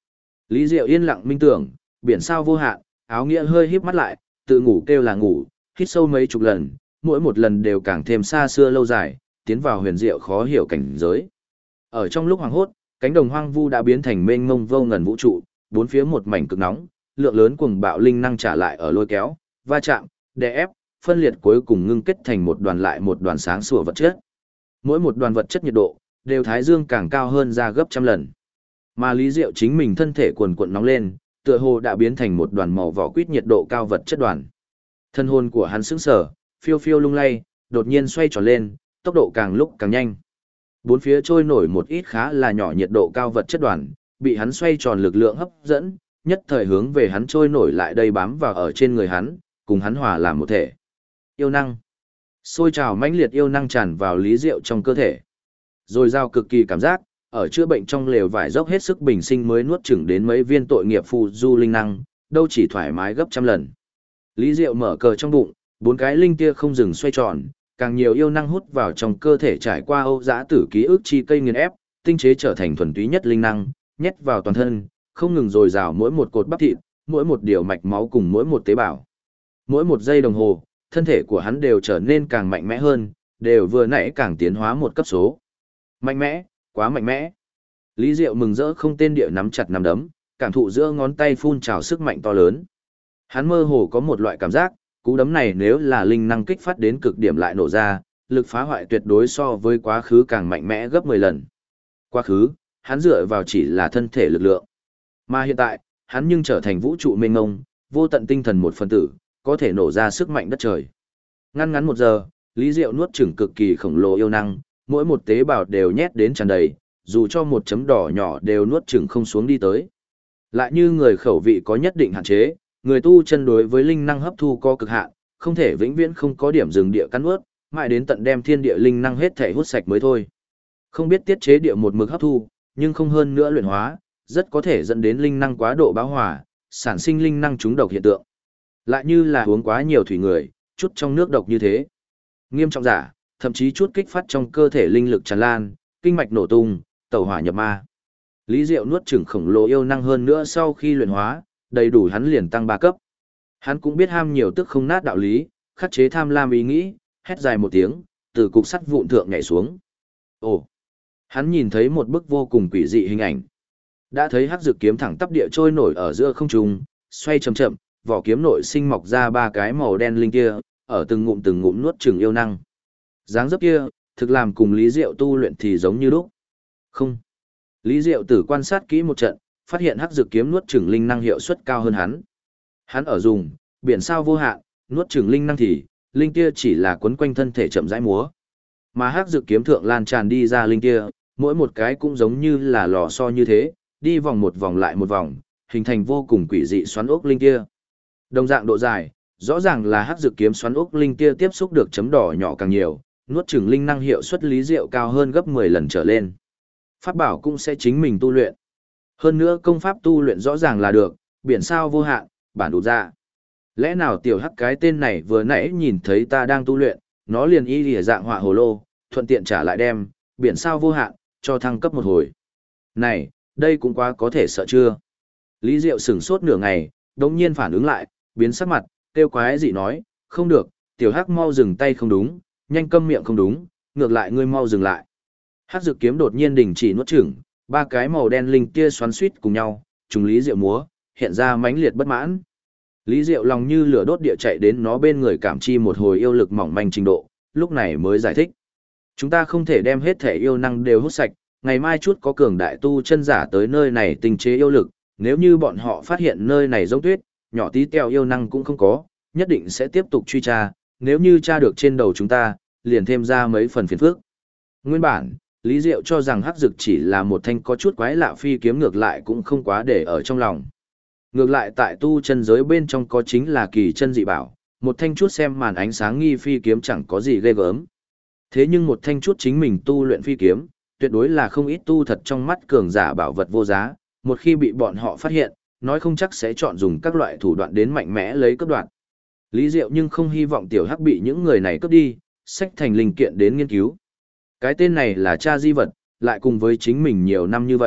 Lý Diệu yên lặng minh tưởng, biển sao vô hạn, áo nghĩa hơi híp mắt lại, tự ngủ kêu là ngủ, hít sâu mấy chục lần, mỗi một lần đều càng thêm xa xưa lâu dài, tiến vào huyền diệu khó hiểu cảnh giới. Ở trong lúc hoàng hốt, cánh đồng hoang vu đã biến thành mênh mông vô ngần vũ trụ, bốn phía một mảnh cực nóng, lượng lớn cuồng bạo linh năng trả lại ở lôi kéo, va chạm, đè ép, phân liệt cuối cùng ngưng kết thành một đoàn lại một đoàn sáng sủa vật chất. Mỗi một đoàn vật chất nhiệt độ đều thái dương càng cao hơn ra gấp trăm lần. Mà Lý Diệu chính mình thân thể cuồn cuộn nóng lên, tựa hồ đã biến thành một đoàn màu vỏ quýt nhiệt độ cao vật chất đoàn. Thân hồn của hắn sững sờ, phiêu phiêu lung lay, đột nhiên xoay tròn lên, tốc độ càng lúc càng nhanh. Bốn phía trôi nổi một ít khá là nhỏ nhiệt độ cao vật chất đoàn, bị hắn xoay tròn lực lượng hấp dẫn, nhất thời hướng về hắn trôi nổi lại đây bám vào ở trên người hắn, cùng hắn hòa làm một thể. Yêu năng. Sôi trào mãnh liệt yêu năng tràn vào Lý Diệu trong cơ thể. Rồi giao cực kỳ cảm giác, ở chữa bệnh trong lều vải dốc hết sức bình sinh mới nuốt chửng đến mấy viên tội nghiệp phù du linh năng, đâu chỉ thoải mái gấp trăm lần. Lý Diệu mở cờ trong bụng, bốn cái linh tia không dừng xoay tròn, càng nhiều yêu năng hút vào trong cơ thể trải qua âu dã tử ký ức chi cây nghiền ép, tinh chế trở thành thuần túy nhất linh năng, nhét vào toàn thân, không ngừng dồi dào mỗi một cột bắp thịt, mỗi một điều mạch máu cùng mỗi một tế bào. Mỗi một giây đồng hồ, thân thể của hắn đều trở nên càng mạnh mẽ hơn, đều vừa nãy càng tiến hóa một cấp số. Mạnh mẽ, quá mạnh mẽ. Lý Diệu mừng rỡ không tên địa nắm chặt nắm đấm, cảm thụ giữa ngón tay phun trào sức mạnh to lớn. Hắn mơ hồ có một loại cảm giác, cú đấm này nếu là linh năng kích phát đến cực điểm lại nổ ra, lực phá hoại tuyệt đối so với quá khứ càng mạnh mẽ gấp 10 lần. Quá khứ, hắn dựa vào chỉ là thân thể lực lượng. Mà hiện tại, hắn nhưng trở thành vũ trụ mênh mông, vô tận tinh thần một phân tử, có thể nổ ra sức mạnh đất trời. Ngăn ngắn 1 giờ, Lý Diệu nuốt chửng cực kỳ khổng lồ yêu năng, mỗi một tế bào đều nhét đến tràn đầy, dù cho một chấm đỏ nhỏ đều nuốt chửng không xuống đi tới. Lại như người khẩu vị có nhất định hạn chế, người tu chân đối với linh năng hấp thu có cực hạn, không thể vĩnh viễn không có điểm dừng địa cắn nuốt, mãi đến tận đem thiên địa linh năng hết thể hút sạch mới thôi. Không biết tiết chế địa một mực hấp thu, nhưng không hơn nữa luyện hóa, rất có thể dẫn đến linh năng quá độ bão hòa, sản sinh linh năng trúng độc hiện tượng. Lại như là uống quá nhiều thủy người, chút trong nước độc như thế. Nghiêm trọng giả, thậm chí chút kích phát trong cơ thể linh lực tràn lan, kinh mạch nổ tung, tẩu hỏa nhập ma. Lý Diệu nuốt chửng khổng lồ yêu năng hơn nữa sau khi luyện hóa, đầy đủ hắn liền tăng 3 cấp. Hắn cũng biết ham nhiều tức không nát đạo lý, khắc chế tham lam ý nghĩ, hét dài một tiếng, từ cục sắt vụn thượng nhảy xuống. Ồ! Hắn nhìn thấy một bức vô cùng quỷ dị hình ảnh. Đã thấy hắc dược kiếm thẳng tắp địa trôi nổi ở giữa không trung, xoay chậm chậm, vỏ kiếm nội sinh mọc ra 3 cái màu đen linh kia, ở từng ngụm nuốt chửng yêu năng. Dáng dấp kia, thực làm cùng Lý Diệu tu luyện thì giống như lúc. Không. Lý Diệu tử quan sát kỹ một trận, phát hiện hắc dược kiếm nuốt chửng linh năng hiệu suất cao hơn hắn. Hắn ở dùng biển sao vô hạn, nuốt chửng linh năng thì linh kia chỉ là quấn quanh thân thể chậm rãi múa. Mà hắc dược kiếm thượng lan tràn đi ra linh kia, mỗi một cái cũng giống như là lò xo như thế, đi vòng một vòng lại một vòng, hình thành vô cùng quỷ dị xoắn ốc linh kia. Đồng dạng độ dài, rõ ràng là hắc dược kiếm xoắn ốc linh kia tiếp xúc được chấm đỏ nhỏ càng nhiều, nuốt chửng linh năng hiệu suất Lý Diệu cao hơn gấp 10 lần trở lên. Pháp bảo cũng sẽ chính mình tu luyện. Hơn nữa công pháp tu luyện rõ ràng là được, biển sao vô hạn, bản đủ ra. Lẽ nào tiểu hắc cái tên này vừa nãy nhìn thấy ta đang tu luyện, nó liền y lìa dạng họa hồ lô, thuận tiện trả lại đem, biển sao vô hạn, cho thăng cấp một hồi. Này, đây cũng quá có thể sợ chưa? Lý Diệu sửng sốt nửa ngày, đống nhiên phản ứng lại, biến sắc mặt, kêu quái dị nói, không được, tiểu hắc mau dừng tay không đúng, nhanh câm miệng không đúng, ngược lại ngươi mau dừng lại. Hắc dược kiếm đột nhiên đình chỉ nuốt chửng, 3 cái màu đen linh kia xoắn xuýt cùng nhau, trùng Lý Diệu múa, hiện ra mãnh liệt bất mãn. Lý Diệu lòng như lửa đốt địa chạy đến nó bên người cảm chi một hồi yêu lực mỏng manh trình độ, lúc này mới giải thích. Chúng ta không thể đem hết thể yêu năng đều hút sạch, ngày mai chút có cường đại tu chân giả tới nơi này tinh chế yêu lực, nếu như bọn họ phát hiện nơi này giống tuyết, nhỏ tí teo yêu năng cũng không có, nhất định sẽ tiếp tục truy tra, nếu như tra được trên đầu chúng ta, liền thêm ra mấy phần phiền phức. Nguyên bản, Lý Diệu cho rằng hắc dực chỉ là một thanh có chút quái lạ phi kiếm, ngược lại cũng không quá để ở trong lòng. Ngược lại tại tu chân giới bên trong có chính là kỳ chân dị bảo, một thanh chút xem màn ánh sáng nghi phi kiếm chẳng có gì ghê gớm. Thế nhưng một thanh chút chính mình tu luyện phi kiếm, tuyệt đối là không ít tu thật trong mắt cường giả bảo vật vô giá, một khi bị bọn họ phát hiện, nói không chắc sẽ chọn dùng các loại thủ đoạn đến mạnh mẽ lấy cướp đoạt. Lý Diệu nhưng không hy vọng tiểu hắc bị những người này cướp đi, xách thành linh kiện đến nghiên cứu. Cái tên này là cha di vật, lại cùng với chính mình nhiều năm như vậy,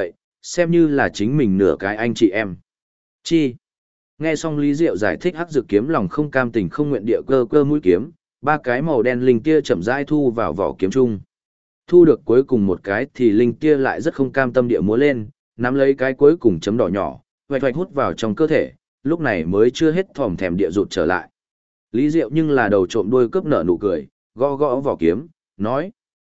xem như là chính mình nửa cái anh chị em. Chi? Nghe xong Lý Diệu giải thích, Hắc Dược Kiếm lòng không cam tình không nguyện địa cơ cơ mũi kiếm, ba cái màu đen linh tia chậm rãi thu vào vỏ kiếm chung. Thu được cuối cùng một cái thì linh tia lại rất không cam tâm địa múa lên, nắm lấy cái cuối cùng chấm đỏ nhỏ, hoạch hoạch hút vào trong cơ thể, lúc này mới chưa hết thòm thèm địa rụt trở lại. Lý Diệu nhưng là đầu trộm đuôi cướp nở nụ cười, gõ gõ vỏ kiếm, nói: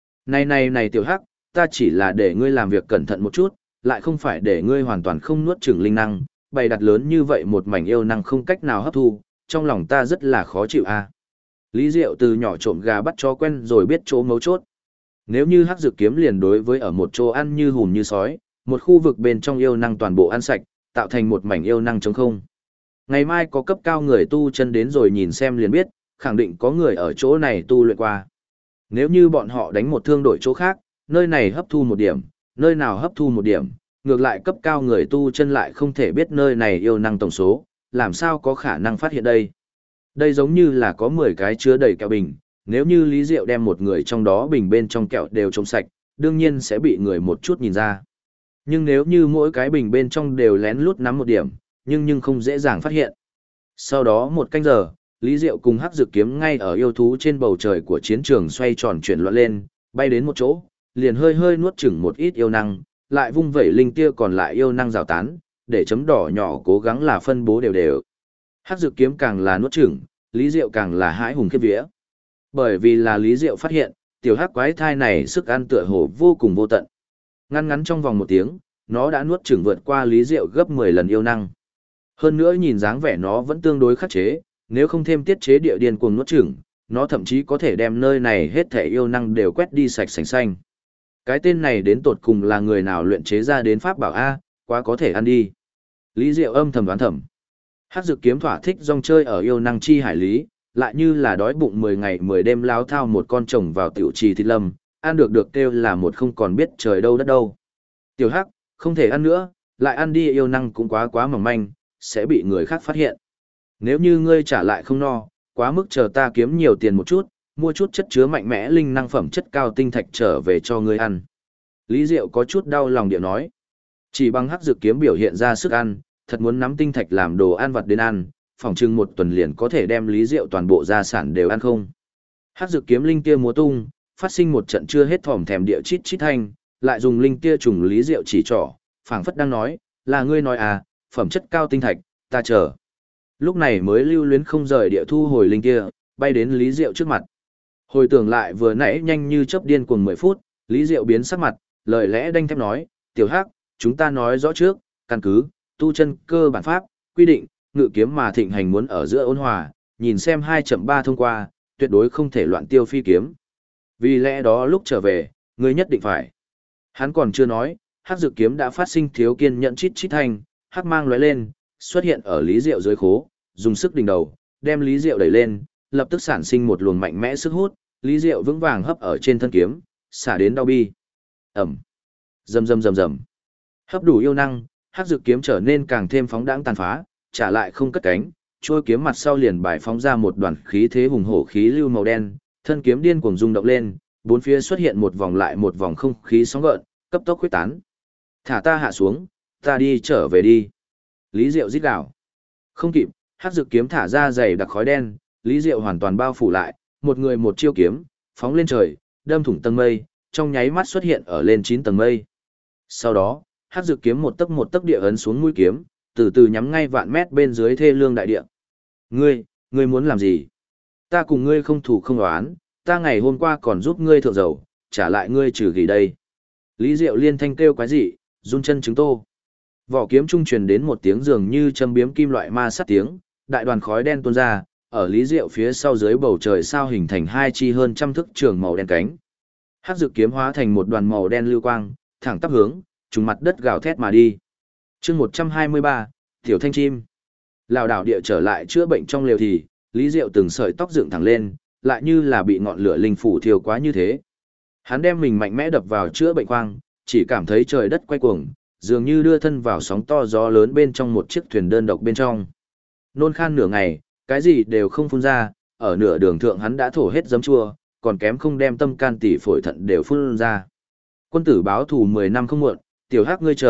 Này tiểu Hắc, ta chỉ là để ngươi làm việc cẩn thận một chút, lại không phải để ngươi hoàn toàn không nuốt chửng linh năng, bày đặt lớn như vậy một mảnh yêu năng không cách nào hấp thu, trong lòng ta rất là khó chịu a. Lý Diệu từ nhỏ trộm gà bắt chó quen rồi biết chỗ mấu chốt. Nếu như Hắc Dược Kiếm liền đối với ở một chỗ ăn như hùm như sói, một khu vực bên trong yêu năng toàn bộ ăn sạch, tạo thành một mảnh yêu năng trống không. Ngày mai có cấp cao người tu chân đến rồi nhìn xem liền biết, khẳng định có người ở chỗ này tu luyện qua. Nếu như bọn họ đánh một thương đổi chỗ khác, nơi này hấp thu một điểm, nơi nào hấp thu một điểm, ngược lại cấp cao người tu chân lại không thể biết nơi này yêu năng tổng số, làm sao có khả năng phát hiện đây. Đây giống như là có 10 cái chứa đầy kẹo bình, nếu như Lý Diệu đem một người trong đó bình bên trong kẹo đều trông sạch, đương nhiên sẽ bị người một chút nhìn ra. Nhưng nếu như mỗi cái bình bên trong đều lén lút nắm một điểm, nhưng không dễ dàng phát hiện. Sau đó một canh giờ, Lý Diệu cùng Hắc Dược Kiếm ngay ở yêu thú trên bầu trời của chiến trường xoay tròn chuyển loạn lên, bay đến một chỗ, liền hơi hơi nuốt chửng một ít yêu năng, lại vung vẩy linh tia còn lại yêu năng rào tán, để chấm đỏ nhỏ cố gắng là phân bố đều đều. Hắc Dược Kiếm càng là nuốt chửng, Lý Diệu càng là hãi hùng khiếp vía. Bởi vì là Lý Diệu phát hiện, tiểu hắc quái thai này sức ăn tựa hồ vô cùng vô tận. Ngắn trong vòng một tiếng, nó đã nuốt chửng vượt qua Lý Diệu gấp 10 lần yêu năng. Hơn nữa nhìn dáng vẻ nó vẫn tương đối khắc chế, nếu không thêm tiết chế địa điên cuồng nuốt chửng, nó thậm chí có thể đem nơi này hết thể yêu năng đều quét đi sạch sành xanh. Cái tên này đến tột cùng là người nào luyện chế ra đến pháp bảo A, quá có thể ăn đi. Lý Diệu âm thầm đoán thầm. Hắc Dược Kiếm thỏa thích rong chơi ở yêu năng chi hải lý, lại như là đói bụng 10 ngày 10 đêm láo thao một con trồng vào tiểu trì thịt lâm, ăn được kêu là một không còn biết trời đâu đất đâu. Tiểu Hắc, không thể ăn nữa, lại ăn đi yêu năng cũng quá mỏng manh, sẽ bị người khác phát hiện. Nếu như ngươi trả lại không no, quá mức chờ ta kiếm nhiều tiền một chút, mua chút chất chứa mạnh mẽ linh năng phẩm chất cao tinh thạch trở về cho ngươi ăn. Lý Diệu có chút đau lòng điệu nói. Chỉ bằng Hắc Dược Kiếm biểu hiện ra sức ăn, thật muốn nắm tinh thạch làm đồ ăn vặt đến ăn, phòng trưng một tuần liền có thể đem Lý Diệu toàn bộ gia sản đều ăn không. Hắc Dược Kiếm linh tia múa tung, phát sinh một trận chưa hết thòm thèm địa chít chít thanh, lại dùng linh tia trùng Lý Diệu chỉ trỏ, phảng phất đang nói, là ngươi nói à, phẩm chất cao tinh thạch, ta chờ. Lúc này mới lưu luyến không rời địa thu hồi linh tia, bay đến Lý Diệu trước mặt. Hồi tưởng lại vừa nãy nhanh như chớp điên cuồng 10 phút, Lý Diệu biến sắc mặt, lời lẽ đanh thép nói, tiểu Hắc, chúng ta nói rõ trước, căn cứ, tu chân cơ bản pháp, quy định, ngự kiếm mà thịnh hành muốn ở giữa ôn hòa, nhìn xem 2.3 thông qua, tuyệt đối không thể loạn tiêu phi kiếm. Vì lẽ đó lúc trở về, ngươi nhất định phải. Hắn còn chưa nói, Hắc Dược Kiếm đã phát sinh thiếu kiên nhẫn chít chít thanh, hắc mang lóe lên, xuất hiện ở Lý Diệu dưới khố, dùng sức đỉnh đầu, đem Lý Diệu đẩy lên, lập tức sản sinh một luồng mạnh mẽ sức hút, Lý Diệu vững vàng hấp ở trên thân kiếm, xả đến đau bi. Ầm. Rầm. Hấp đủ yêu năng, Hắc Dược Kiếm trở nên càng thêm phóng đãng tàn phá, trả lại không cất cánh, trôi kiếm mặt sau liền bài phóng ra một đoàn khí thế hùng hổ khí lưu màu đen, thân kiếm điên cuồng rung động lên, bốn phía xuất hiện một vòng lại một vòng không khí sóng gợn, cấp tốc khuếch tán. Thả ta hạ xuống, ta đi trở về đi. Lý Diệu rít gào. Không kịp, Hắc Dược Kiếm thả ra dày đặc khói đen, Lý Diệu hoàn toàn bao phủ lại, một người một chiêu kiếm, phóng lên trời, đâm thủng tầng mây, trong nháy mắt xuất hiện ở lên 9 tầng mây. Sau đó, Hắc Dược Kiếm một tấc địa ấn xuống mũi kiếm, từ từ nhắm ngay vạn mét bên dưới thê lương đại địa. Ngươi muốn làm gì? Ta cùng ngươi không thủ không oán, ta ngày hôm qua còn giúp ngươi thượng dầu, trả lại ngươi trừ gỉ đây. Lý Diệu liên thanh kêu quái dị, run chân trứng tô. Vỏ kiếm trung truyền đến một tiếng dường như châm biếm kim loại ma sát tiếng, đại đoàn khói đen tuôn ra, ở Lý Diệu phía sau dưới bầu trời sao hình thành hai chi hơn trăm thước trường màu đen cánh. Hắc Dược Kiếm hóa thành một đoàn màu đen lưu quang, thẳng tắp hướng, trùng mặt đất gào thét mà đi. Chương 123, Tiểu Thanh Chim. Lảo đảo địa trở lại chữa bệnh trong lều thì, Lý Diệu từng sợi tóc dựng thẳng lên, lại như là bị ngọn lửa linh phủ thiêu quá như thế. Hắn đem mình mạnh mẽ đập vào chữa bệnh khoang, chỉ cảm thấy trời đất quay cuồng, dường như đưa thân vào sóng to gió lớn bên trong một chiếc thuyền đơn độc bên trong. Nôn khan nửa ngày, cái gì đều không phun ra, ở nửa đường thượng hắn đã thổ hết giấm chua, còn kém không đem tâm can tỳ phổi thận đều phun ra. Quân tử báo thù 10 năm không muộn, tiểu Hắc ngươi chờ,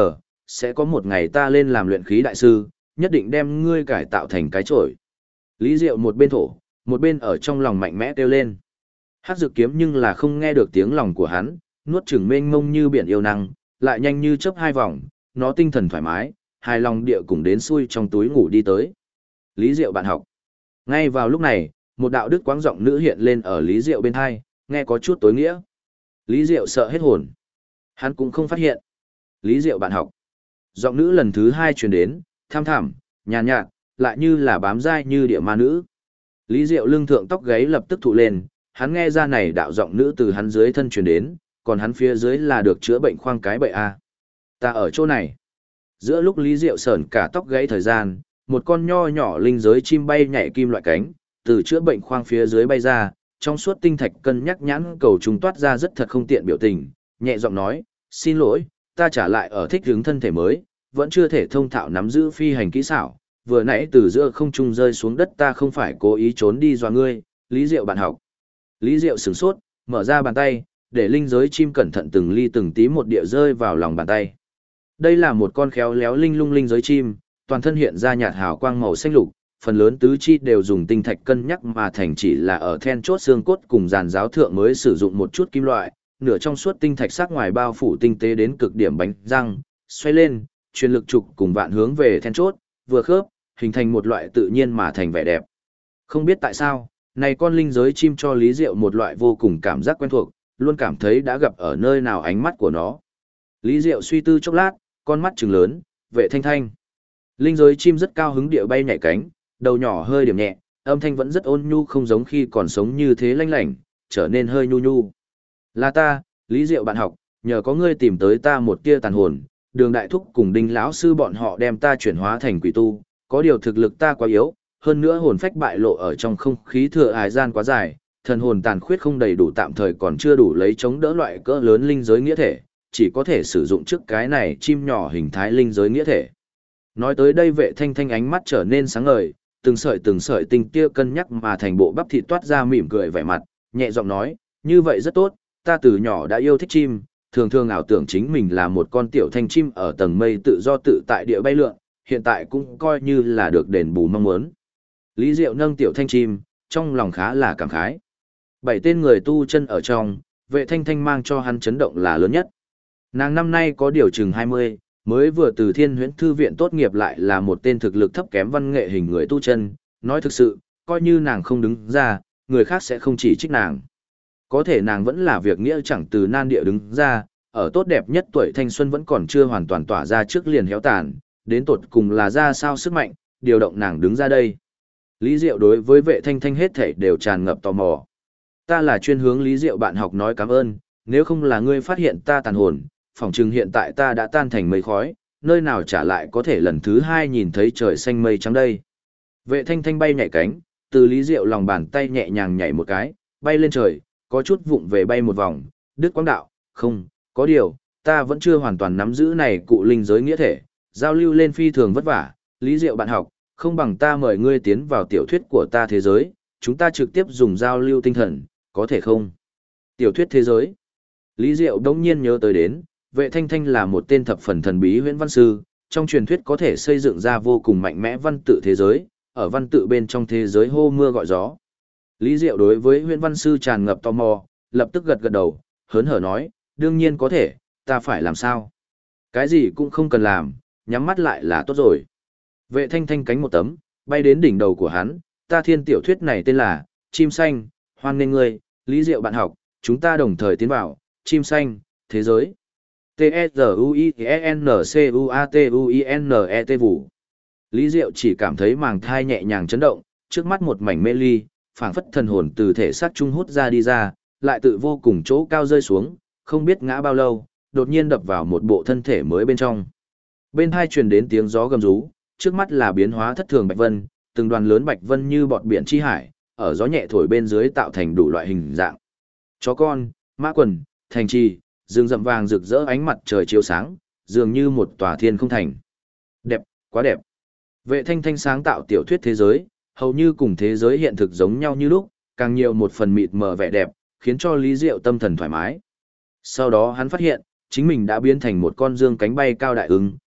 sẽ có một ngày ta lên làm luyện khí đại sư, nhất định đem ngươi cải tạo thành cái chổi. Lý Diệu một bên thổ, một bên ở trong lòng mạnh mẽ kêu lên. Hắc Dực Kiếm nhưng là không nghe được tiếng lòng của hắn, nuốt chửng mênh mông như biển yêu năng, lại nhanh như chớp hai vòng, nó tinh thần thoải mái, hài lòng địa cùng đến xuôi trong túi ngủ đi tới. Lý Diệu bạn học. Ngay vào lúc này, một đạo đức quáng giọng nữ hiện lên ở Lý Diệu bên hai, nghe có chút tối nghĩa. Lý Diệu sợ hết hồn. Hắn cũng không phát hiện. Lý Diệu bạn học. Giọng nữ lần thứ hai truyền đến, tham thẳm, nhàn nhạt, lại như là bám dai như địa ma nữ. Lý Diệu lưng thượng tóc gáy lập tức thụ lên, hắn nghe ra này đạo giọng nữ từ hắn dưới thân truyền đến, còn hắn phía dưới là được chữa bệnh khoang cái bậy a. Ta ở chỗ này. Giữa lúc Lý Diệu sởn cả tóc gáy thời gian, một con nho nhỏ linh giới chim bay nhảy kim loại cánh, từ chữa bệnh khoang phía dưới bay ra, trong suốt tinh thạch cân nhắc nhãn cầu chúng toát ra rất thật không tiện biểu tình, nhẹ giọng nói, xin lỗi, ta trả lại ở thích hướng thân thể mới, vẫn chưa thể thông thạo nắm giữ phi hành kỹ xảo, vừa nãy từ giữa không trung rơi xuống đất ta không phải cố ý trốn đi dọa ngươi, Lý Diệu bạn học. Lý Diệu sửng sốt, mở ra bàn tay, để linh giới chim cẩn thận từng ly từng tí một địa rơi vào lòng bàn tay. Đây là một con khéo léo linh lung linh giới chim, toàn thân hiện ra nhạt hào quang màu xanh lục, phần lớn tứ chi đều dùng tinh thạch cân nhắc mà thành chỉ là ở then chốt xương cốt cùng giàn giáo thượng mới sử dụng một chút kim loại, nửa trong suốt tinh thạch sắc ngoài bao phủ tinh tế đến cực điểm bánh răng, xoay lên, truyền lực trục cùng vạn hướng về then chốt, vừa khớp, hình thành một loại tự nhiên mà thành vẻ đẹp. Không biết tại sao, này con linh giới chim cho Lý Diệu một loại vô cùng cảm giác quen thuộc, luôn cảm thấy đã gặp ở nơi nào ánh mắt của nó. Lý Diệu suy tư chốc lát, con mắt trừng lớn, Vệ Thanh Thanh. Linh giới chim rất cao hứng địa bay nhảy cánh, đầu nhỏ hơi điểm nhẹ, âm thanh vẫn rất ôn nhu không giống khi còn sống như thế lanh lảnh, trở nên hơi nhu nhu. Là ta, Lý Diệu bạn học, nhờ có ngươi tìm tới ta một tia tàn hồn, Đường đại thúc cùng Đinh lão sư bọn họ đem ta chuyển hóa thành quỷ tu, có điều thực lực ta quá yếu, hơn nữa hồn phách bại lộ ở trong không khí thừa ải gian quá dài, thần hồn tàn khuyết không đầy đủ tạm thời còn chưa đủ lấy chống đỡ loại cỡ lớn linh giới nghĩa thể, chỉ có thể sử dụng trước cái này chim nhỏ hình thái linh giới nghĩa thể. Nói tới đây Vệ Thanh Thanh ánh mắt trở nên sáng ngời, từng sợi tinh tia cân nhắc mà thành bộ bắp thịt toát ra mỉm cười vẻ mặt, nhẹ giọng nói, như vậy rất tốt, ta từ nhỏ đã yêu thích chim, thường thường ảo tưởng chính mình là một con tiểu thanh chim ở tầng mây tự do tự tại địa bay lượn, hiện tại cũng coi như là được đền bù mong muốn. Lý Diệu nâng tiểu thanh chim, trong lòng khá là cảm khái. 7 tên người tu chân ở trong, Vệ Thanh Thanh mang cho hắn chấn động là lớn nhất. Nàng năm nay có điều chừng 20, mới vừa từ Thiên Huyễn Thư viện tốt nghiệp lại là một tên thực lực thấp kém văn nghệ hình người tu chân, nói thực sự, coi như nàng không đứng ra, người khác sẽ không chỉ trích nàng. Có thể nàng vẫn là việc nghĩa chẳng từ nan địa đứng ra, ở tốt đẹp nhất tuổi thanh xuân vẫn còn chưa hoàn toàn tỏa ra trước liền héo tàn, đến tột cùng là ra sao sức mạnh, điều động nàng đứng ra đây. Lý Diệu đối với Vệ Thanh Thanh hết thảy đều tràn ngập tò mò. Ta là chuyên hướng Lý Diệu bạn học nói cảm ơn, nếu không là ngươi phát hiện ta tàn hồn, phỏng chừng hiện tại ta đã tan thành mây khói, nơi nào trả lại có thể lần thứ 2 nhìn thấy trời xanh mây trắng đây. Vệ Thanh Thanh bay nhảy cánh, từ Lý Diệu lòng bàn tay nhẹ nhàng nhảy một cái, bay lên trời, có chút vụng về bay một vòng, Đức Quang đạo, không, có điều, ta vẫn chưa hoàn toàn nắm giữ này cụ linh giới nghĩa thể, giao lưu lên phi thường vất vả, Lý Diệu bạn học, không bằng ta mời ngươi tiến vào tiểu thuyết của ta thế giới, chúng ta trực tiếp dùng giao lưu tinh thần, có thể không? Tiểu thuyết thế giới. Lý Diệu đống nhiên nhớ tới đến, Vệ Thanh Thanh là một tên thập phần thần bí huyễn văn sư, trong truyền thuyết có thể xây dựng ra vô cùng mạnh mẽ văn tự thế giới, ở văn tự bên trong thế giới hô mưa gọi gió. Lý Diệu đối với huyễn văn sư tràn ngập tò mò, lập tức gật gật đầu, hớn hở nói, đương nhiên có thể, ta phải làm sao? Cái gì cũng không cần làm, nhắm mắt lại là tốt rồi. Vệ Thanh Thanh cánh một tấm, bay đến đỉnh đầu của hắn, ta thiên tiểu thuyết này tên là, Chim Xanh, hoan nghênh ngươi, Lý Diệu bạn học, chúng ta đồng thời tiến vào, Chim Xanh, thế giới. T-S-U-I-N-C-U-A-T-U-I-N-E-T vụ. Lý Diệu chỉ cảm thấy màng thai nhẹ nhàng chấn động, trước mắt một mảnh mê ly, phảng phất thần hồn từ thể xác trung hút ra đi ra, lại tự vô cùng chỗ cao rơi xuống, không biết ngã bao lâu, đột nhiên đập vào một bộ thân thể mới bên trong. Bên hai truyền đến tiếng gió gầm rú, trước mắt là biến hóa thất thường bạch vân, từng đoàn lớn bạch vân như bọt biển chi hải, ở gió nhẹ thổi bên dưới tạo thành đủ loại hình dạng. Chó con, mã quần, thành trì, rừng rậm vàng rực rỡ ánh mặt trời chiếu sáng, dường như một tòa thiên không thành. Đẹp, quá đẹp. Vệ Thanh Thanh sáng tạo tiểu thuyết thế giới, hầu như cùng thế giới hiện thực giống nhau như lúc, càng nhiều một phần mịt mờ vẻ đẹp, khiến cho Lý Diệu tâm thần thoải mái. Sau đó hắn phát hiện, chính mình đã biến thành một con dương cánh bay cao đại ưng,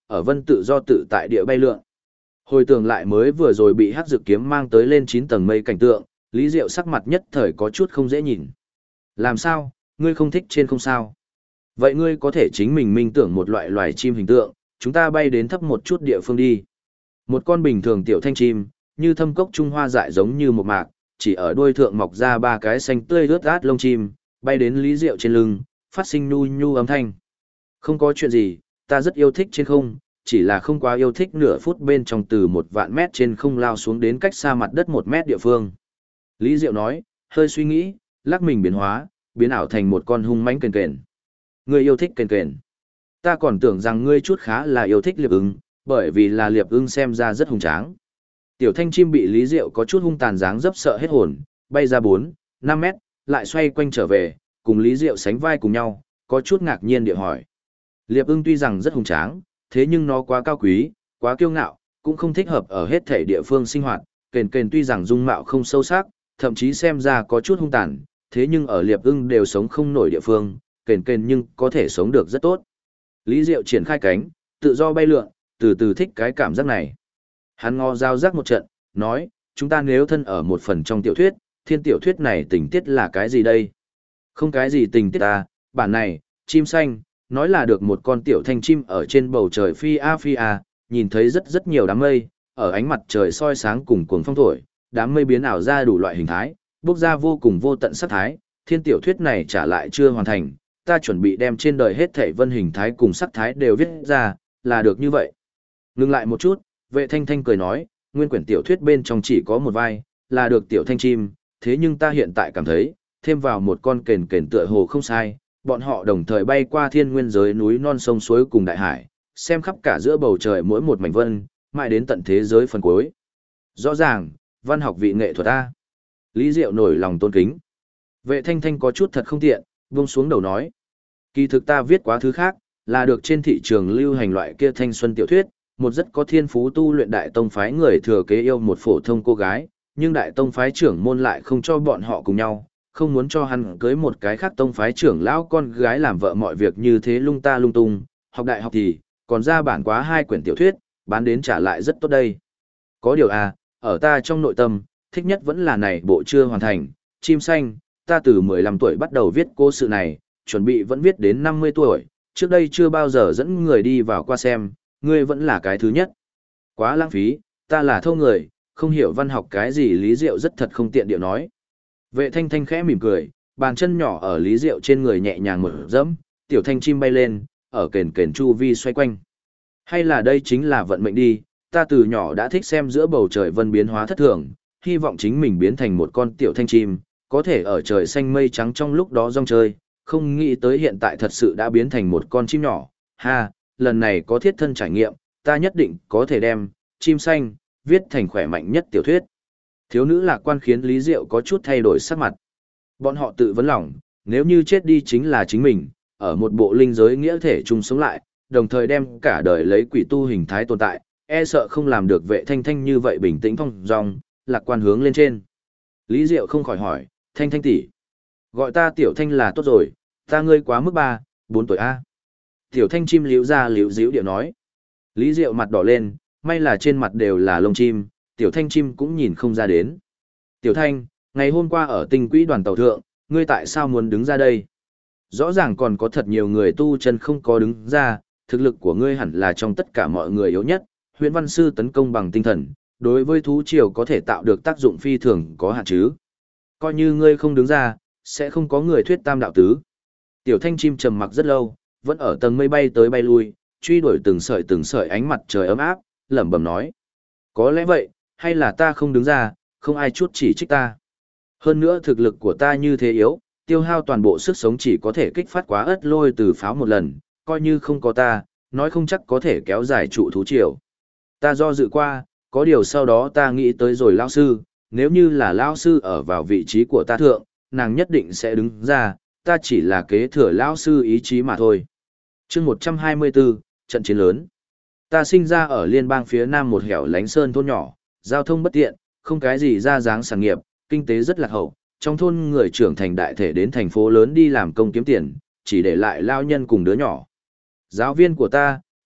ở vân tự do tự tại địa bay lượn. Hồi tưởng lại mới vừa rồi bị hắc dược kiếm mang tới lên 9 tầng mây cảnh tượng, Lý Diệu sắc mặt nhất thời có chút không dễ nhìn. Làm sao, ngươi không thích trên không sao? Vậy ngươi có thể chính mình minh tưởng một loại loài chim hình tượng, chúng ta bay đến thấp một chút địa phương đi. Một con bình thường tiểu thanh chim, như thâm cốc trung hoa dại giống như một mạc, chỉ ở đuôi thượng mọc ra 3 cái xanh tươi rớt át lông chim, bay đến Lý Diệu trên lưng, phát sinh nhu nhu âm thanh. Không có chuyện gì, ta rất yêu thích trên không, chỉ là không quá yêu thích nửa phút bên trong từ 1.000 mét trên không lao xuống đến cách xa mặt đất 1 mét địa phương. Lý Diệu nói, hơi suy nghĩ, lắc mình biến hóa, biến ảo thành một con hung mãnh kền kền. Ngươi yêu thích kền kền. Ta còn tưởng rằng ngươi chút khá là yêu thích liệp ưng, bởi vì là liệp ưng xem ra rất hung tráng. Tiểu thanh chim bị Lý Diệu có chút hung tàn dáng dấp sợ hết hồn, bay ra 4, 5 mét, lại xoay quanh trở về, cùng Lý Diệu sánh vai cùng nhau, có chút ngạc nhiên địa hỏi. Liệp ưng tuy rằng rất hung tráng, thế nhưng nó quá cao quý, quá kiêu ngạo, cũng không thích hợp ở hết thể địa phương sinh hoạt, kền kền tuy rằng dung mạo không sâu sắc, thậm chí xem ra có chút hung tàn, thế nhưng ở liệp ưng đều sống không nổi địa phương, kền kền nhưng có thể sống được rất tốt. Lý Diệu triển khai cánh, tự do bay lượn, từ từ thích cái cảm giác này. Hắn ngó dao rác một trận, nói, chúng ta nếu thân ở một phần trong tiểu thuyết, thiên tiểu thuyết này tình tiết là cái gì đây? Không cái gì tình tiết ta, bản này, chim xanh, nói là được một con tiểu thanh chim ở trên bầu trời phi a, nhìn thấy rất nhiều đám mây, ở ánh mặt trời soi sáng cùng cuồng phong thổi, đám mây biến ảo ra đủ loại hình thái, bốc ra vô cùng vô tận sắc thái, thiên tiểu thuyết này trả lại chưa hoàn thành, ta chuẩn bị đem trên đời hết thảy vân hình thái cùng sắc thái đều viết ra, là được như vậy. Ngừng lại một chút, Vệ Thanh Thanh cười nói, nguyên quyển tiểu thuyết bên trong chỉ có một vai, là được tiểu thanh chim, thế nhưng ta hiện tại cảm thấy, thêm vào một con kền kền tựa hồ không sai, bọn họ đồng thời bay qua thiên nguyên giới núi non sông suối cùng đại hải, xem khắp cả giữa bầu trời mỗi một mảnh vân, mãi đến tận thế giới phần cuối. Rõ ràng, văn học vị nghệ thuật ta. Lý Diệu nổi lòng tôn kính. Vệ Thanh Thanh có chút thật không tiện, buông xuống đầu nói. Kỳ thực ta viết quá thứ khác, là được trên thị trường lưu hành loại kia thanh xuân tiểu thuyết, một rất có thiên phú tu luyện đại tông phái người thừa kế yêu một phổ thông cô gái, nhưng đại tông phái trưởng môn lại không cho bọn họ cùng nhau, không muốn cho hắn cưới một cái khác tông phái trưởng lão con gái làm vợ, mọi việc như thế lung ta lung tung, học đại học thì, còn ra bản quá 2 quyển tiểu thuyết, bán đến trả lại rất tốt đây. Có điều à, ở ta trong nội tâm, thích nhất vẫn là này bộ chưa hoàn thành, chim xanh, ta từ 15 tuổi bắt đầu viết cố sự này, chuẩn bị vẫn viết đến 50 tuổi, trước đây chưa bao giờ dẫn người đi vào qua xem, ngươi vẫn là cái thứ nhất. Quá lãng phí, ta là thâu người, không hiểu văn học cái gì. Lý Diệu rất thật không tiện điệu nói. Vệ Thanh Thanh khẽ mỉm cười, bàn chân nhỏ ở Lý Diệu trên người nhẹ nhàng một dẫm, tiểu thanh chim bay lên, ở kền kền chu vi xoay quanh. Hay là đây chính là vận mệnh đi, ta từ nhỏ đã thích xem giữa bầu trời vân biến hóa thất thường, hy vọng chính mình biến thành một con tiểu thanh chim, có thể ở trời xanh mây trắng trong lúc đó rong chơi, không nghĩ tới hiện tại thật sự đã biến thành một con chim nhỏ. Ha, lần này có thiết thân trải nghiệm, ta nhất định có thể đem chim xanh viết thành khỏe mạnh nhất tiểu thuyết. Thiếu nữ lạc quan khiến Lý Diệu có chút thay đổi sắc mặt. Bọn họ tự vấn lòng, nếu như chết đi chính là chính mình, ở một bộ linh giới nghĩa thể chung sống lại, đồng thời đem cả đời lấy quỷ tu hình thái tồn tại, e sợ không làm được Vệ Thanh Thanh như vậy bình tĩnh thong dong, lạc quan hướng lên trên. Lý Diệu không khỏi hỏi, Thanh Thanh tỷ, gọi ta tiểu thanh là tốt rồi, ta ngươi quá mức 3, 4 tuổi a. Tiểu thanh chim liễu ra liễu díu điệu nói. Lý Diệu mặt đỏ lên, may là trên mặt đều là lông chim, tiểu thanh chim cũng nhìn không ra đến. Tiểu thanh, ngày hôm qua ở tinh quỹ đoàn tàu thượng, ngươi tại sao muốn đứng ra đây? Rõ ràng còn có thật nhiều người tu chân không có đứng ra, thực lực của ngươi hẳn là trong tất cả mọi người yếu nhất, Huyền Văn Sư tấn công bằng tinh thần, đối với thú triều có thể tạo được tác dụng phi thường có hạn chứ. Coi như ngươi không đứng ra, sẽ không có người thuyết tam đạo tứ. Tiểu thanh chim trầm mặc rất lâu, vẫn ở tầng mây bay tới bay lui, truy đuổi từng sợi ánh mặt trời ấm áp, lẩm bẩm nói. Có lẽ vậy, hay là ta không đứng ra, không ai chút chỉ trích ta. Hơn nữa thực lực của ta như thế yếu, tiêu hao toàn bộ sức sống chỉ có thể kích phát quá ớt lôi từ pháo một lần, coi như không có ta, nói không chắc có thể kéo dài trụ thú triều. Ta do dự qua, có điều sau đó ta nghĩ tới rồi lão sư, nếu như là lão sư ở vào vị trí của ta thượng, nàng nhất định sẽ đứng ra, ta chỉ là kế thừa lão sư ý chí mà thôi. Chương 124, trận chiến lớn. Ta sinh ra ở liên bang phía nam một hẻo lánh sơn thôn nhỏ, giao thông bất tiện, không cái gì ra dáng sản nghiệp, kinh tế rất lạc hậu, trong thôn người trưởng thành đại thể đến thành phố lớn đi làm công kiếm tiền, chỉ để lại lao nhân cùng đứa nhỏ. Giáo viên của ta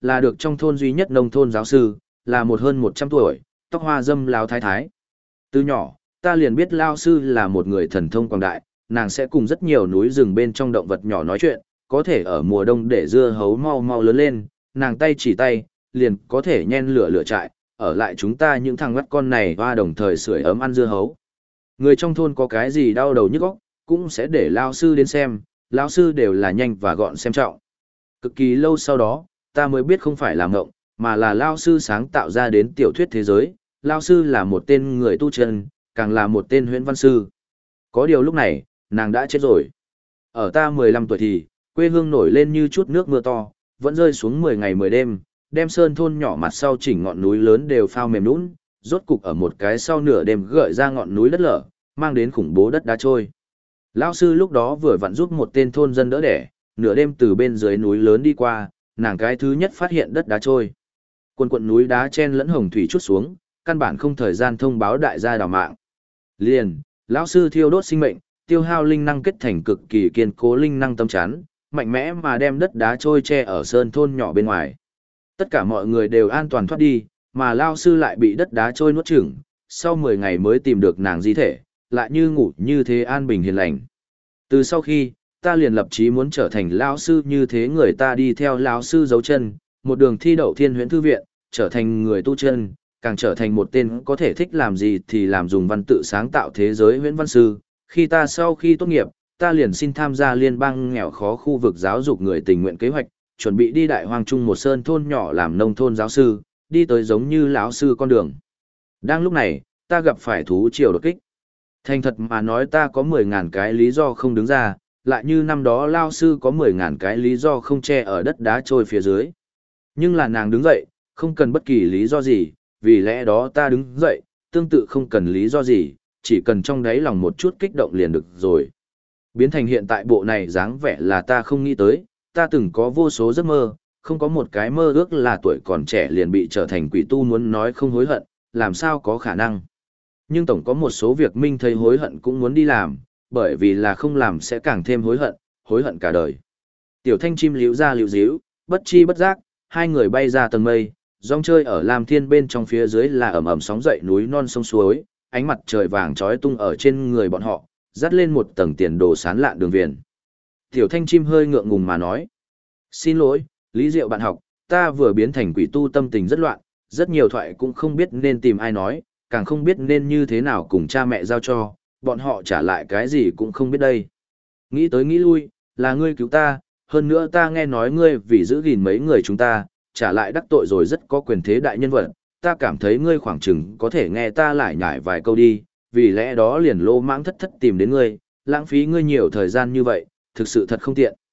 là được trong thôn duy nhất nông thôn giáo sư, là một hơn 100 tuổi, tóc hoa dâm lão thái thái. Từ nhỏ, ta liền biết lão sư là một người thần thông quảng đại, nàng sẽ cùng rất nhiều núi rừng bên trong động vật nhỏ nói chuyện, có thể ở mùa đông để dưa hấu mau mau lớn lên, nàng tay chỉ tay, liền có thể nhen lửa lửa trại, ở lại chúng ta những thằng ngắt con này hoa đồng thời sưởi ấm ăn dưa hấu. Người trong thôn có cái gì đau đầu nhức óc, cũng sẽ để lão sư đến xem, lão sư đều là nhanh và gọn xem trọng. Cực kỳ lâu sau đó, ta mới biết không phải là ngộng, mà là lão sư sáng tạo ra đến tiểu thuyết thế giới, lão sư là một tên người tu chân, càng là một tên huyễn văn sư. Có điều lúc này, nàng đã chết rồi. Ở ta 15 tuổi thì, quê hương nổi lên như chút nước mưa to, vẫn rơi xuống 10 ngày 10 đêm, đem sơn thôn nhỏ mặt sau chỉnh ngọn núi lớn đều phao mềm nhũn, rốt cục ở một cái sau nửa đêm gợi ra ngọn núi đất lở, mang đến khủng bố đất đá trôi. Lão sư lúc đó vừa vặn giúp một tên thôn dân đỡ đẻ, nửa đêm từ bên dưới núi lớn đi qua, nàng cái thứ nhất phát hiện đất đá trôi. Quần quần núi đá chen lẫn hồng thủy chút xuống, căn bản không thời gian thông báo đại gia đào mạng. Liền, lão sư thiêu đốt sinh mệnh, tiêu hao linh năng kết thành cực kỳ kiên cố linh năng tâm chắn, mạnh mẽ mà đem đất đá trôi che ở sơn thôn nhỏ bên ngoài. Tất cả mọi người đều an toàn thoát đi, mà lão sư lại bị đất đá trôi nuốt chửng, sau 10 ngày mới tìm được nàng di thể, lại như ngủ như thế an bình hiền lành. Từ sau khi, ta liền lập chí muốn trở thành lão sư như thế, người ta đi theo lão sư dấu chân, một đường thi đậu Thiên Huyễn Thư viện, trở thành người tu chân, càng trở thành một tên có thể thích làm gì thì làm, dùng văn tự sáng tạo thế giới huyễn văn sư. Khi ta sau khi tốt nghiệp, ta liền xin tham gia liên bang nghèo khó khu vực giáo dục người tình nguyện kế hoạch, chuẩn bị đi Đại Hoang Trung một sơn thôn nhỏ làm nông thôn giáo sư, đi tới giống như lão sư con đường. Đang lúc này, ta gặp phải thú triều đột kích. Thành thật mà nói, ta có 10.000 cái lý do không đứng ra, lại như năm đó lao sư có 10.000 cái lý do không che ở đất đá trôi phía dưới. Nhưng là nàng đứng dậy, không cần bất kỳ lý do gì, vì lẽ đó ta đứng dậy, tương tự không cần lý do gì, chỉ cần trong đáy lòng một chút kích động liền được rồi. Biến thành hiện tại bộ này dáng vẻ là ta không nghĩ tới, ta từng có vô số giấc mơ, không có một cái mơ ước là tuổi còn trẻ liền bị trở thành quỷ tu, muốn nói không hối hận, làm sao có khả năng. Nhưng tổng có một số việc minh thấy hối hận cũng muốn đi làm, bởi vì là không làm sẽ càng thêm hối hận cả đời. Tiểu Thanh chim líu ra líu díu, bất chi bất giác, hai người bay ra tầng mây, rong chơi ở Lam Thiên bên trong, phía dưới là ẩm ẩm sóng dậy núi non sông suối, ánh mặt trời vàng trói tung ở trên người bọn họ, dắt lên một tầng tiền đồ sán lạn đường viền. Tiểu Thanh chim hơi ngượng ngùng mà nói: "Xin lỗi, Lý Diệu bạn học, ta vừa biến thành quỷ tu, tâm tình rất loạn, rất nhiều thoại cũng không biết nên tìm ai nói, càng không biết nên như thế nào cùng cha mẹ giao cho, bọn họ trả lại cái gì cũng không biết đây. Nghĩ tới nghĩ lui, là ngươi cứu ta, hơn nữa ta nghe nói ngươi vì giữ gìn mấy người chúng ta, trả lại đắc tội rồi rất có quyền thế đại nhân vật, ta cảm thấy ngươi khoảng chừng có thể nghe ta lải nhải vài câu đi, vì lẽ đó liền lô mãng thất thất tìm đến ngươi, lãng phí ngươi nhiều thời gian như vậy, thực sự thật không tiện."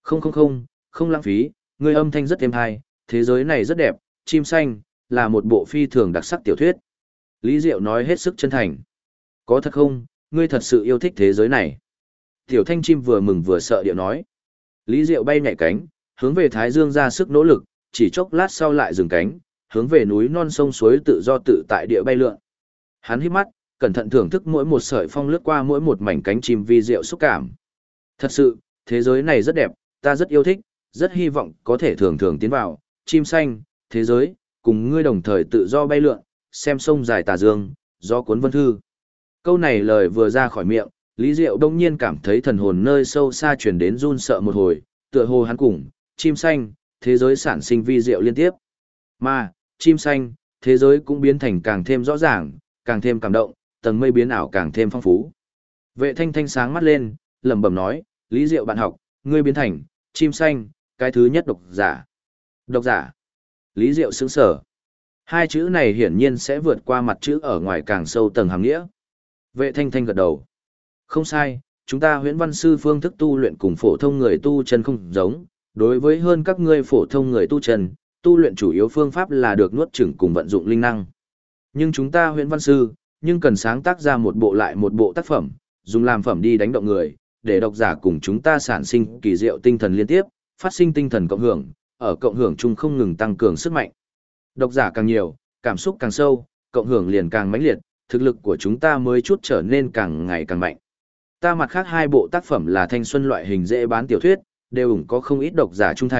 Không lãng phí, ngươi âm thanh rất êm hay, thế giới này rất đẹp, chim xanh, là một bộ phi thường đặc sắc tiểu thuyết. Lý Diệu nói hết sức chân thành. "Có thật không, ngươi thật sự yêu thích thế giới này?" Tiểu Thanh chim vừa mừng vừa sợ điệu nói. Lý Diệu bay nhảy cánh, hướng về Thái Dương ra sức nỗ lực, chỉ chốc lát sau lại dừng cánh, hướng về núi non sông suối tự do tự tại địa bay lượn. Hắn híp mắt, cẩn thận thưởng thức mỗi một sợi phong lướt qua mỗi một mảnh cánh chim vi diệu xúc cảm. Thật sự, thế giới này rất đẹp, ta rất yêu thích, rất hy vọng có thể thường thường tiến vào, chim xanh, thế giới, cùng ngươi đồng thời tự do bay lượn, xem sông dài tà dương, gió cuốn vân thư. Câu này lời vừa ra khỏi miệng, Lý Diệu đông nhiên cảm thấy thần hồn nơi sâu xa truyền đến run sợ một hồi, tựa hồ hắn cùng chim xanh, thế giới sản sinh vi diệu liên tiếp. Mà, chim xanh, thế giới cũng biến thành càng thêm rõ ràng, càng thêm cảm động, tầng mây biến ảo càng thêm phong phú. Vệ Thanh Thanh sáng mắt lên, lẩm bẩm nói: "Lý Diệu bạn học, ngươi biến thành chim xanh, cái thứ nhất độc giả." Độc giả? Lý Diệu sững sờ. Hai chữ này hiển nhiên sẽ vượt qua mặt chữ ở ngoài càng sâu tầng hàm nghĩa. Vệ Thanh Thanh gật đầu. "Không sai, chúng ta huyễn văn sư phương thức tu luyện cùng phổ thông người tu chân không giống, đối với hơn các ngươi phổ thông người tu chân, tu luyện chủ yếu phương pháp là được nuốt chửng cùng vận dụng linh năng. Nhưng chúng ta huyễn văn sư, nhưng cần sáng tác ra một bộ lại một bộ tác phẩm, dùng làm phẩm đi đánh động người, để độc giả cùng chúng ta sản sinh kỳ diệu tinh thần liên tiếp, phát sinh tinh thần cộng hưởng, ở cộng hưởng chung không ngừng tăng cường sức mạnh. Độc giả càng nhiều, cảm xúc càng sâu, cộng hưởng liền càng mãnh liệt, thực lực của chúng ta mới chút trở nên càng ngày càng mạnh. Ta mặt khác hai bộ tác phẩm là thanh xuân loại hình dễ bán tiểu thuyết, đều ủng có không ít độc giả trung thành,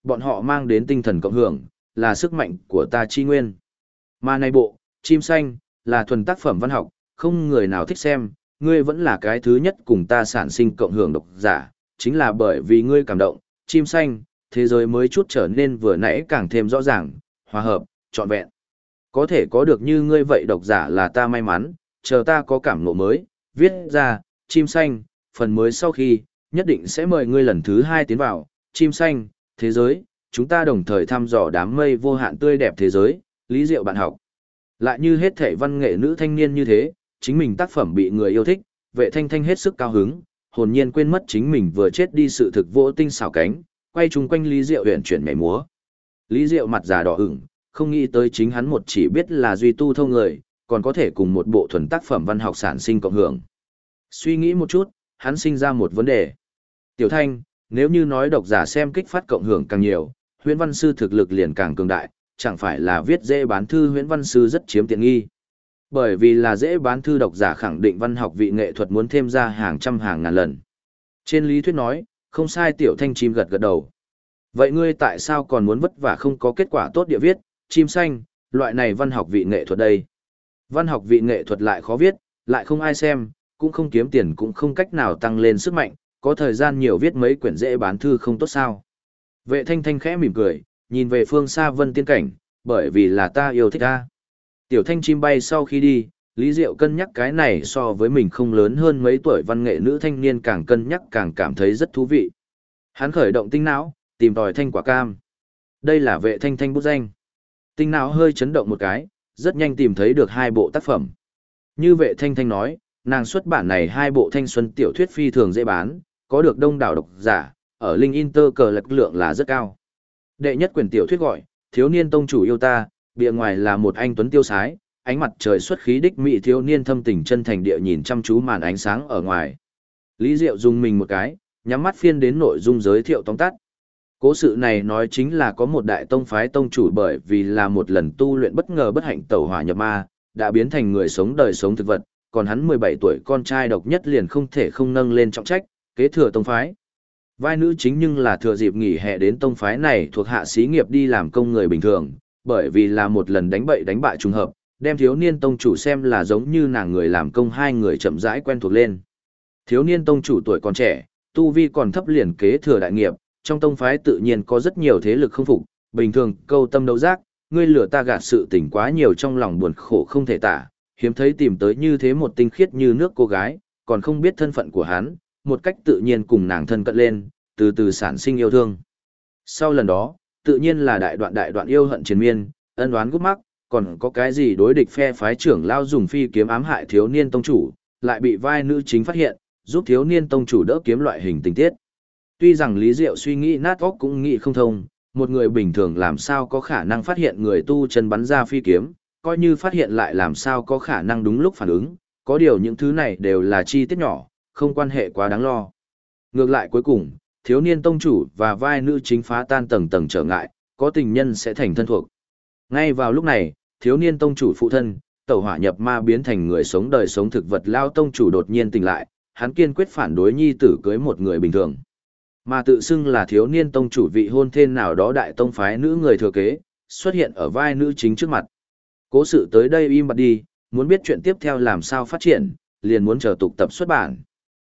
bọn họ mang đến tinh thần cộng hưởng, là sức mạnh của ta chi nguyên. Mà này bộ, chim xanh, là thuần tác phẩm văn học, không người nào thích xem, ngươi vẫn là cái thứ nhất cùng ta sản sinh cộng hưởng độc giả, chính là bởi vì ngươi cảm động, chim xanh, thế giới mới chút trở nên vừa nãy càng thêm rõ ràng, hòa hợp, trọn vẹn. Có thể có được như ngươi vậy độc giả là ta may mắn, chờ ta có cảm ngộ mới, viết ra, chim xanh, phần mới sau khi, nhất định sẽ mời ngươi lần thứ 2 tiến vào, chim xanh, thế giới, chúng ta đồng thời thăm dò đám mây vô hạn tươi đẹp thế giới, Lý Diệu bạn học. Lại như hết thể văn nghệ nữ thanh niên như thế, chính mình tác phẩm bị người yêu thích, Vệ Thanh Thanh hết sức cao hứng, hồn nhiên quên mất chính mình vừa chết đi sự thực vỗ tinh xảo cánh, quay chung quanh Lý Diệu huyền chuyển nhảy múa. Lý Diệu mặt già đỏ ửng, không nghĩ tới chính hắn một chỉ biết là duy tu thông người, còn có thể cùng một bộ thuần tác phẩm văn học sản sinh cộng hưởng. Suy nghĩ một chút, hắn sinh ra một vấn đề. Tiểu Thanh, nếu như nói độc giả xem kích phát cộng hưởng càng nhiều, huyễn văn sư thực lực liền càng cường đại, chẳng phải là viết dễ bán thư huyễn văn sư rất chiếm tiện nghi. Bởi vì là dễ bán thư độc giả khẳng định văn học vị nghệ thuật muốn thêm ra hàng trăm hàng ngàn lần. Trên lý thuyết nói, không sai. Tiểu Thanh chim gật gật đầu. Vậy ngươi tại sao còn muốn vất vả không có kết quả tốt địa viết, chim xanh, loại này văn học vị nghệ thuật đây? Văn học vị nghệ thuật lại khó viết, lại không ai xem, cũng không kiếm tiền cũng không cách nào tăng lên sức mạnh, có thời gian nhiều viết mấy quyển dễ bán thư không tốt sao? Vệ Thanh Thanh khẽ mỉm cười, nhìn về phương xa vân tiên cảnh, bởi vì là ta yêu thích ta. Tiểu Thanh chim bay sau khi đi, Lý Diệu cân nhắc cái này so với mình không lớn hơn mấy tuổi văn nghệ nữ thanh niên càng cân nhắc càng cảm thấy rất thú vị. Hắn khởi động tinh não, tìm tòi thanh quả cam. Đây là Vệ Thanh Thanh bút danh. Tinh não hơi chấn động một cái, rất nhanh tìm thấy được 2 bộ tác phẩm. Như Vệ Thanh Thanh nói, nàng xuất bản này 2 bộ thanh xuân tiểu thuyết phi thường dễ bán, có được đông đảo độc giả, ở Linh Inter cờ lực lượng là rất cao. Đệ nhất quyển tiểu thuyết gọi, Thiếu niên tông chủ yêu ta, bìa ngoài là một anh tuấn tiêu sái, ánh mặt trời xuất khí đích mỹ thiếu niên thâm tình chân thành địa nhìn chăm chú màn ánh sáng ở ngoài. Lý Diệu dùng mình một cái, nhắm mắt phiên đến nội dung giới thiệu tóm tắt. Cố sự này nói chính là có một đại tông phái tông chủ bởi vì là một lần tu luyện bất ngờ bất hạnh tẩu hỏa nhập ma, đã biến thành người sống đời sống thực vật, còn hắn 17 tuổi con trai độc nhất liền không thể không nâng lên trọng trách, kế thừa tông phái. Vai nữ chính nhưng là thừa dịp nghỉ hè đến tông phái này thuộc hạ xí nghiệp đi làm công người bình thường, bởi vì là một lần đánh bậy đánh bại trùng hợp, đem thiếu niên tông chủ xem là giống như nàng người làm công, hai người chậm rãi quen thuộc lên. Thiếu niên tông chủ tuổi còn trẻ, tu vi còn thấp liền kế thừa đại nghiệp, trong tông phái tự nhiên có rất nhiều thế lực không phục, bình thường câu tâm đấu giác, ngươi lừa ta gạt sự tình quá nhiều trong lòng buồn khổ không thể tả, hiếm thấy tìm tới như thế một tinh khiết như nước cô gái, còn không biết thân phận của hắn, một cách tự nhiên cùng nàng thân cận lên, từ từ sản sinh yêu thương. Sau lần đó, tự nhiên là đại đoạn yêu hận triền miên, ân oán gút mắc, còn có cái gì đối địch phe phái trưởng lao dùng phi kiếm ám hại thiếu niên tông chủ, lại bị vai nữ chính phát hiện, giúp thiếu niên tông chủ đỡ kiếm loại hình tình tiết. Tuy rằng Lý Diệu suy nghĩ nát óc cũng nghĩ không thông, một người bình thường làm sao có khả năng phát hiện người tu chân bắn ra phi kiếm, coi như phát hiện lại làm sao có khả năng đúng lúc phản ứng, có điều những thứ này đều là chi tiết nhỏ, không quan hệ quá đáng lo. Ngược lại cuối cùng, thiếu niên tông chủ và vai nữ chính phá tan tầng tầng trở ngại, có tình nhân sẽ thành thân thuộc. Ngay vào lúc này, thiếu niên tông chủ phụ thân, tẩu hỏa nhập ma biến thành người sống đời sống thực vật lao tông chủ đột nhiên tỉnh lại, hắn kiên quyết phản đối nhi tử cưới một người bình thường. Mà tự xưng là thiếu niên tông chủ vị hôn thê nào đó đại tông phái nữ người thừa kế, xuất hiện ở vai nữ chính trước mặt. Cố sự tới đây im bặt đi, muốn biết chuyện tiếp theo làm sao phát triển, liền muốn chờ tục tập xuất bản.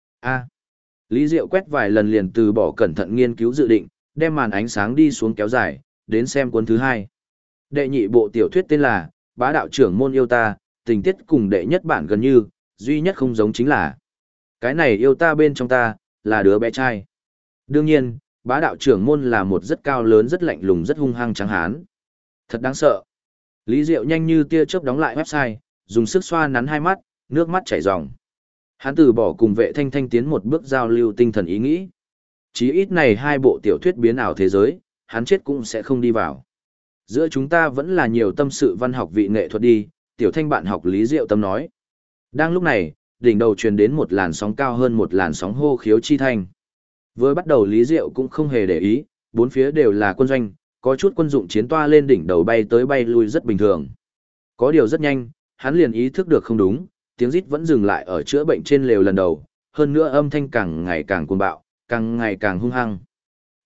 Lý Diệu quét vài lần liền từ bỏ cẩn thận nghiên cứu dự định, đem màn ánh sáng đi xuống kéo dài, đến xem cuốn thứ 2. Đệ nhị bộ tiểu thuyết tên là Bá đạo trưởng môn yêu ta, tình tiết cùng đệ nhất bản gần như, duy nhất không giống chính là cái này yêu ta bên trong ta, là đứa bé trai. Đương nhiên, bá đạo trưởng môn là một rất cao lớn rất lạnh lùng rất hung hăng trắng hán. Thật đáng sợ. Lý Diệu nhanh như tia chớp đóng lại website, dùng sức xoa nắn hai mắt, nước mắt chảy ròng. Hắn từ bỏ cùng Vệ Thanh Thanh tiến một bước giao lưu tinh thần ý nghĩ. Chí ít này 2 bộ tiểu thuyết biến ảo thế giới, hắn chết cũng sẽ không đi vào. Giữa chúng ta vẫn là nhiều tâm sự văn học vị nghệ thuật đi, Tiểu Thanh bạn học Lý Diệu tâm nói. Đang lúc này, đỉnh đầu truyền đến một làn sóng cao hơn một làn sóng hô khiếu chi thanh. Vừa bắt đầu Lý Diệu cũng không hề để ý, bốn phía đều là quân doanh, có chút quân dụng chiến toa lên đỉnh đầu bay tới bay lui rất bình thường. Có điều rất nhanh, hắn liền ý thức được không đúng, tiếng rít vẫn dừng lại ở chữa bệnh trên lều lần đầu, hơn nữa âm thanh càng ngày càng cuồng bạo, càng ngày càng hung hăng.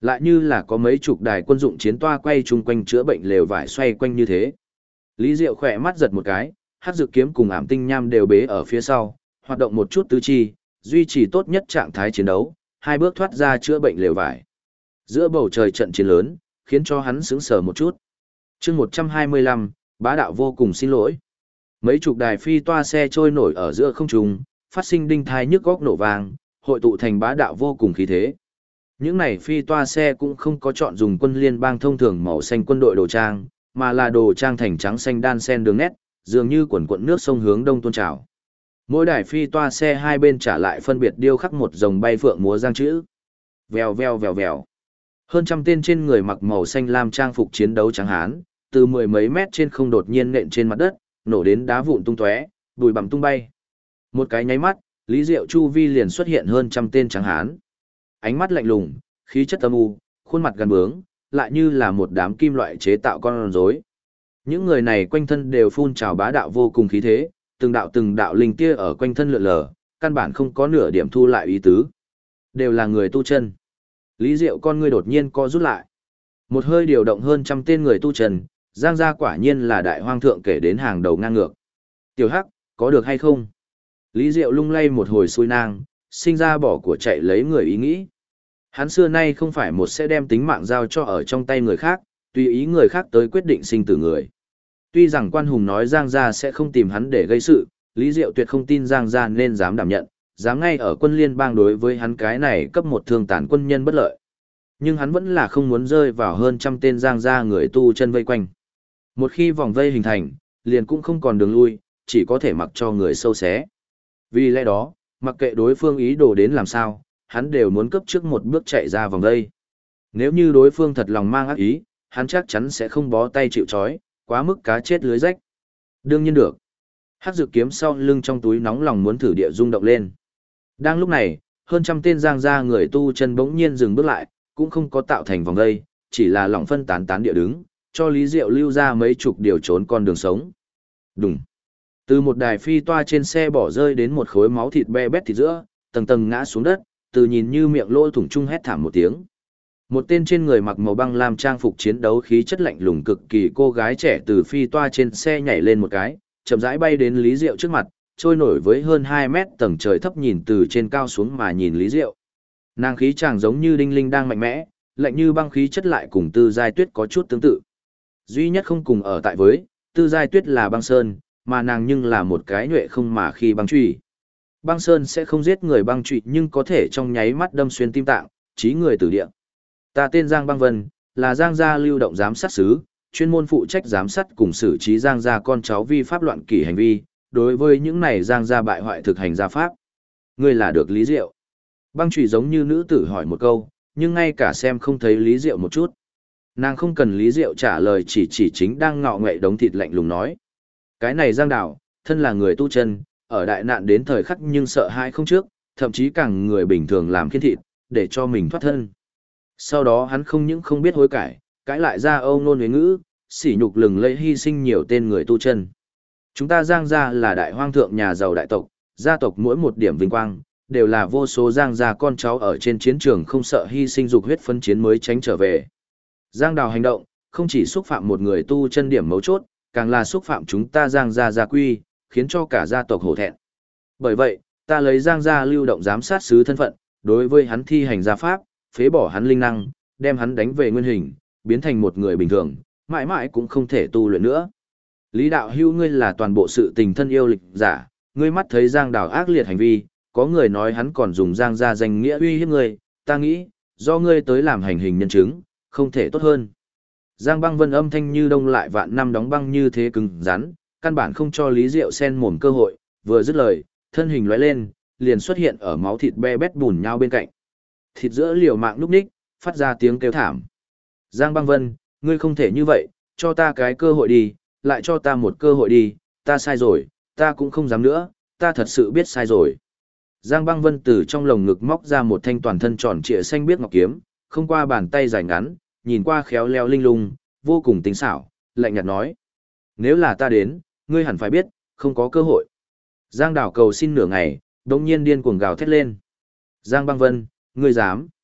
Lại như là có mấy chục đài quân dụng chiến toa quay chung quanh chữa bệnh lều vải xoay quanh như thế. Lý Diệu khỏe mắt giật một cái, hắc dược kiếm cùng ảm tinh nham đều bế ở phía sau, hoạt động một chút tứ chi, duy trì tốt nhất trạng thái chiến đấu, hai bước thoát ra chữa bệnh lều vải. Giữa bầu trời trận chiến lớn, khiến cho hắn sững sờ một chút. chương 125, bá đạo vô cùng xin lỗi. Mấy chục đài phi toa xe trôi nổi ở giữa không trung, phát sinh đinh thai nhức góc nổ vang, hội tụ thành bá đạo vô cùng khí thế. Những này phi toa xe cũng không có chọn dùng quân liên bang thông thường màu xanh quân đội đồ trang, mà là đồ trang thành trắng xanh đan sen đường nét, dường như quần quận nước sông hướng đông tôn trào. Mỗi đài phi toa xe hai bên trả lại phân biệt điêu khắc một dòng bay phượng múa giang chữ. Vèo vèo vèo vèo. Hơn trăm tên trên người mặc màu xanh lam trang phục chiến đấu trắng hán, từ mười mấy mét trên không đột nhiên nện trên mặt đất, nổ đến đá vụn tung tóe, bụi bặm tung bay. Một cái nháy mắt, Lý Diệu chu vi liền xuất hiện hơn trăm tên trắng hán. Ánh mắt lạnh lùng, khí chất âm u, khuôn mặt gần bướng, lại như là một đám kim loại chế tạo con rối. Những người này quanh thân đều phun trào bá đạo vô cùng khí thế, từng đạo linh tia ở quanh thân lượn lờ, căn bản không có nửa điểm thu lại ý tứ. Đều là người tu chân. Lý Diệu con ngươi đột nhiên co rút lại. Một hơi điều động hơn trăm tên người tu chân, Giang gia quả nhiên là đại hoang thượng kể đến hàng đầu ngang ngược. Tiểu Hắc, có được hay không? Lý Diệu lung lay một hồi xuôi nang, sinh ra bỏ của chạy lấy người ý nghĩ. Hắn xưa nay không phải một sẽ đem tính mạng giao cho ở trong tay người khác, tùy ý người khác tới quyết định sinh tử người. Tuy rằng quan hùng nói Giang gia sẽ không tìm hắn để gây sự, Lý Diệu tuyệt không tin Giang gia nên dám đảm nhận, dám ngay ở quân liên bang đối với hắn cái này cấp một thương tàn quân nhân bất lợi. Nhưng hắn vẫn là không muốn rơi vào hơn trăm tên Giang gia người tu chân vây quanh. Một khi vòng vây hình thành, liền cũng không còn đường lui, chỉ có thể mặc cho người sâu xé. Vì lẽ đó, mặc kệ đối phương ý đồ đến làm sao, hắn đều muốn cấp trước một bước chạy ra vòng vây. Nếu như đối phương thật lòng mang ác ý, hắn chắc chắn sẽ không bó tay chịu trói, quá mức cá chết lưới rách. Đương nhiên được. Hắc dược kiếm sau lưng trong túi nóng lòng muốn thử địa rung động lên. Đang lúc này, hơn trăm tên Giang gia người tu chân bỗng nhiên dừng bước lại, cũng không có tạo thành vòng vây, chỉ là lỏng phân tán tán địa đứng, cho Lý Diệu lưu ra mấy chục điều trốn con đường sống. Đùng. Từ một đài phi toa trên xe bỏ rơi đến một khối máu thịt be bét thịt giữa, tầng tầng ngã xuống đất, từ nhìn như miệng lỗ thủng chung hét thảm một tiếng. Một tên trên người mặc màu băng lam trang phục chiến đấu khí chất lạnh lùng cực kỳ cô gái trẻ từ phi toa trên xe nhảy lên một cái, chậm rãi bay đến Lý Diệu trước mặt, trôi nổi với hơn 2 mét tầng trời thấp nhìn từ trên cao xuống mà nhìn Lý Diệu. Nàng khí chàng giống như đinh linh đang mạnh mẽ, lạnh như băng khí chất lại cùng Tư Giai Tuyết có chút tương tự. Duy nhất không cùng ở tại với, Tư Giai Tuyết là băng sơn, mà nàng nhưng là một cái nhuệ không mà khi băng chùy. Băng sơn sẽ không giết người băng chùy nhưng có thể trong nháy mắt đâm xuyên tim tạng, chí người tử địa. Ta tên Giang Băng Vân, là Giang gia lưu động giám sát sứ, chuyên môn phụ trách giám sát cùng xử trí Giang gia con cháu vi pháp loạn kỷ hành vi, đối với những này Giang gia bại hoại thực hành gia pháp. Ngươi là được Lý Diệu. Băng chùy giống như nữ tử hỏi một câu, nhưng ngay cả xem không thấy Lý Diệu một chút. Nàng không cần Lý Diệu trả lời, chỉ chính đang ngọ nghệ đống thịt lạnh lùng nói. Cái này Giang Đào, thân là người tu chân, ở đại nạn đến thời khắc nhưng sợ hãi không trước, thậm chí càng người bình thường làm khiên thịt, để cho mình thoát thân. Sau đó hắn không những không biết hối cải, cãi lại ra âu nôn huế ngữ, sỉ nhục lừng lẫy hy sinh nhiều tên người tu chân. Chúng ta Giang gia là đại hoang thượng nhà giàu đại tộc, gia tộc mỗi một điểm vinh quang, đều là vô số Giang gia con cháu ở trên chiến trường không sợ hy sinh dục huyết phân chiến mới tránh trở về. Giang Đào hành động, không chỉ xúc phạm một người tu chân điểm mấu chốt, càng là xúc phạm chúng ta Giang gia gia quy, khiến cho cả gia tộc hổ thẹn. Bởi vậy, ta lấy Giang gia lưu động giám sát sứ thân phận, đối với hắn thi hành gia pháp, phế bỏ hắn linh năng, đem hắn đánh về nguyên hình, biến thành một người bình thường, mãi mãi cũng không thể tu luyện nữa. Lý đạo hữu, ngươi là toàn bộ sự tình thân yêu lịch giả, ngươi mắt thấy Giang Đào ác liệt hành vi, có người nói hắn còn dùng Giang gia danh nghĩa uy hiếp ngươi, ta nghĩ, do ngươi tới làm hành hình nhân chứng, không thể tốt hơn. Giang Băng Vân âm thanh như đông lại vạn năm đóng băng như thế cứng rắn, căn bản không cho Lý Diệu xen mồm cơ hội, vừa dứt lời, thân hình lóe lên, liền xuất hiện ở máu thịt be bét bùn nhau bên cạnh. Thịt giữa liều mạng lúc ních, phát ra tiếng kêu thảm. Giang Băng Vân, ngươi không thể như vậy, cho ta cái cơ hội đi, lại cho ta một cơ hội đi, ta sai rồi, ta cũng không dám nữa, ta thật sự biết sai rồi. Giang Băng Vân từ trong lồng ngực móc ra một thanh toàn thân tròn trịa xanh biếc ngọc kiếm, không qua bàn tay dài ngắn, nhìn qua khéo léo linh lung, vô cùng tinh xảo, lạnh nhạt nói. Nếu là ta đến, ngươi hẳn phải biết, không có cơ hội. Giang Đào cầu xin nửa ngày, đống nhiên điên cuồng gào thét lên. Giang Băng Vân, ngươi dám.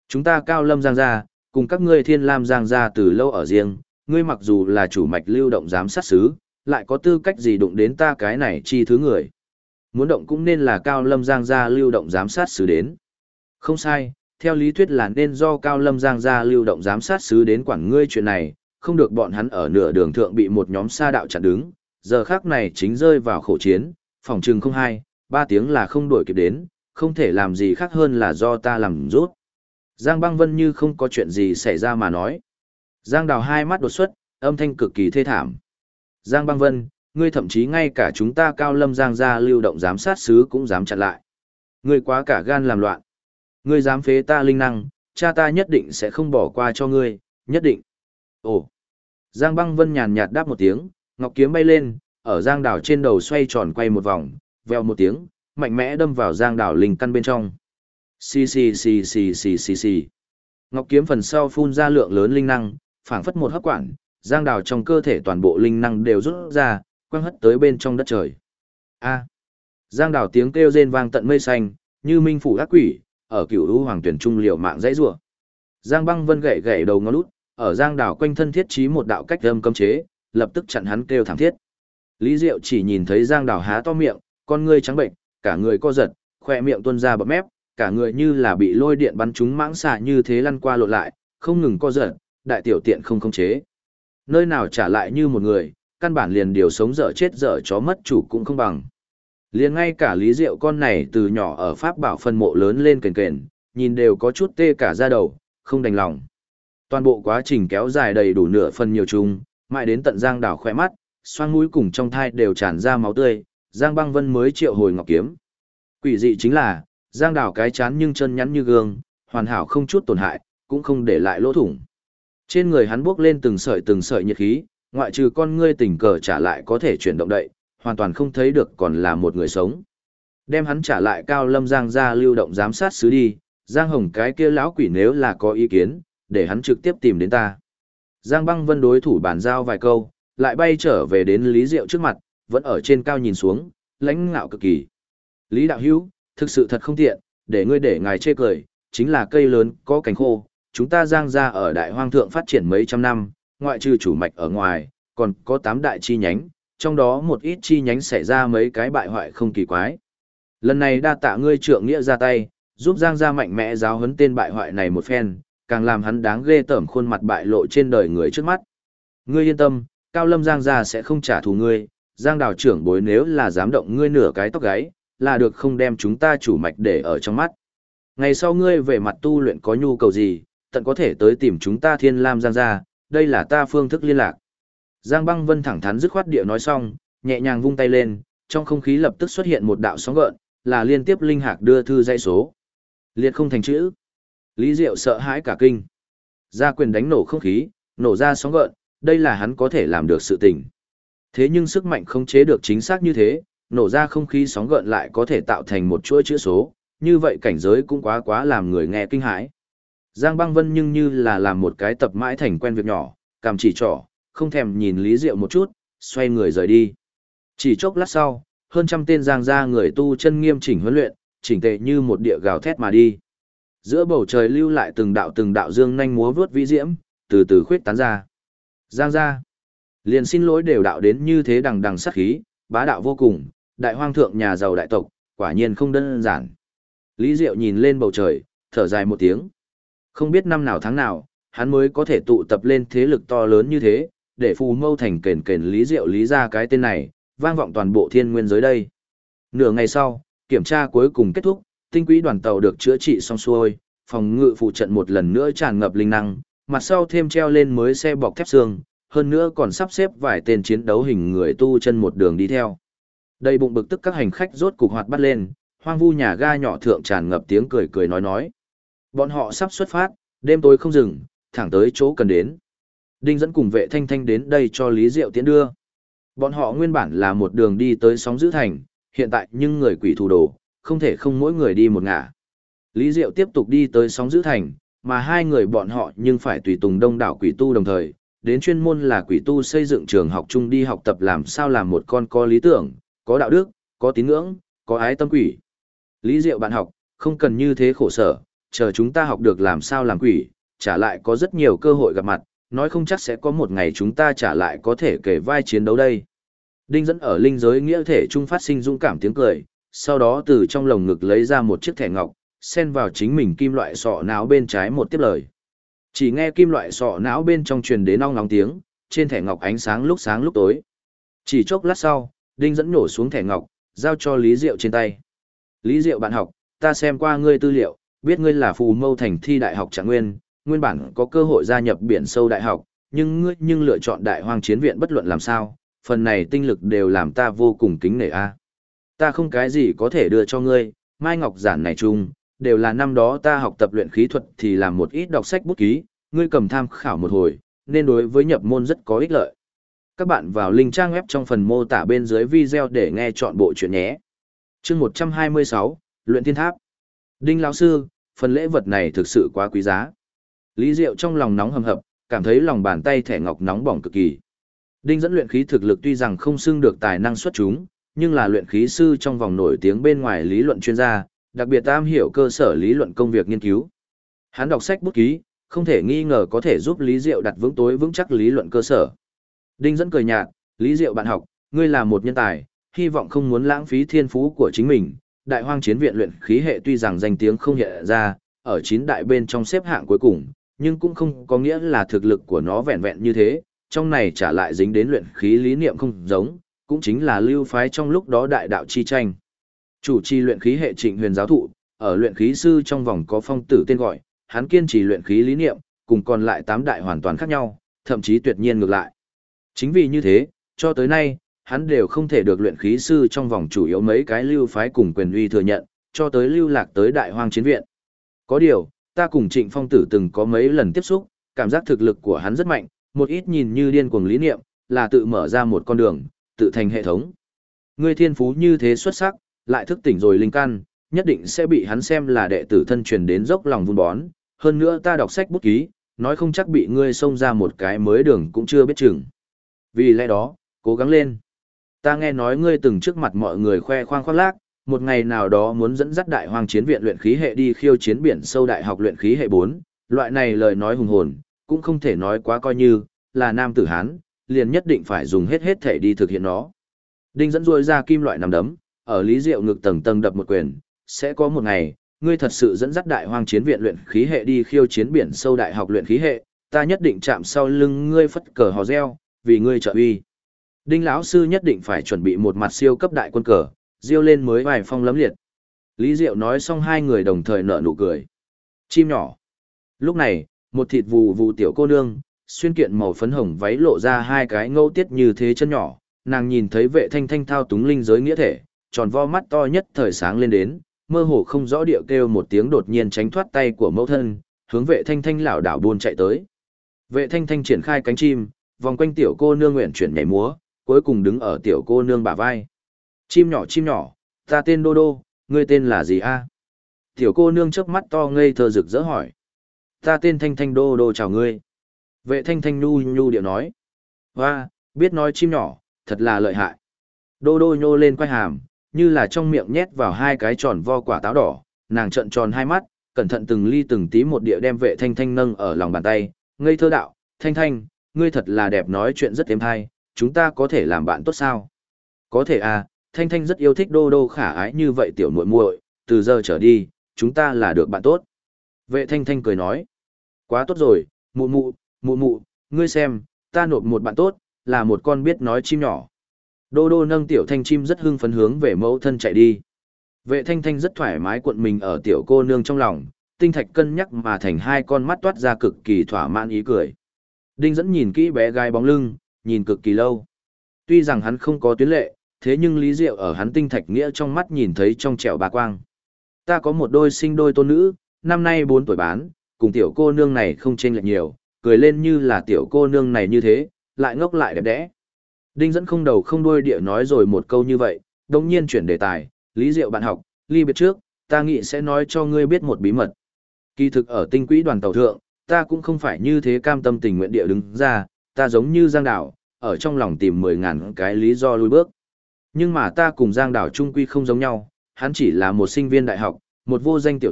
Chúng ta Cao Lâm Giang gia, cùng các ngươi Thiên Lam Giang gia từ lâu ở riêng, ngươi mặc dù là chủ mạch lưu động giám sát sứ, lại có tư cách gì đụng đến ta cái này chi thứ người. Muốn động cũng nên là Cao Lâm Giang gia lưu động giám sát sứ đến. Không sai, theo lý thuyết là nên do Cao Lâm Giang gia lưu động giám sát sứ đến quản ngươi chuyện này, không được bọn hắn ở nửa đường thượng bị một nhóm sa đạo chặn đứng, giờ khác này chính rơi vào khổ chiến, phòng trừng không 2-3 tiếng là không đuổi kịp đến, không thể làm gì khác hơn là do ta làm rút. Giang Băng Vân như không có chuyện gì xảy ra mà nói. Giang Đào hai mắt đột xuất, âm thanh cực kỳ thê thảm. Giang Băng Vân, ngươi thậm chí ngay cả chúng ta Cao Lâm Giang gia lưu động giám sát sứ cũng dám chặn lại. Ngươi quá cả gan làm loạn. Ngươi dám phế ta linh năng, cha ta nhất định sẽ không bỏ qua cho ngươi, nhất định. Ồ. Giang Băng Vân nhàn nhạt đáp một tiếng, ngọc kiếm bay lên, ở Giang Đào trên đầu xoay tròn quay một vòng, vèo một tiếng, mạnh mẽ đâm vào Giang Đào linh căn bên trong. Xì xì xì xì xì xì xì. Ngọc kiếm phần sau phun ra lượng lớn linh năng, phảng phất một hấp quản, Giang Đào trong cơ thể toàn bộ linh năng đều rút ra, quăng hất tới bên trong đất trời. A. Giang Đào tiếng kêu rên vang tận mây xanh, như minh phủ ác quỷ, ở Cửu U Hoàng Tuyển trung liều mạng dãy rủa. Giang Băng Vân gậy gậy đầu ngón út, ở Giang Đào quanh thân thiết trí một đạo cách âm cấm chế, lập tức chặn hắn kêu thảm thiết. Lý Diệu chỉ nhìn thấy Giang Đào há to miệng, con ngươi trắng bệnh, cả người co giật, khóe miệng tuôn ra bọt mép, cả người như là bị lôi điện bắn trúng mãng xà như thế lăn qua lộn lại, không ngừng co giật, đại tiểu tiện không khống chế. Nơi nào trả lại như một người, căn bản liền điều sống dở chết dở chó mất chủ cũng không bằng. Liền ngay cả Lý Diệu con này từ nhỏ ở Pháp Bảo phân mộ lớn lên kền kền, nhìn đều có chút tê cả da đầu, không đành lòng. Toàn bộ quá trình kéo dài đầy đủ nửa phần nhiều chung, mãi đến tận Giang Đào khỏe mắt, xoang mũi cùng trong thai đều tràn ra máu tươi, Giang Băng Vân mới triệu hồi ngọc kiếm. Quỷ dị chính là, Giang Đào cái chán nhưng chân nhắn như gương, hoàn hảo không chút tổn hại, cũng không để lại lỗ thủng. Trên người hắn buốc lên từng sợi nhiệt khí, ngoại trừ con ngươi tình cờ trả lại có thể chuyển động đậy, hoàn toàn không thấy được còn là một người sống. Đem hắn trả lại Cao Lâm Giang gia lưu động giám sát sứ đi, Giang Hồng cái kia lão quỷ nếu là có ý kiến, để hắn trực tiếp tìm đến ta. Giang Băng Vân đối thủ bàn giao vài câu, lại bay trở về đến Lý Diệu trước mặt, vẫn ở trên cao nhìn xuống, lãnh ngạo cực kỳ. Lý đạo hữu, thực sự thật không tiện, để ngươi để ngài chê cười, chính là cây lớn có cành khô, chúng ta Giang gia ở Đại Hoang thượng phát triển mấy trăm năm, ngoại trừ chủ mạch ở ngoài, còn có 8 đại chi nhánh, trong đó một ít chi nhánh xảy ra mấy cái bại hoại không kỳ quái. Lần này đa tạ ngươi trượng nghĩa ra tay, giúp Giang gia mạnh mẽ giáo huấn tên bại hoại này một phen, càng làm hắn đáng ghê tởm khuôn mặt bại lộ trên đời người trước mắt. Ngươi yên tâm, Cao Lâm Giang gia sẽ không trả thù ngươi, Giang Đào trưởng bối nếu là dám động ngươi nửa cái tóc gáy, là được không đem chúng ta chủ mạch để ở trong mắt. Ngày sau ngươi về mặt tu luyện có nhu cầu gì, tận có thể tới tìm chúng ta Thiên Lam Giang gia, đây là ta phương thức liên lạc. Giang Băng Vân thẳng thắn dứt khoát địa nói xong, nhẹ nhàng vung tay lên, trong không khí lập tức xuất hiện một đạo sóng gợn, là liên tiếp linh hạc đưa thư dãy số. Liệt không thành chữ. Lý Diệu sợ hãi cả kinh. Ra quyền đánh nổ không khí, nổ ra sóng gợn, đây là hắn có thể làm được sự tình. Thế nhưng sức mạnh không chế được chính xác như thế, nổ ra không khí sóng gợn lại có thể tạo thành một chuỗi chữ số, như vậy cảnh giới cũng quá làm người nghe kinh hãi. Giang Băng Vân nhưng như là làm một cái tập mãi thành quen việc nhỏ, cầm chỉ trỏ, không thèm nhìn Lý Diệu một chút, xoay người rời đi. Chỉ chốc lát sau, hơn trăm tên Giang gia người tu chân nghiêm chỉnh huấn luyện, chỉnh tề như một địa gào thét mà đi. Giữa bầu trời lưu lại từng đạo dương nhanh múa vướt vĩ diễm, từ từ khuyết tán ra. Giang gia, liền xin lỗi đều đạo đến như thế đằng đằng sát khí, bá đạo vô cùng, đại hoang thượng nhà giàu đại tộc, quả nhiên không đơn giản. Lý Diệu nhìn lên bầu trời, thở dài một tiếng. Không biết năm nào tháng nào, hắn mới có thể tụ tập lên thế lực to lớn như thế, để phù mâu thành kền kền Lý Diệu lý ra cái tên này, vang vọng toàn bộ thiên nguyên giới đây. Nửa ngày sau, kiểm tra cuối cùng kết thúc, tinh quỹ đoàn tàu được chữa trị xong xuôi, phòng ngự phụ trận một lần nữa tràn ngập linh năng, mặt sau thêm treo lên mới xe bọc thép xương, hơn nữa còn sắp xếp vài tên chiến đấu hình người tu chân một đường đi theo. Đầy bụng bực tức các hành khách rốt cục hoạt bắt lên, hoang vu nhà ga nhỏ thượng tràn ngập tiếng cười cười nói. Bọn họ sắp xuất phát, đêm tối không dừng, thẳng tới chỗ cần đến. Đinh dẫn cùng vệ thanh thanh đến đây cho Lý Diệu tiễn đưa. Bọn họ nguyên bản là một đường đi tới Sóng Giữ Thành, hiện tại nhưng người quỷ thủ đồ, không thể không mỗi người đi một ngả. Lý Diệu tiếp tục đi tới Sóng Giữ Thành, mà hai người bọn họ nhưng phải tùy tùng đông đảo quỷ tu đồng thời, đến chuyên môn là quỷ tu xây dựng trường học chung đi học tập làm sao làm một con có lý tưởng, có đạo đức, có tín ngưỡng, có ái tâm quỷ. Lý Diệu bạn học, không cần như thế khổ sở, chờ chúng ta học được làm sao làm quỷ, trả lại có rất nhiều cơ hội gặp mặt, nói không chắc sẽ có một ngày chúng ta trả lại có thể kể vai chiến đấu đây. Đinh Dẫn ở linh giới nghĩa thể trung phát sinh dũng cảm tiếng cười, sau đó từ trong lồng ngực lấy ra một chiếc thẻ ngọc, xen vào chính mình kim loại sọ não bên trái một tiếp lời. Chỉ nghe kim loại sọ não bên trong truyền đến ong ong tiếng, trên thẻ ngọc ánh sáng lúc tối. Chỉ chốc lát sau, Đinh Dẫn nhổ xuống thẻ ngọc, giao cho Lý Diệu trên tay. Lý Diệu bạn học, ta xem qua ngươi tư liệu, biết ngươi là Phù Mâu Thành thi đại học Trạng Nguyên, nguyên bản có cơ hội gia nhập biển sâu đại học, nhưng ngươi lựa chọn Đại Hoang Chiến viện bất luận làm sao, phần này tinh lực đều làm ta vô cùng kính nể a. Ta không cái gì có thể đưa cho ngươi, Mai Ngọc giản này chung, đều là năm đó ta học tập luyện khí thuật thì làm một ít đọc sách bút ký, ngươi cầm tham khảo một hồi, nên đối với nhập môn rất có ích lợi. Các bạn vào link trang web trong phần mô tả bên dưới video để nghe chọn bộ chuyện nhé. Chương 126, Luyện Thiên Tháp. Đinh lão sư, phần lễ vật này thực sự quá quý giá. Lý Diệu trong lòng nóng hầm hập, cảm thấy lòng bàn tay thẻ ngọc nóng bỏng cực kỳ. Đinh Dẫn luyện khí thực lực tuy rằng không xưng được tài năng xuất chúng, nhưng là luyện khí sư trong vòng nổi tiếng bên ngoài lý luận chuyên gia, đặc biệt am hiểu cơ sở lý luận công việc nghiên cứu. Hắn đọc sách bút ký, không thể nghi ngờ có thể giúp Lý Diệu đặt vững chắc lý luận cơ sở. Đinh Dẫn cười nhạt, Lý Diệu bạn học, ngươi là một nhân tài, hy vọng không muốn lãng phí thiên phú của chính mình. Đại Hoang Chiến viện luyện khí hệ tuy rằng danh tiếng không hiện ra, ở 9 đại bên trong xếp hạng cuối cùng, nhưng cũng không có nghĩa là thực lực của nó vẹn vẹn như thế, trong này trả lại dính đến luyện khí lý niệm không giống, cũng chính là lưu phái trong lúc đó đại đạo chi tranh. Chủ trì luyện khí hệ Trịnh Huyền giáo thụ, ở luyện khí sư trong vòng có phong tử tên gọi, hắn kiên trì luyện khí lý niệm, cùng còn lại 8 đại hoàn toàn khác nhau, thậm chí tuyệt nhiên ngược lại. Chính vì như thế, cho tới nay, hắn đều không thể được luyện khí sư trong vòng chủ yếu mấy cái lưu phái cùng quyền uy thừa nhận, cho tới lưu lạc tới Đại Hoang Chiến viện. Có điều, ta cùng Trịnh Phong Tử từng có mấy lần tiếp xúc, cảm giác thực lực của hắn rất mạnh, một ít nhìn như điên cuồng lý niệm, là tự mở ra một con đường, tự thành hệ thống. Ngươi thiên phú như thế xuất sắc, lại thức tỉnh rồi linh căn, nhất định sẽ bị hắn xem là đệ tử thân truyền đến dốc lòng vun bón, hơn nữa ta đọc sách bút ký, nói không chắc bị ngươi xông ra một cái mới đường cũng chưa biết chừng. Vì lẽ đó, cố gắng lên. Ta nghe nói ngươi từng trước mặt mọi người khoe khoang khoác lác, một ngày nào đó muốn dẫn dắt Đại Hoang Chiến viện luyện khí hệ đi khiêu chiến biển sâu đại học luyện khí hệ 4, loại này lời nói hùng hồn, cũng không thể nói quá coi như là nam tử Hán, liền nhất định phải dùng hết thể đi thực hiện nó. Đinh Dẫn duỗi ra kim loại nằm đấm, ở Lý Diệu ngực tầng tầng đập một quyền, sẽ có một ngày, ngươi thật sự dẫn dắt Đại Hoang Chiến viện luyện khí hệ đi khiêu chiến biển sâu đại học luyện khí hệ, ta nhất định chạm sau lưng ngươi phất cờ hò reo, vì ngươi trợ uy. Đinh lão sư nhất định phải chuẩn bị một mặt siêu cấp đại quân cờ, diêu lên mới vài phong lấm liệt. Lý Diệu nói xong hai người đồng thời nở nụ cười. Chim nhỏ. Lúc này, một thịt vù vù tiểu cô nương, xuyên kiện màu phấn hồng váy lộ ra hai cái ngâu tiết như thế chân nhỏ, nàng nhìn thấy Vệ Thanh Thanh thao túng linh giới nghĩa thể, tròn vo mắt to nhất thời sáng lên đến, mơ hồ không rõ điệu kêu một tiếng đột nhiên tránh thoát tay của mẫu thân, hướng Vệ Thanh Thanh lảo đảo buôn chạy tới. Vệ Thanh Thanh triển khai cánh chim, vòng quanh tiểu cô nương nguyện chuyển nhảy múa, cuối cùng đứng ở tiểu cô nương bả vai. Chim nhỏ, ta tên Đô Đô, ngươi tên là gì a? Tiểu cô nương chớp mắt to ngây thơ rực rỡ hỏi. Ta tên Thanh Thanh, Đô Đô chào ngươi. Vệ Thanh Thanh nhu nhu điệu nói. Hoa, biết nói chim nhỏ, thật là lợi hại. Đô Đô nhô lên quai hàm, như là trong miệng nhét vào hai cái tròn vo quả táo đỏ, nàng trợn tròn hai mắt, cẩn thận từng ly từng tí một địa đem Vệ Thanh Thanh nâng ở lòng bàn tay, ngây thơ đạo, Thanh Thanh, ngươi thật là đẹp, nói chuyện rất êm hay, chúng ta có thể làm bạn tốt sao? Có thể à, Thanh Thanh rất yêu thích Đô Đô khả ái như vậy tiểu muội muội, từ giờ trở đi, chúng ta là được bạn tốt. Vệ Thanh Thanh cười nói, quá tốt rồi, mụ mụ, ngươi xem, ta nộp một bạn tốt, là một con biết nói chim nhỏ. Đô Đô nâng tiểu thanh chim rất hưng phấn hướng về mẫu thân chạy đi. Vệ Thanh Thanh rất thoải mái cuộn mình ở tiểu cô nương trong lòng, tinh thạch cân nhắc mà thành hai con mắt toát ra cực kỳ thỏa mãn ý cười. Đinh Dẫn nhìn kỹ bé gái bóng lưng, nhìn cực kỳ lâu. Tuy rằng hắn không có tuyến lệ, thế nhưng Lý Diệu ở hắn tinh thạch nghĩa trong mắt nhìn thấy trong trẻo bà quang. Ta có một đôi sinh đôi tôn nữ, năm nay 4 tuổi bán, cùng tiểu cô nương này không chênh lệch nhiều, cười lên như là tiểu cô nương này như thế, lại ngốc lại đẹp đẽ. Đinh Dẫn không đầu không đuôi địa nói rồi một câu như vậy, đồng nhiên chuyển đề tài, Lý Diệu bạn học, ly biệt trước, ta nghĩ sẽ nói cho ngươi biết một bí mật. Kỳ thực ở tinh quỹ đoàn tàu thượng, ta cũng không phải như thế cam tâm tình nguyện địa đứng ra, ta giống như Giang Đảo, ở trong lòng tìm 10.000 cái lý do lùi bước. Nhưng mà ta cùng Giang Đảo trung quy không giống nhau, hắn chỉ là một sinh viên đại học, một vô danh tiểu tốt,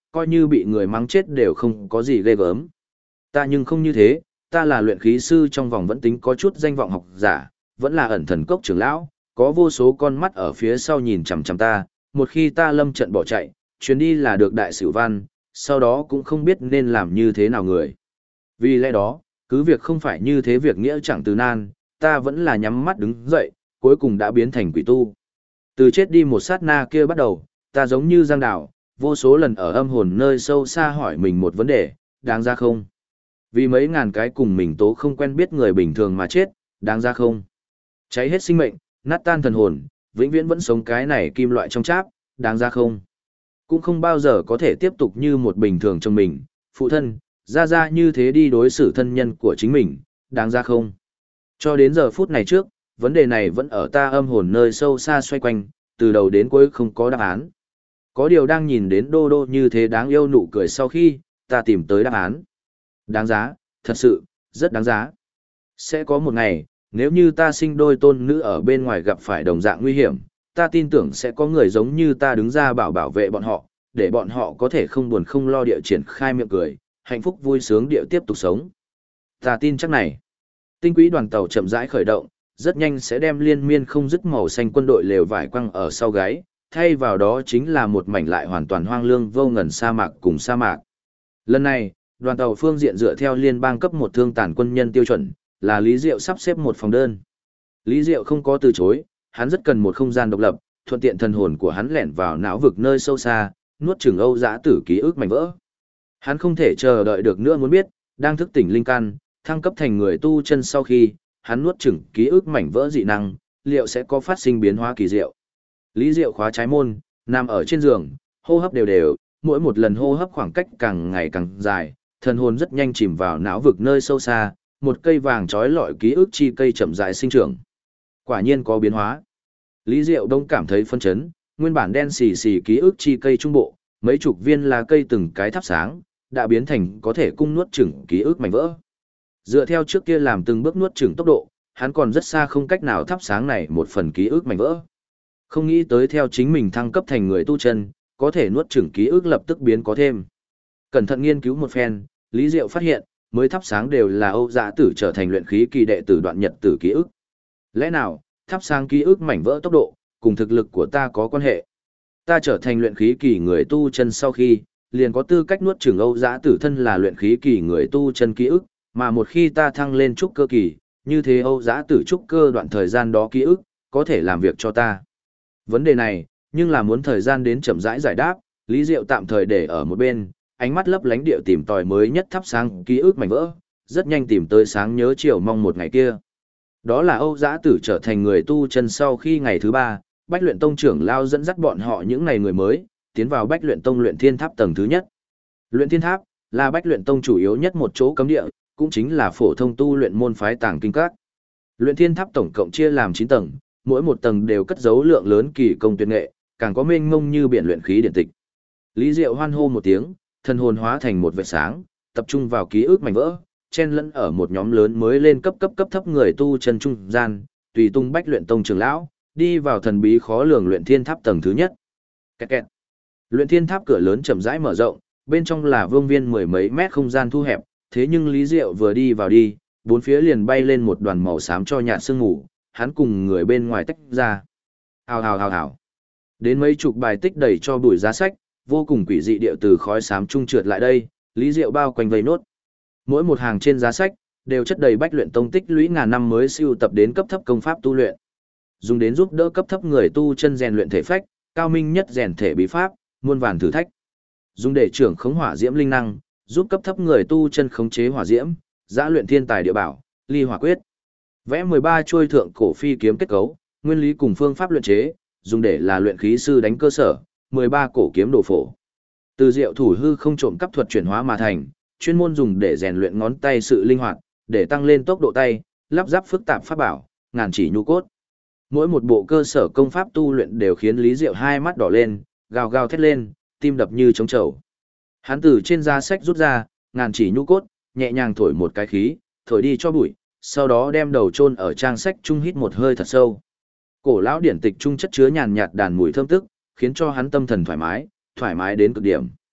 coi như bị người mắng chết đều không có gì ghê gớm. Ta nhưng không như thế, ta là luyện khí sư trong vòng vẫn tính có chút danh vọng học giả, vẫn là ẩn thần cốc trưởng lão, có vô số con mắt ở phía sau nhìn chằm chằm ta, một khi ta lâm trận bỏ chạy, chuyến đi là được đại sử văn, sau đó cũng không biết nên làm như thế nào người. Vì lẽ đó, cứ việc không phải như thế việc nghĩa chẳng từ nan, ta vẫn là nhắm mắt đứng dậy, cuối cùng đã biến thành quỷ tu. Từ chết đi một sát na kia bắt đầu, ta giống như Giang Đảo, vô số lần ở âm hồn nơi sâu xa hỏi mình một vấn đề, đáng ra không? Vì mấy ngàn cái cùng mình tố không quen biết người bình thường mà chết, đáng ra không? Cháy hết sinh mệnh, nát tan thần hồn, vĩnh viễn vẫn sống cái này kim loại trong cháp, đáng ra không? Cũng không bao giờ có thể tiếp tục như một bình thường trong mình, phụ thân, ra như thế đi đối xử thân nhân của chính mình, đáng ra không? Cho đến giờ phút này trước, vấn đề này vẫn ở ta âm hồn nơi sâu xa xoay quanh, từ đầu đến cuối không có đáp án. Có điều đang nhìn đến Đô Đô như thế đáng yêu nụ cười sau khi, ta tìm tới đáp án. Đáng giá, thật sự, rất đáng giá. Sẽ có một ngày, nếu như ta sinh đôi tôn nữ ở bên ngoài gặp phải đồng dạng nguy hiểm, ta tin tưởng sẽ có người giống như ta đứng ra bảo vệ bọn họ, để bọn họ có thể không buồn không lo địa triển khai miệng cười, hạnh phúc vui sướng địa tiếp tục sống. Ta tin chắc này. Tinh quỹ đoàn tàu chậm rãi khởi động, rất nhanh sẽ đem liên miên không dứt màu xanh quân đội lều vải quăng ở sau gáy, thay vào đó chính là một mảnh lại hoàn toàn hoang lương vô ngần sa mạc cùng sa mạc. Lần này, đoàn tàu phương diện dựa theo liên bang cấp một thương tàn quân nhân tiêu chuẩn, là Lý Diệu sắp xếp một phòng đơn. Lý Diệu không có từ chối, hắn rất cần một không gian độc lập, thuận tiện thần hồn của hắn lẻn vào não vực nơi sâu xa, nuốt chửng Âu Dã Tử ký ức mảnh vỡ. Hắn không thể chờ đợi được nữa muốn biết, đang thức tỉnh linh căn, thăng cấp thành người tu chân sau khi, hắn nuốt chửng ký ức mảnh vỡ dị năng, liệu sẽ có phát sinh biến hóa kỳ diệu. Lý Diệu khóa trái môn, nằm ở trên giường, hô hấp đều đều, mỗi một lần hô hấp khoảng cách càng ngày càng dài, thần hồn rất nhanh chìm vào não vực nơi sâu xa, một cây vàng trói lọi ký ức chi cây chậm rãi sinh trưởng. Quả nhiên có biến hóa. Lý Diệu đông cảm thấy phân chấn, nguyên bản đen xì xì ký ức chi cây trung bộ, mấy chục viên lá cây từng cái thắp sáng, đã biến thành có thể cung nuốt chửng ký ức mảnh vỡ. Dựa theo trước kia làm từng bước nuốt chửng tốc độ, hắn còn rất xa không cách nào thắp sáng này một phần ký ức mảnh vỡ. Không nghĩ tới theo chính mình thăng cấp thành người tu chân, có thể nuốt chửng ký ức lập tức biến có thêm. Cẩn thận nghiên cứu một phen, Lý Diệu phát hiện, mới thắp sáng đều là Âu Dã Tử trở thành luyện khí kỳ đệ tử đoạn nhật tử ký ức. Lẽ nào, thắp sáng ký ức mảnh vỡ tốc độ, cùng thực lực của ta có quan hệ? Ta trở thành luyện khí kỳ người tu chân sau khi, liền có tư cách nuốt chửng Âu Dã Tử thân là luyện khí kỳ người tu chân ký ức, mà một khi ta thăng lên trúc cơ kỳ, như thế Âu Dã Tử trúc cơ đoạn thời gian đó ký ức, có thể làm việc cho ta. Vấn đề này, nhưng là muốn thời gian đến chậm rãi giải đáp, Lý Diệu tạm thời để ở một bên, ánh mắt lấp lánh điệu tìm tòi mới nhất thắp sáng ký ức mảnh vỡ, rất nhanh tìm tới sáng nhớ chiều mong một ngày kia. Đó là Âu Dã Tử trở thành người tu chân sau khi ngày thứ 3, Bách Luyện Tông trưởng lao dẫn dắt bọn họ những ngày người mới, tiến vào Bách Luyện Tông luyện thiên tháp tầng thứ nhất. Luyện thiên tháp là Bách Luyện Tông chủ yếu nhất một chỗ cấm địa, cũng chính là phổ thông tu luyện môn phái tàng kinh các. Luyện thiên tháp tổng cộng chia làm 9 tầng, mỗi một tầng đều cất giấu lượng lớn kỳ công tuyệt nghệ, càng có mênh mông như biển luyện khí điển tịch. Lý Diệu hoan hô một tiếng, thân hồn hóa thành một vệt sáng, tập trung vào ký ức mảnh vỡ, chen lẫn ở một nhóm lớn mới lên cấp thấp người tu chân trung gian, tùy tung Bách Luyện Tông trưởng lão, đi vào thần bí khó lường luyện thiên tháp tầng thứ nhất. Kẹt kẹt. Luyện thiên tháp cửa lớn chậm rãi mở rộng, bên trong là vương viên mười mấy mét không gian thu hẹp, thế nhưng Lý Diệu vừa đi vào đi, bốn phía liền bay lên một đoàn màu xám cho nhạt sương ngủ, hắn cùng người bên ngoài tách ra. Hào hào hào hào. Đến mấy chục bài tích đầy cho bụi giá sách, vô cùng quỷ dị điệu từ khói xám trung trượt lại đây, Lý Diệu bao quanh vây nốt. Mỗi một hàng trên giá sách đều chất đầy Bách Luyện Tông tích lũy ngàn năm mới siêu tập đến cấp thấp công pháp tu luyện, dùng đến giúp đỡ cấp thấp người tu chân rèn luyện thể phách, cao minh nhất rèn thể bí pháp, muôn vàn thử thách. Dùng để trưởng khống hỏa diễm linh năng, giúp cấp thấp người tu chân khống chế hỏa diễm, giã luyện thiên tài địa bảo, ly hỏa quyết. Vẽ 13 chuôi thượng cổ phi kiếm kết cấu, nguyên lý cùng phương pháp luyện chế, dùng để là luyện khí sư đánh cơ sở, 13 cổ kiếm đồ phổ. Từ diệu thủ hư không trộm cắp thuật chuyển hóa mà thành, chuyên môn dùng để rèn luyện ngón tay sự linh hoạt, để tăng lên tốc độ tay, lắp ráp phức tạp pháp bảo, ngàn chỉ nhu cốt. Mỗi một bộ cơ sở công pháp tu luyện đều khiến Lý Diệu hai mắt đỏ lên, gào gào thét lên, tim đập như trống trầu. Hắn từ trên giá sách rút ra, ngàn chỉ nhu cốt, nhẹ nhàng thổi một cái khí, thổi đi cho bụi, sau đó đem đầu chôn ở trang sách trung hít một hơi thật sâu. Cổ lão điển tịch trung chất chứa nhàn nhạt đàn mùi thơm tức, khiến cho hắn tâm thần thoải mái đến cực điểm.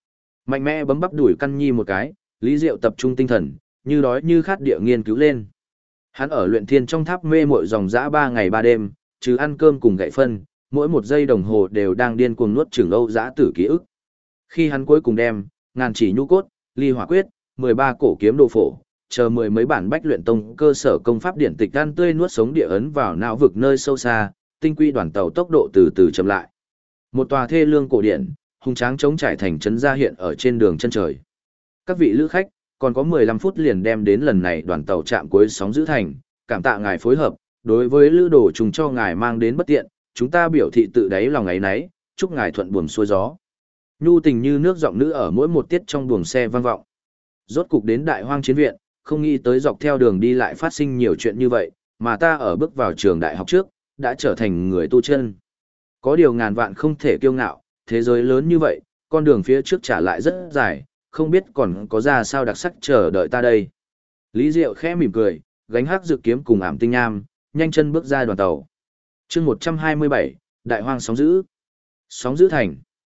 Mạnh mẽ bấm bắp đùi căn nhi một cái, Lý Diệu tập trung tinh thần, như đói như khát địa nghiên cứu lên. Hắn ở luyện thiên trong tháp mê mội dòng dã 3 ngày 3 đêm, chứ ăn cơm cùng gậy phân, mỗi một giây đồng hồ đều đang điên cuồng nuốt chửng Âu dã tử ký ức. Khi hắn cuối cùng đem, ngàn chỉ nhu cốt, ly hỏa quyết, 13 cổ kiếm đồ phổ, chờ mười mấy bản bách luyện tông cơ sở công pháp điển tịch gan tươi nuốt sống địa ấn vào não vực nơi sâu xa, tinh quy đoàn tàu tốc độ từ từ chậm lại. Một tòa thê lương cổ điển, hùng tráng chống trải thành trấn ra hiện ở trên đường chân trời. Các vị lữ khách, còn có 15 phút liền đem đến lần này đoàn tàu chạm cuối sóng giữ thành, cảm tạ ngài phối hợp, đối với lữ đồ chúng cho ngài mang đến bất tiện, chúng ta biểu thị tự đáy lòng ấy nấy, chúc ngài thuận buồm xuôi gió. Nhu tình như nước giọng nữ ở mỗi một tiết trong buồng xe vang vọng. Rốt cục đến Đại Hoang chiến viện, không nghĩ tới dọc theo đường đi lại phát sinh nhiều chuyện như vậy, mà ta ở bước vào trường đại học trước, đã trở thành người tu chân. Có điều ngàn vạn không thể kiêu ngạo, thế giới lớn như vậy, con đường phía trước trả lại rất dài, không biết còn có ra sao đặc sắc chờ đợi ta đây. Lý Diệu khẽ mỉm cười, gánh hắc dự kiếm cùng ảm tinh nham, nhanh chân bước ra đoàn tàu. chương 127, Đại Hoang sóng dữ. Sóng dữ thành.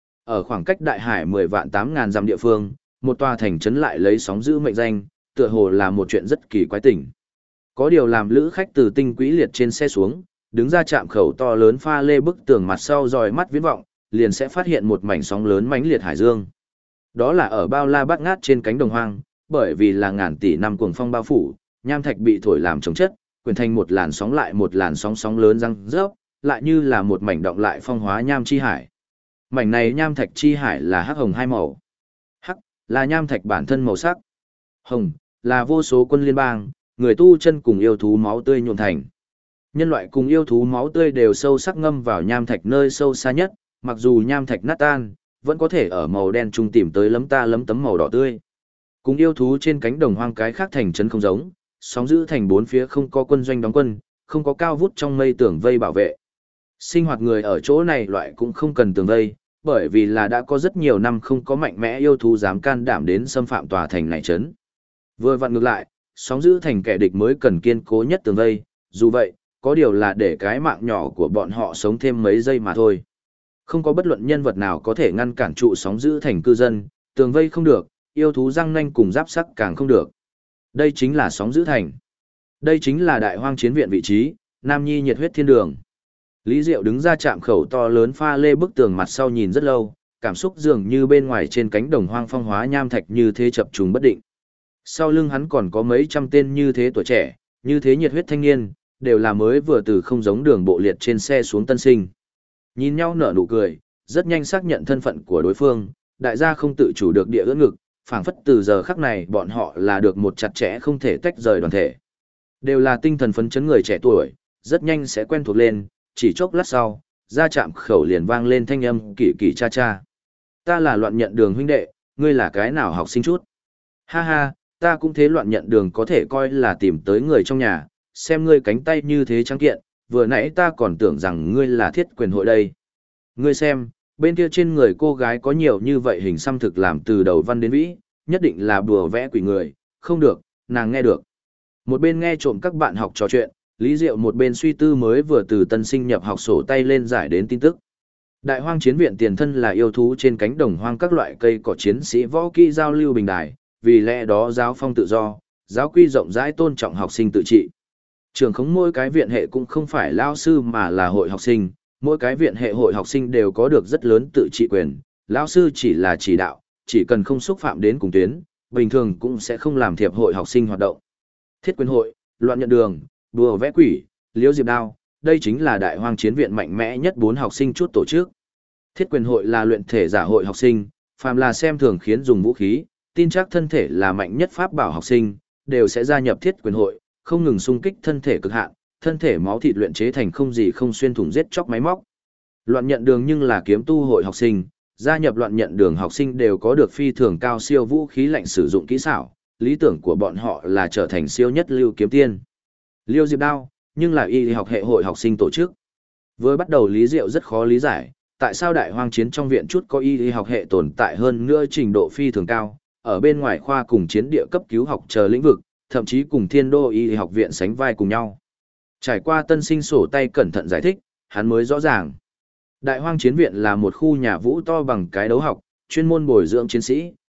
Ở khoảng cách đại hải 10 vạn 8 ngàn dặm địa phương, một tòa thành trấn lại lấy sóng dữ mệnh danh, tựa hồ là một chuyện rất kỳ quái tình. Có điều làm lữ khách từ tinh quỹ liệt trên xe xuống, đứng ra chạm khẩu to lớn pha lê bức tường mặt sau dòi mắt viễn vọng, liền sẽ phát hiện một mảnh sóng lớn mãnh liệt hải dương. Đó là ở bao la bát ngát trên cánh đồng hoang, bởi vì là ngàn tỷ năm cuồng phong bao phủ, nham thạch bị thổi làm trồng chất, quyển thành một làn sóng lại một làn sóng sóng lớn răng rớp, lại như là một mảnh động lại phong hóa nham chi hải. Mảnh này nham thạch chi hải là hắc hồng hai màu. Hắc là nham thạch bản thân màu sắc. Hồng là vô số quân liên bang, người tu chân cùng yêu thú máu tươi nhuộm thành. Nhân loại cùng yêu thú máu tươi đều sâu sắc ngâm vào nham thạch nơi sâu xa nhất, mặc dù nham thạch nát tan, vẫn có thể ở màu đen trung tìm tới lấm ta lấm tấm màu đỏ tươi. Cùng yêu thú trên cánh đồng hoang cái khác thành trấn không giống, sóng giữ thành bốn phía không có quân doanh đóng quân, không có cao vút trong mây tường vây bảo vệ. Sinh hoạt người ở chỗ này loại cũng không cần tường vây, bởi vì là đã có rất nhiều năm không có mạnh mẽ yêu thú dám can đảm đến xâm phạm tòa thành này trấn. Vừa vặn ngược lại, sóng giữ thành kẻ địch mới cần kiên cố nhất tường vây, dù vậy, có điều là để cái mạng nhỏ của bọn họ sống thêm mấy giây mà thôi. Không có bất luận nhân vật nào có thể ngăn cản trụ sóng giữ thành cư dân, tường vây không được, yêu thú răng nanh cùng giáp sắc càng không được. Đây chính là sóng giữ thành. Đây chính là Đại Hoang chiến viện vị trí, Nam Nhi nhiệt huyết thiên đường. Lý Diệu đứng ra chạm khẩu to lớn pha lê bức tường mặt sau nhìn rất lâu, cảm xúc dường như bên ngoài trên cánh đồng hoang phong hóa nham thạch như thế chập trùng bất định. Sau lưng hắn còn có mấy trăm tên như thế tuổi trẻ, như thế nhiệt huyết thanh niên, đều là mới vừa từ không giống đường bộ liệt trên xe xuống tân sinh. Nhìn nhau nở nụ cười, rất nhanh xác nhận thân phận của đối phương, đại gia không tự chủ được địa ưỡn ngực, phảng phất từ giờ khắc này bọn họ là được một chặt chẽ không thể tách rời đoàn thể. Đều là tinh thần phấn chấn người trẻ tuổi, rất nhanh sẽ quen thuộc lên, chỉ chốc lát sau, ra chạm khẩu liền vang lên thanh âm kỳ kỳ cha cha. Ta là Loạn Nhận Đường huynh đệ, ngươi là cái nào học sinh chút? Ha ha, ta cũng thế. Loạn Nhận Đường có thể coi là tìm tới người trong nhà, xem ngươi cánh tay như thế trắng kiện, vừa nãy ta còn tưởng rằng ngươi là Thiết Quyền hội đây. Ngươi xem, bên kia trên người cô gái có nhiều như vậy hình xăm thực làm từ đầu văn đến vĩ, nhất định là bùa vẽ quỷ người, không được, nàng nghe được. Một bên nghe trộm các bạn học trò chuyện, Lý Diệu một bên suy tư mới vừa từ tân sinh nhập học sổ tay lên giải đến tin tức. Đại Hoang chiến viện tiền thân là yêu thú trên cánh đồng hoang các loại cây cỏ chiến sĩ võ kỹ giao lưu bình đài, vì lẽ đó giáo phong tự do, giáo quy rộng rãi tôn trọng học sinh tự trị. Trường khống mỗi cái viện hệ cũng không phải lao sư mà là hội học sinh, mỗi cái viện hệ hội học sinh đều có được rất lớn tự trị quyền, lao sư chỉ là chỉ đạo, chỉ cần không xúc phạm đến cùng tuyến, bình thường cũng sẽ không làm thiệp hội học sinh hoạt động. Thiết Quyền hội, Loạn Nhận Đường, đùa vẽ quỷ, Liễu Diệp Đao, đây chính là Đại Hoang chiến viện mạnh mẽ nhất 4 học sinh chút tổ chức. Thiết Quyền hội là luyện thể giả hội học sinh, phàm là xem thường khiến dùng vũ khí, tin chắc thân thể là mạnh nhất pháp bảo học sinh, đều sẽ gia nhập Thiết Quyền hội, không ngừng xung kích thân thể cực hạn, thân thể máu thịt luyện chế thành không gì không xuyên thủng giết chóc máy móc. Loạn Nhận Đường nhưng là kiếm tu hội học sinh, gia nhập Loạn Nhận Đường học sinh đều có được phi thường cao siêu vũ khí lạnh sử dụng kỹ xảo, lý tưởng của bọn họ là trở thành siêu nhất lưu kiếm tiên. Liêu Diệp Đao, nhưng là y học hệ hội học sinh tổ chức. Với bắt đầu Lý Diệu rất khó lý giải, tại sao Đại Hoang chiến trong viện chút có y học hệ tồn tại hơn nữa trình độ phi thường cao, ở bên ngoài khoa cùng chiến địa cấp cứu học chờ lĩnh vực, thậm chí cùng Thiên Đô y học viện sánh vai cùng nhau. Trải qua tân sinh sổ tay cẩn thận giải thích, hắn mới rõ ràng. Đại Hoang chiến viện là một khu nhà vũ to bằng cái đấu học, chuyên môn bồi dưỡng chiến sĩ,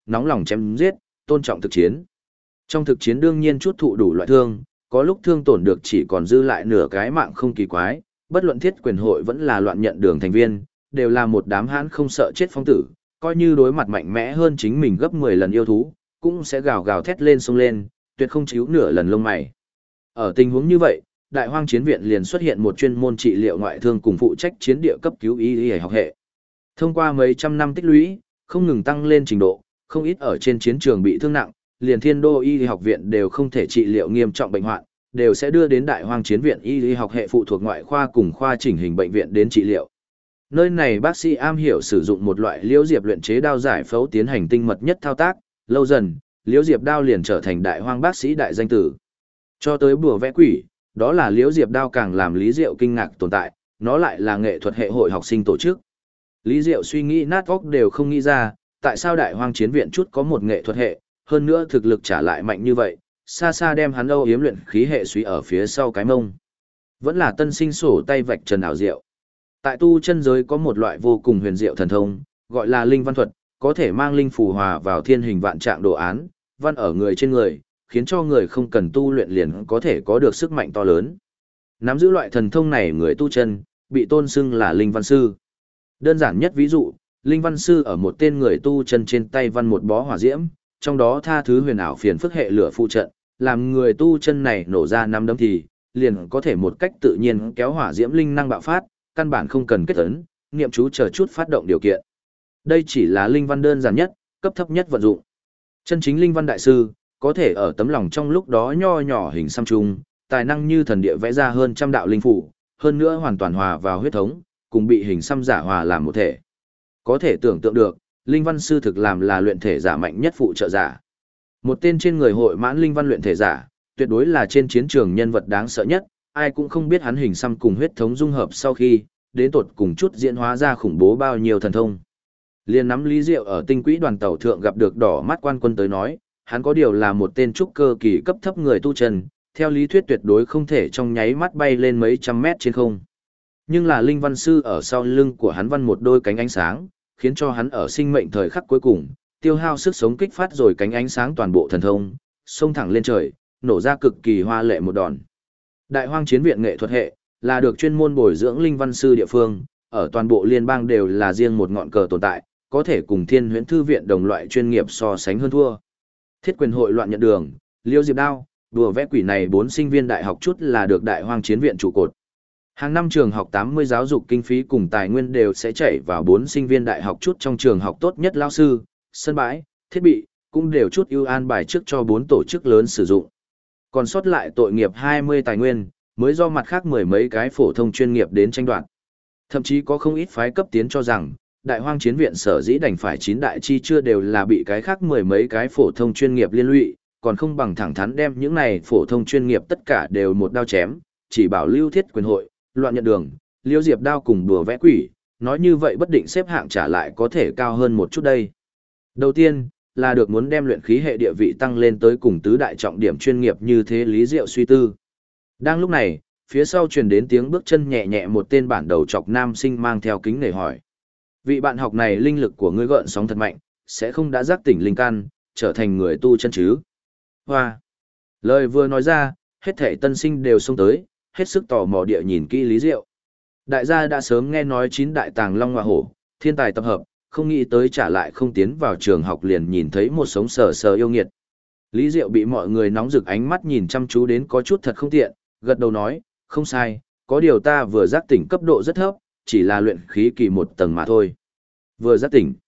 nóng lòng chém giết, tôn trọng thực chiến. Trong thực chiến đương nhiên chút thụ đủ loại thương, có lúc thương tổn được chỉ còn dư lại nửa cái mạng không kỳ quái, bất luận thiết quyền hội vẫn là loạn nhận đường thành viên, đều là một đám hãn không sợ chết phong tử, coi như đối mặt mạnh mẽ hơn chính mình gấp 10 lần yêu thú, cũng sẽ gào gào thét lên xông lên, tuyệt không chíu nửa lần lông mày. Ở tình huống như vậy, Đại Hoang Chiến viện liền xuất hiện một chuyên môn trị liệu ngoại thương cùng phụ trách chiến địa cấp cứu y học hệ. Thông qua mấy trăm năm tích lũy, không ngừng tăng lên trình độ, không ít ở trên chiến trường bị thương nặng, liền Thiên Đô Y học viện đều không thể trị liệu nghiêm trọng bệnh hoạn, đều sẽ đưa đến Đại Hoang Chiến viện y học hệ phụ thuộc ngoại khoa cùng khoa chỉnh hình bệnh viện đến trị liệu. Nơi này bác sĩ am hiểu sử dụng một loại liễu diệp luyện chế đao giải phẫu tiến hành tinh mật nhất thao tác, lâu dần, liễu diệp đao liền trở thành Đại Hoang bác sĩ đại danh tử. Cho tới bùa vẽ quỷ, đó là liễu diệp đao càng làm Lý Diệu kinh ngạc tồn tại, nó lại là nghệ thuật hệ hội học sinh tổ chức. Lý Diệu suy nghĩ nát óc đều không nghĩ ra, tại sao Đại Hoang Chiến viện chút có một nghệ thuật hệ, hơn nữa thực lực trả lại mạnh như vậy, xa xa đem hắn âu yếm luyện khí hệ suy ở phía sau cái mông. Vẫn là tân sinh sổ tay vạch trần ảo diệu. Tại tu chân giới có một loại vô cùng huyền diệu thần thông, gọi là linh văn thuật, có thể mang linh phù hòa vào thiên hình vạn trạng đồ án, văn ở người trên người, khiến cho người không cần tu luyện liền có thể có được sức mạnh to lớn. Nắm giữ loại thần thông này người tu chân, bị tôn xưng là linh văn sư. Đơn giản nhất ví dụ, linh văn sư ở một tên người tu chân trên tay văn một bó hỏa diễm, trong đó tha thứ huyền ảo phiền phức hệ lửa phụ trận, làm người tu chân này nổ ra năm đấm thì, liền có thể một cách tự nhiên kéo hỏa diễm linh năng bạo phát, căn bản không cần kết ấn, niệm chú chờ chút phát động điều kiện. Đây chỉ là linh văn đơn giản nhất, cấp thấp nhất vận dụng. Chân chính linh văn đại sư, có thể ở tấm lòng trong lúc đó nho nhỏ hình xăm trung, tài năng như thần địa vẽ ra hơn trăm đạo linh phủ, hơn nữa hoàn toàn hòa vào huyết thống, cùng bị hình xăm giả hòa làm một thể. Có thể tưởng tượng được, linh văn sư thực làm là luyện thể giả mạnh nhất phụ trợ giả. Một tên trên người hội mãn linh văn luyện thể giả, tuyệt đối là trên chiến trường nhân vật đáng sợ nhất, ai cũng không biết hắn hình xăm cùng huyết thống dung hợp sau khi, đến tột cùng chút diễn hóa ra khủng bố bao nhiêu thần thông. Liên nắm Lý Diệu ở tinh quỹ đoàn tàu thượng gặp được đỏ mắt quan quân tới nói, hắn có điều là một tên trúc cơ kỳ cấp thấp người tu chân, theo lý thuyết tuyệt đối không thể trong nháy mắt bay lên mấy trăm mét trên không. Nhưng là linh văn sư ở sau lưng của hắn văn một đôi cánh ánh sáng, khiến cho hắn ở sinh mệnh thời khắc cuối cùng, tiêu hao sức sống kích phát rồi cánh ánh sáng toàn bộ thần thông, xông thẳng lên trời, nổ ra cực kỳ hoa lệ một đòn. Đại Hoang Chiến viện nghệ thuật hệ là được chuyên môn bồi dưỡng linh văn sư địa phương, ở toàn bộ liên bang đều là riêng một ngọn cờ tồn tại, có thể cùng Thiên Huyễn Thư viện đồng loại chuyên nghiệp so sánh hơn thua. Thiết quyền hội loạn nhận đường, liêu diệp đao, đùa vẽ quỷ này 4 sinh viên đại học chút là được Đại Hoang Chiến viện trụ cột. Hàng năm trường học 80 giáo dục kinh phí cùng tài nguyên đều sẽ chảy vào 4 sinh viên đại học chút trong trường học tốt nhất lao sư, sân bãi, thiết bị, cũng đều chút ưu an bài trước cho 4 tổ chức lớn sử dụng. Còn sót lại tội nghiệp 20 tài nguyên, mới do mặt khác mười mấy cái phổ thông chuyên nghiệp đến tranh đoạt. Thậm chí có không ít phái cấp tiến cho rằng, Đại Hoang Chiến viện sở dĩ đành phải 9 đại chi chưa đều là bị cái khác mười mấy cái phổ thông chuyên nghiệp liên lụy, còn không bằng thẳng thắn đem những này phổ thông chuyên nghiệp tất cả đều một đao chém, chỉ bảo lưu thiết quyền hội, loạn nhận đường, liêu diệp đao cùng đùa vẽ quỷ, nói như vậy bất định xếp hạng trả lại có thể cao hơn một chút đây. Đầu tiên, là được muốn đem luyện khí hệ địa vị tăng lên tới cùng tứ đại trọng điểm chuyên nghiệp như thế Lý Diệu suy tư. Đang lúc này, phía sau truyền đến tiếng bước chân nhẹ nhẹ một tên bản đầu chọc nam sinh mang theo kính nể hỏi. Vị bạn học này linh lực của ngươi gợn sóng thật mạnh, sẽ không đã giác tỉnh linh căn, trở thành người tu chân chứ? Hoa! Lời vừa nói ra, hết thảy tân sinh đều xông tới, hết sức tò mò địa nhìn kỹ Lý Diệu. Đại gia đã sớm nghe nói 9 đại tàng long hoa hổ, thiên tài tập hợp, không nghĩ tới trả lại không tiến vào trường học liền nhìn thấy một sống sờ sờ yêu nghiệt. Lý Diệu bị mọi người nóng rực ánh mắt nhìn chăm chú đến có chút thật không tiện, gật đầu nói, không sai, có điều ta vừa giác tỉnh cấp độ rất thấp, chỉ là luyện khí kỳ 1 tầng mà thôi. Vừa giác tỉnh.